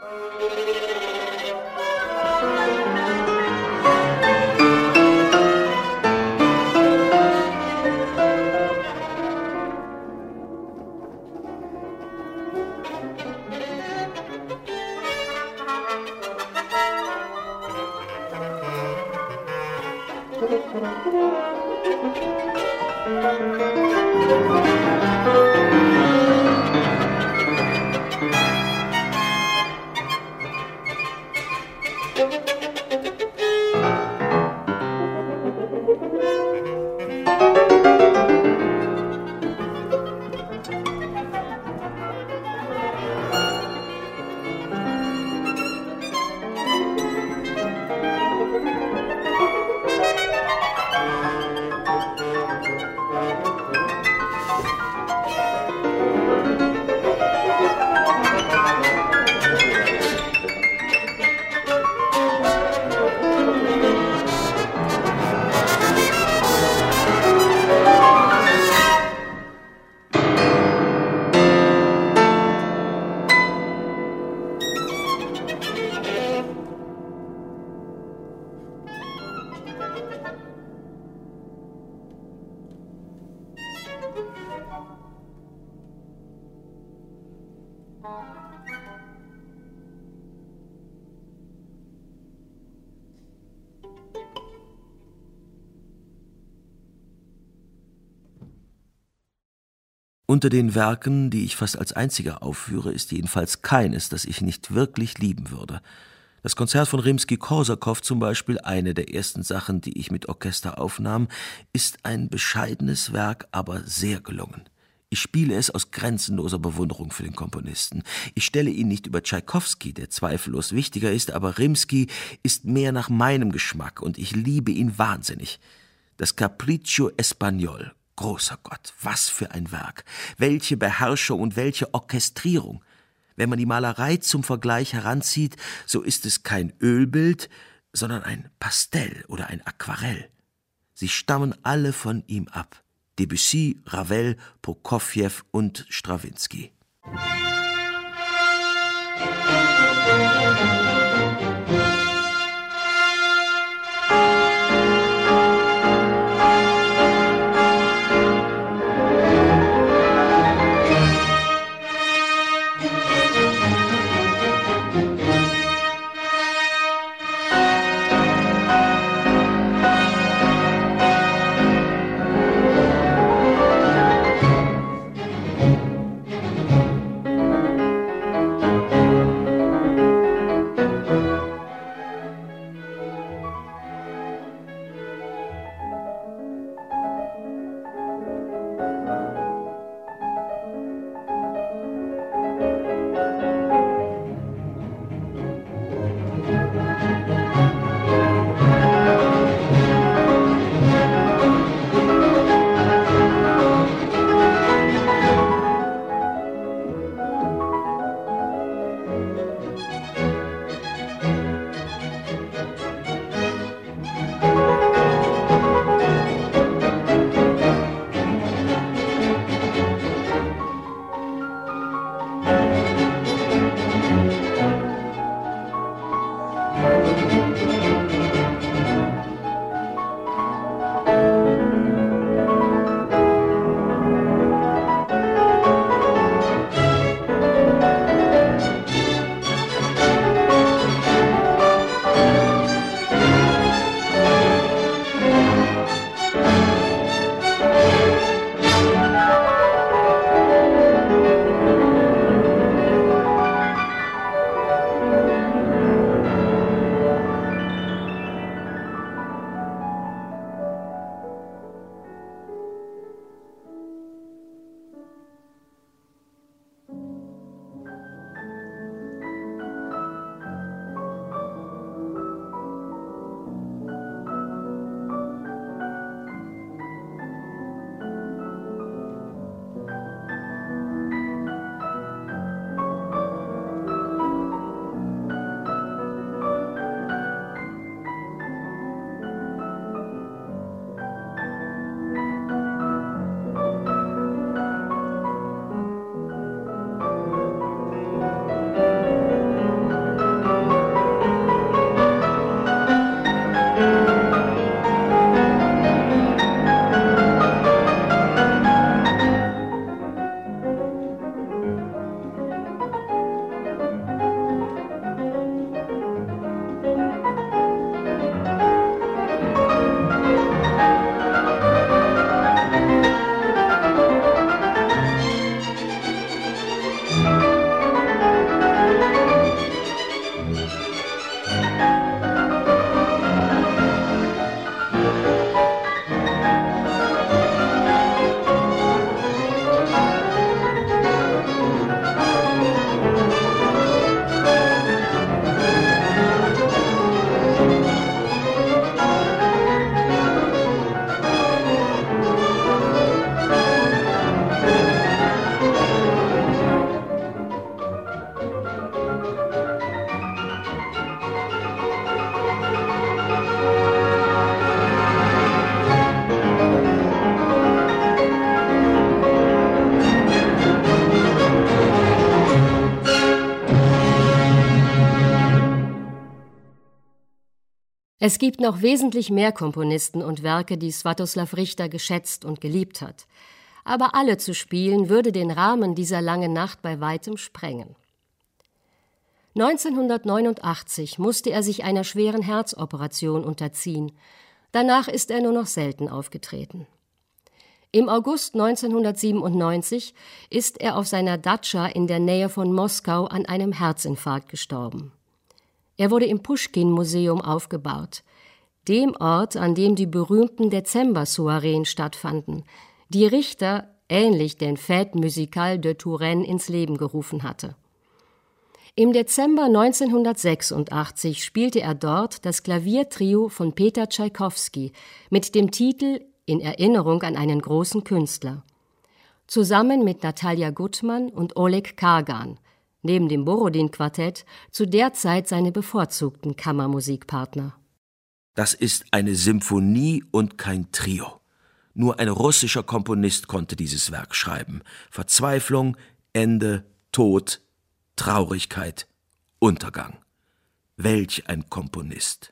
Unter den Werken, die ich fast als einziger aufführe, ist jedenfalls keines, das ich nicht wirklich lieben würde. Das Konzert von Rimski-Korsakow zum Beispiel, eine der ersten Sachen, die ich mit Orchester aufnahm, ist ein bescheidenes Werk, aber sehr gelungen. Ich spiele es aus grenzenloser Bewunderung für den Komponisten. Ich stelle ihn nicht über Tschaikowski, der zweifellos wichtiger ist, aber Rimski ist mehr nach meinem Geschmack und ich liebe ihn wahnsinnig. Das Capriccio Espagnol. Großer Gott, was für ein Werk! Welche Beherrschung und welche Orchestrierung! Wenn man die Malerei zum Vergleich heranzieht, so ist es kein Ölbild, sondern ein Pastell oder ein Aquarell. Sie stammen alle von ihm ab. Debussy, Ravel, Prokofjew und Strawinski. Es gibt noch wesentlich mehr Komponisten und Werke, die Swiatoslav Richter geschätzt und geliebt hat. Aber alle zu spielen, würde den Rahmen dieser langen Nacht bei weitem sprengen. 1989 musste er sich einer schweren Herzoperation unterziehen. Danach ist er nur noch selten aufgetreten. Im August 1997 ist er auf seiner Datscha in der Nähe von Moskau an einem Herzinfarkt gestorben. Er wurde im Puschkin-Museum aufgebahrt, dem Ort, an dem die berühmten Dezember-Soireen stattfanden, die Richter, ähnlich den Fêtes Musicales de Touraine, ins Leben gerufen hatte. Im Dezember 1986 spielte er dort das Klaviertrio von Peter Tschaikowski mit dem Titel »In Erinnerung an einen großen Künstler«, zusammen mit Natalia Gutman und Oleg Kagan, neben dem Borodin-Quartett zu der Zeit seine bevorzugten Kammermusikpartner. Das ist eine Symphonie und kein Trio. Nur ein russischer Komponist konnte dieses Werk schreiben. Verzweiflung, Ende, Tod, Traurigkeit, Untergang. Welch ein Komponist!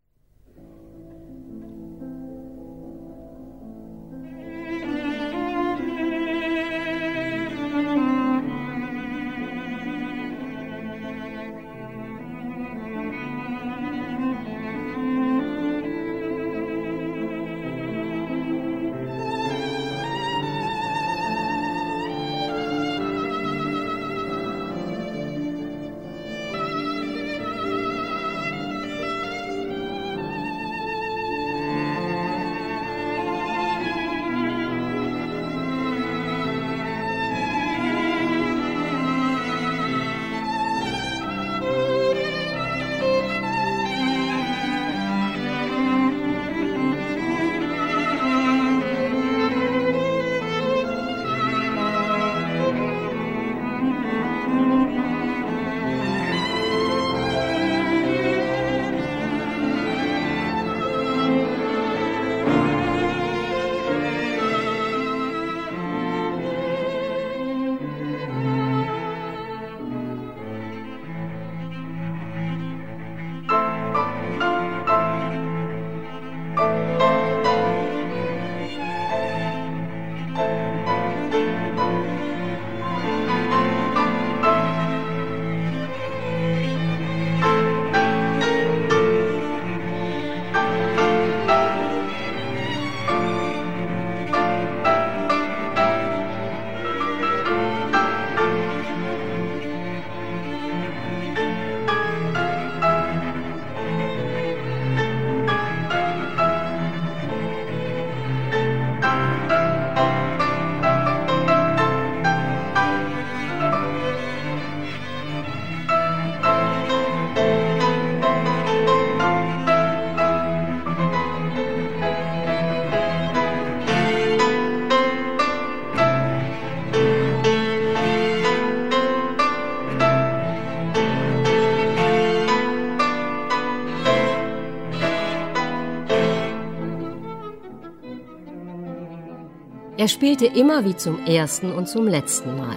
Er spielte immer wie zum ersten und zum letzten Mal.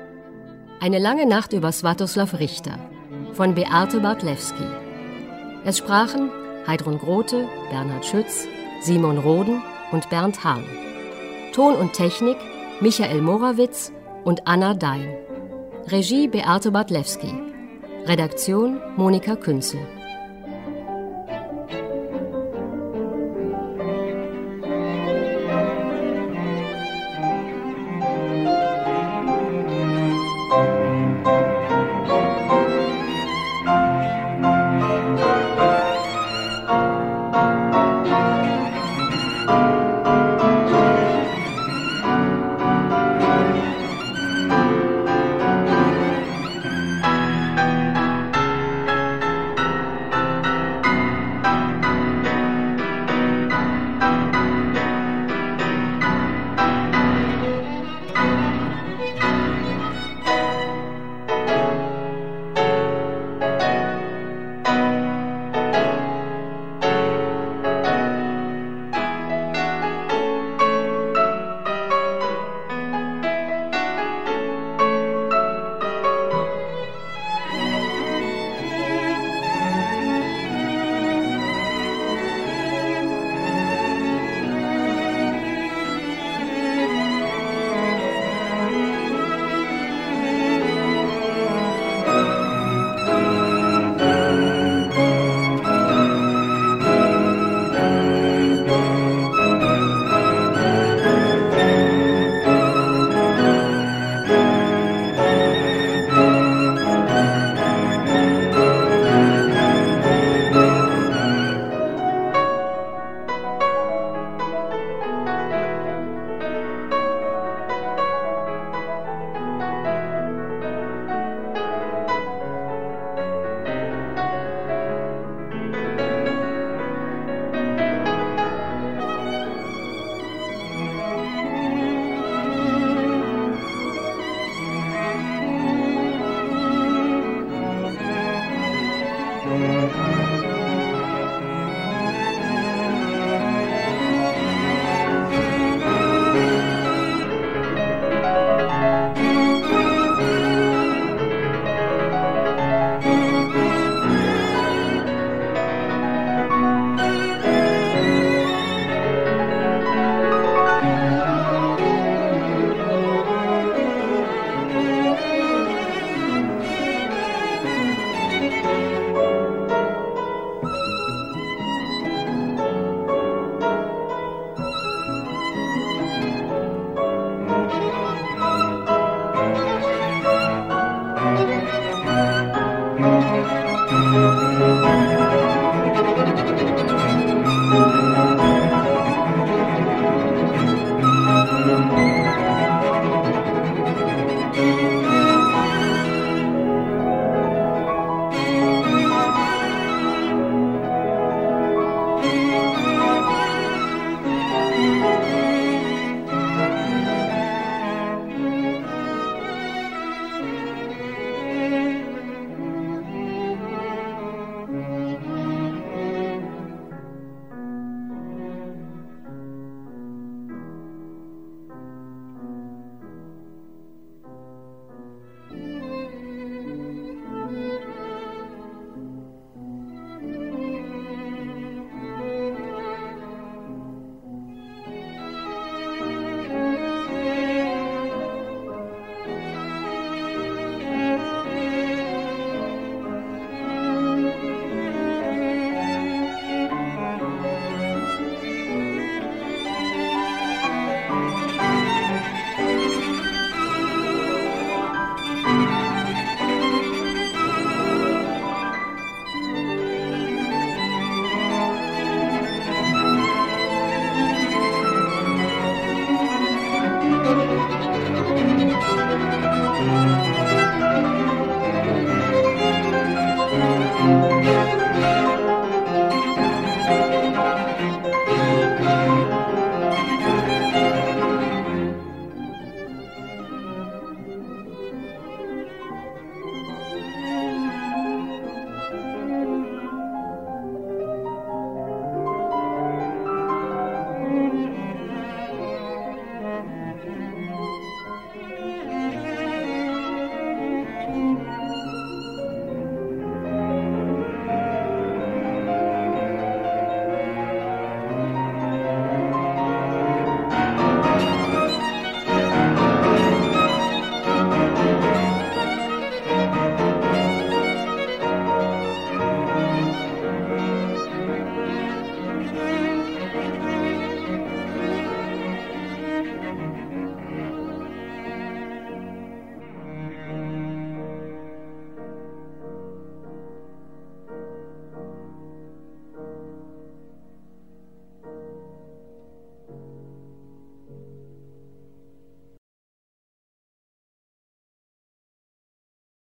Eine lange Nacht über Swatoslaw Richter von Beate Bartlewski. Es sprachen Heidrun Grote, Bernhard Schütz, Simon Roden und Bernd Hahn. Ton und Technik Michael Morawitz und Anna Dein. Regie Beate Bartlewski. Redaktion Monika Künzel.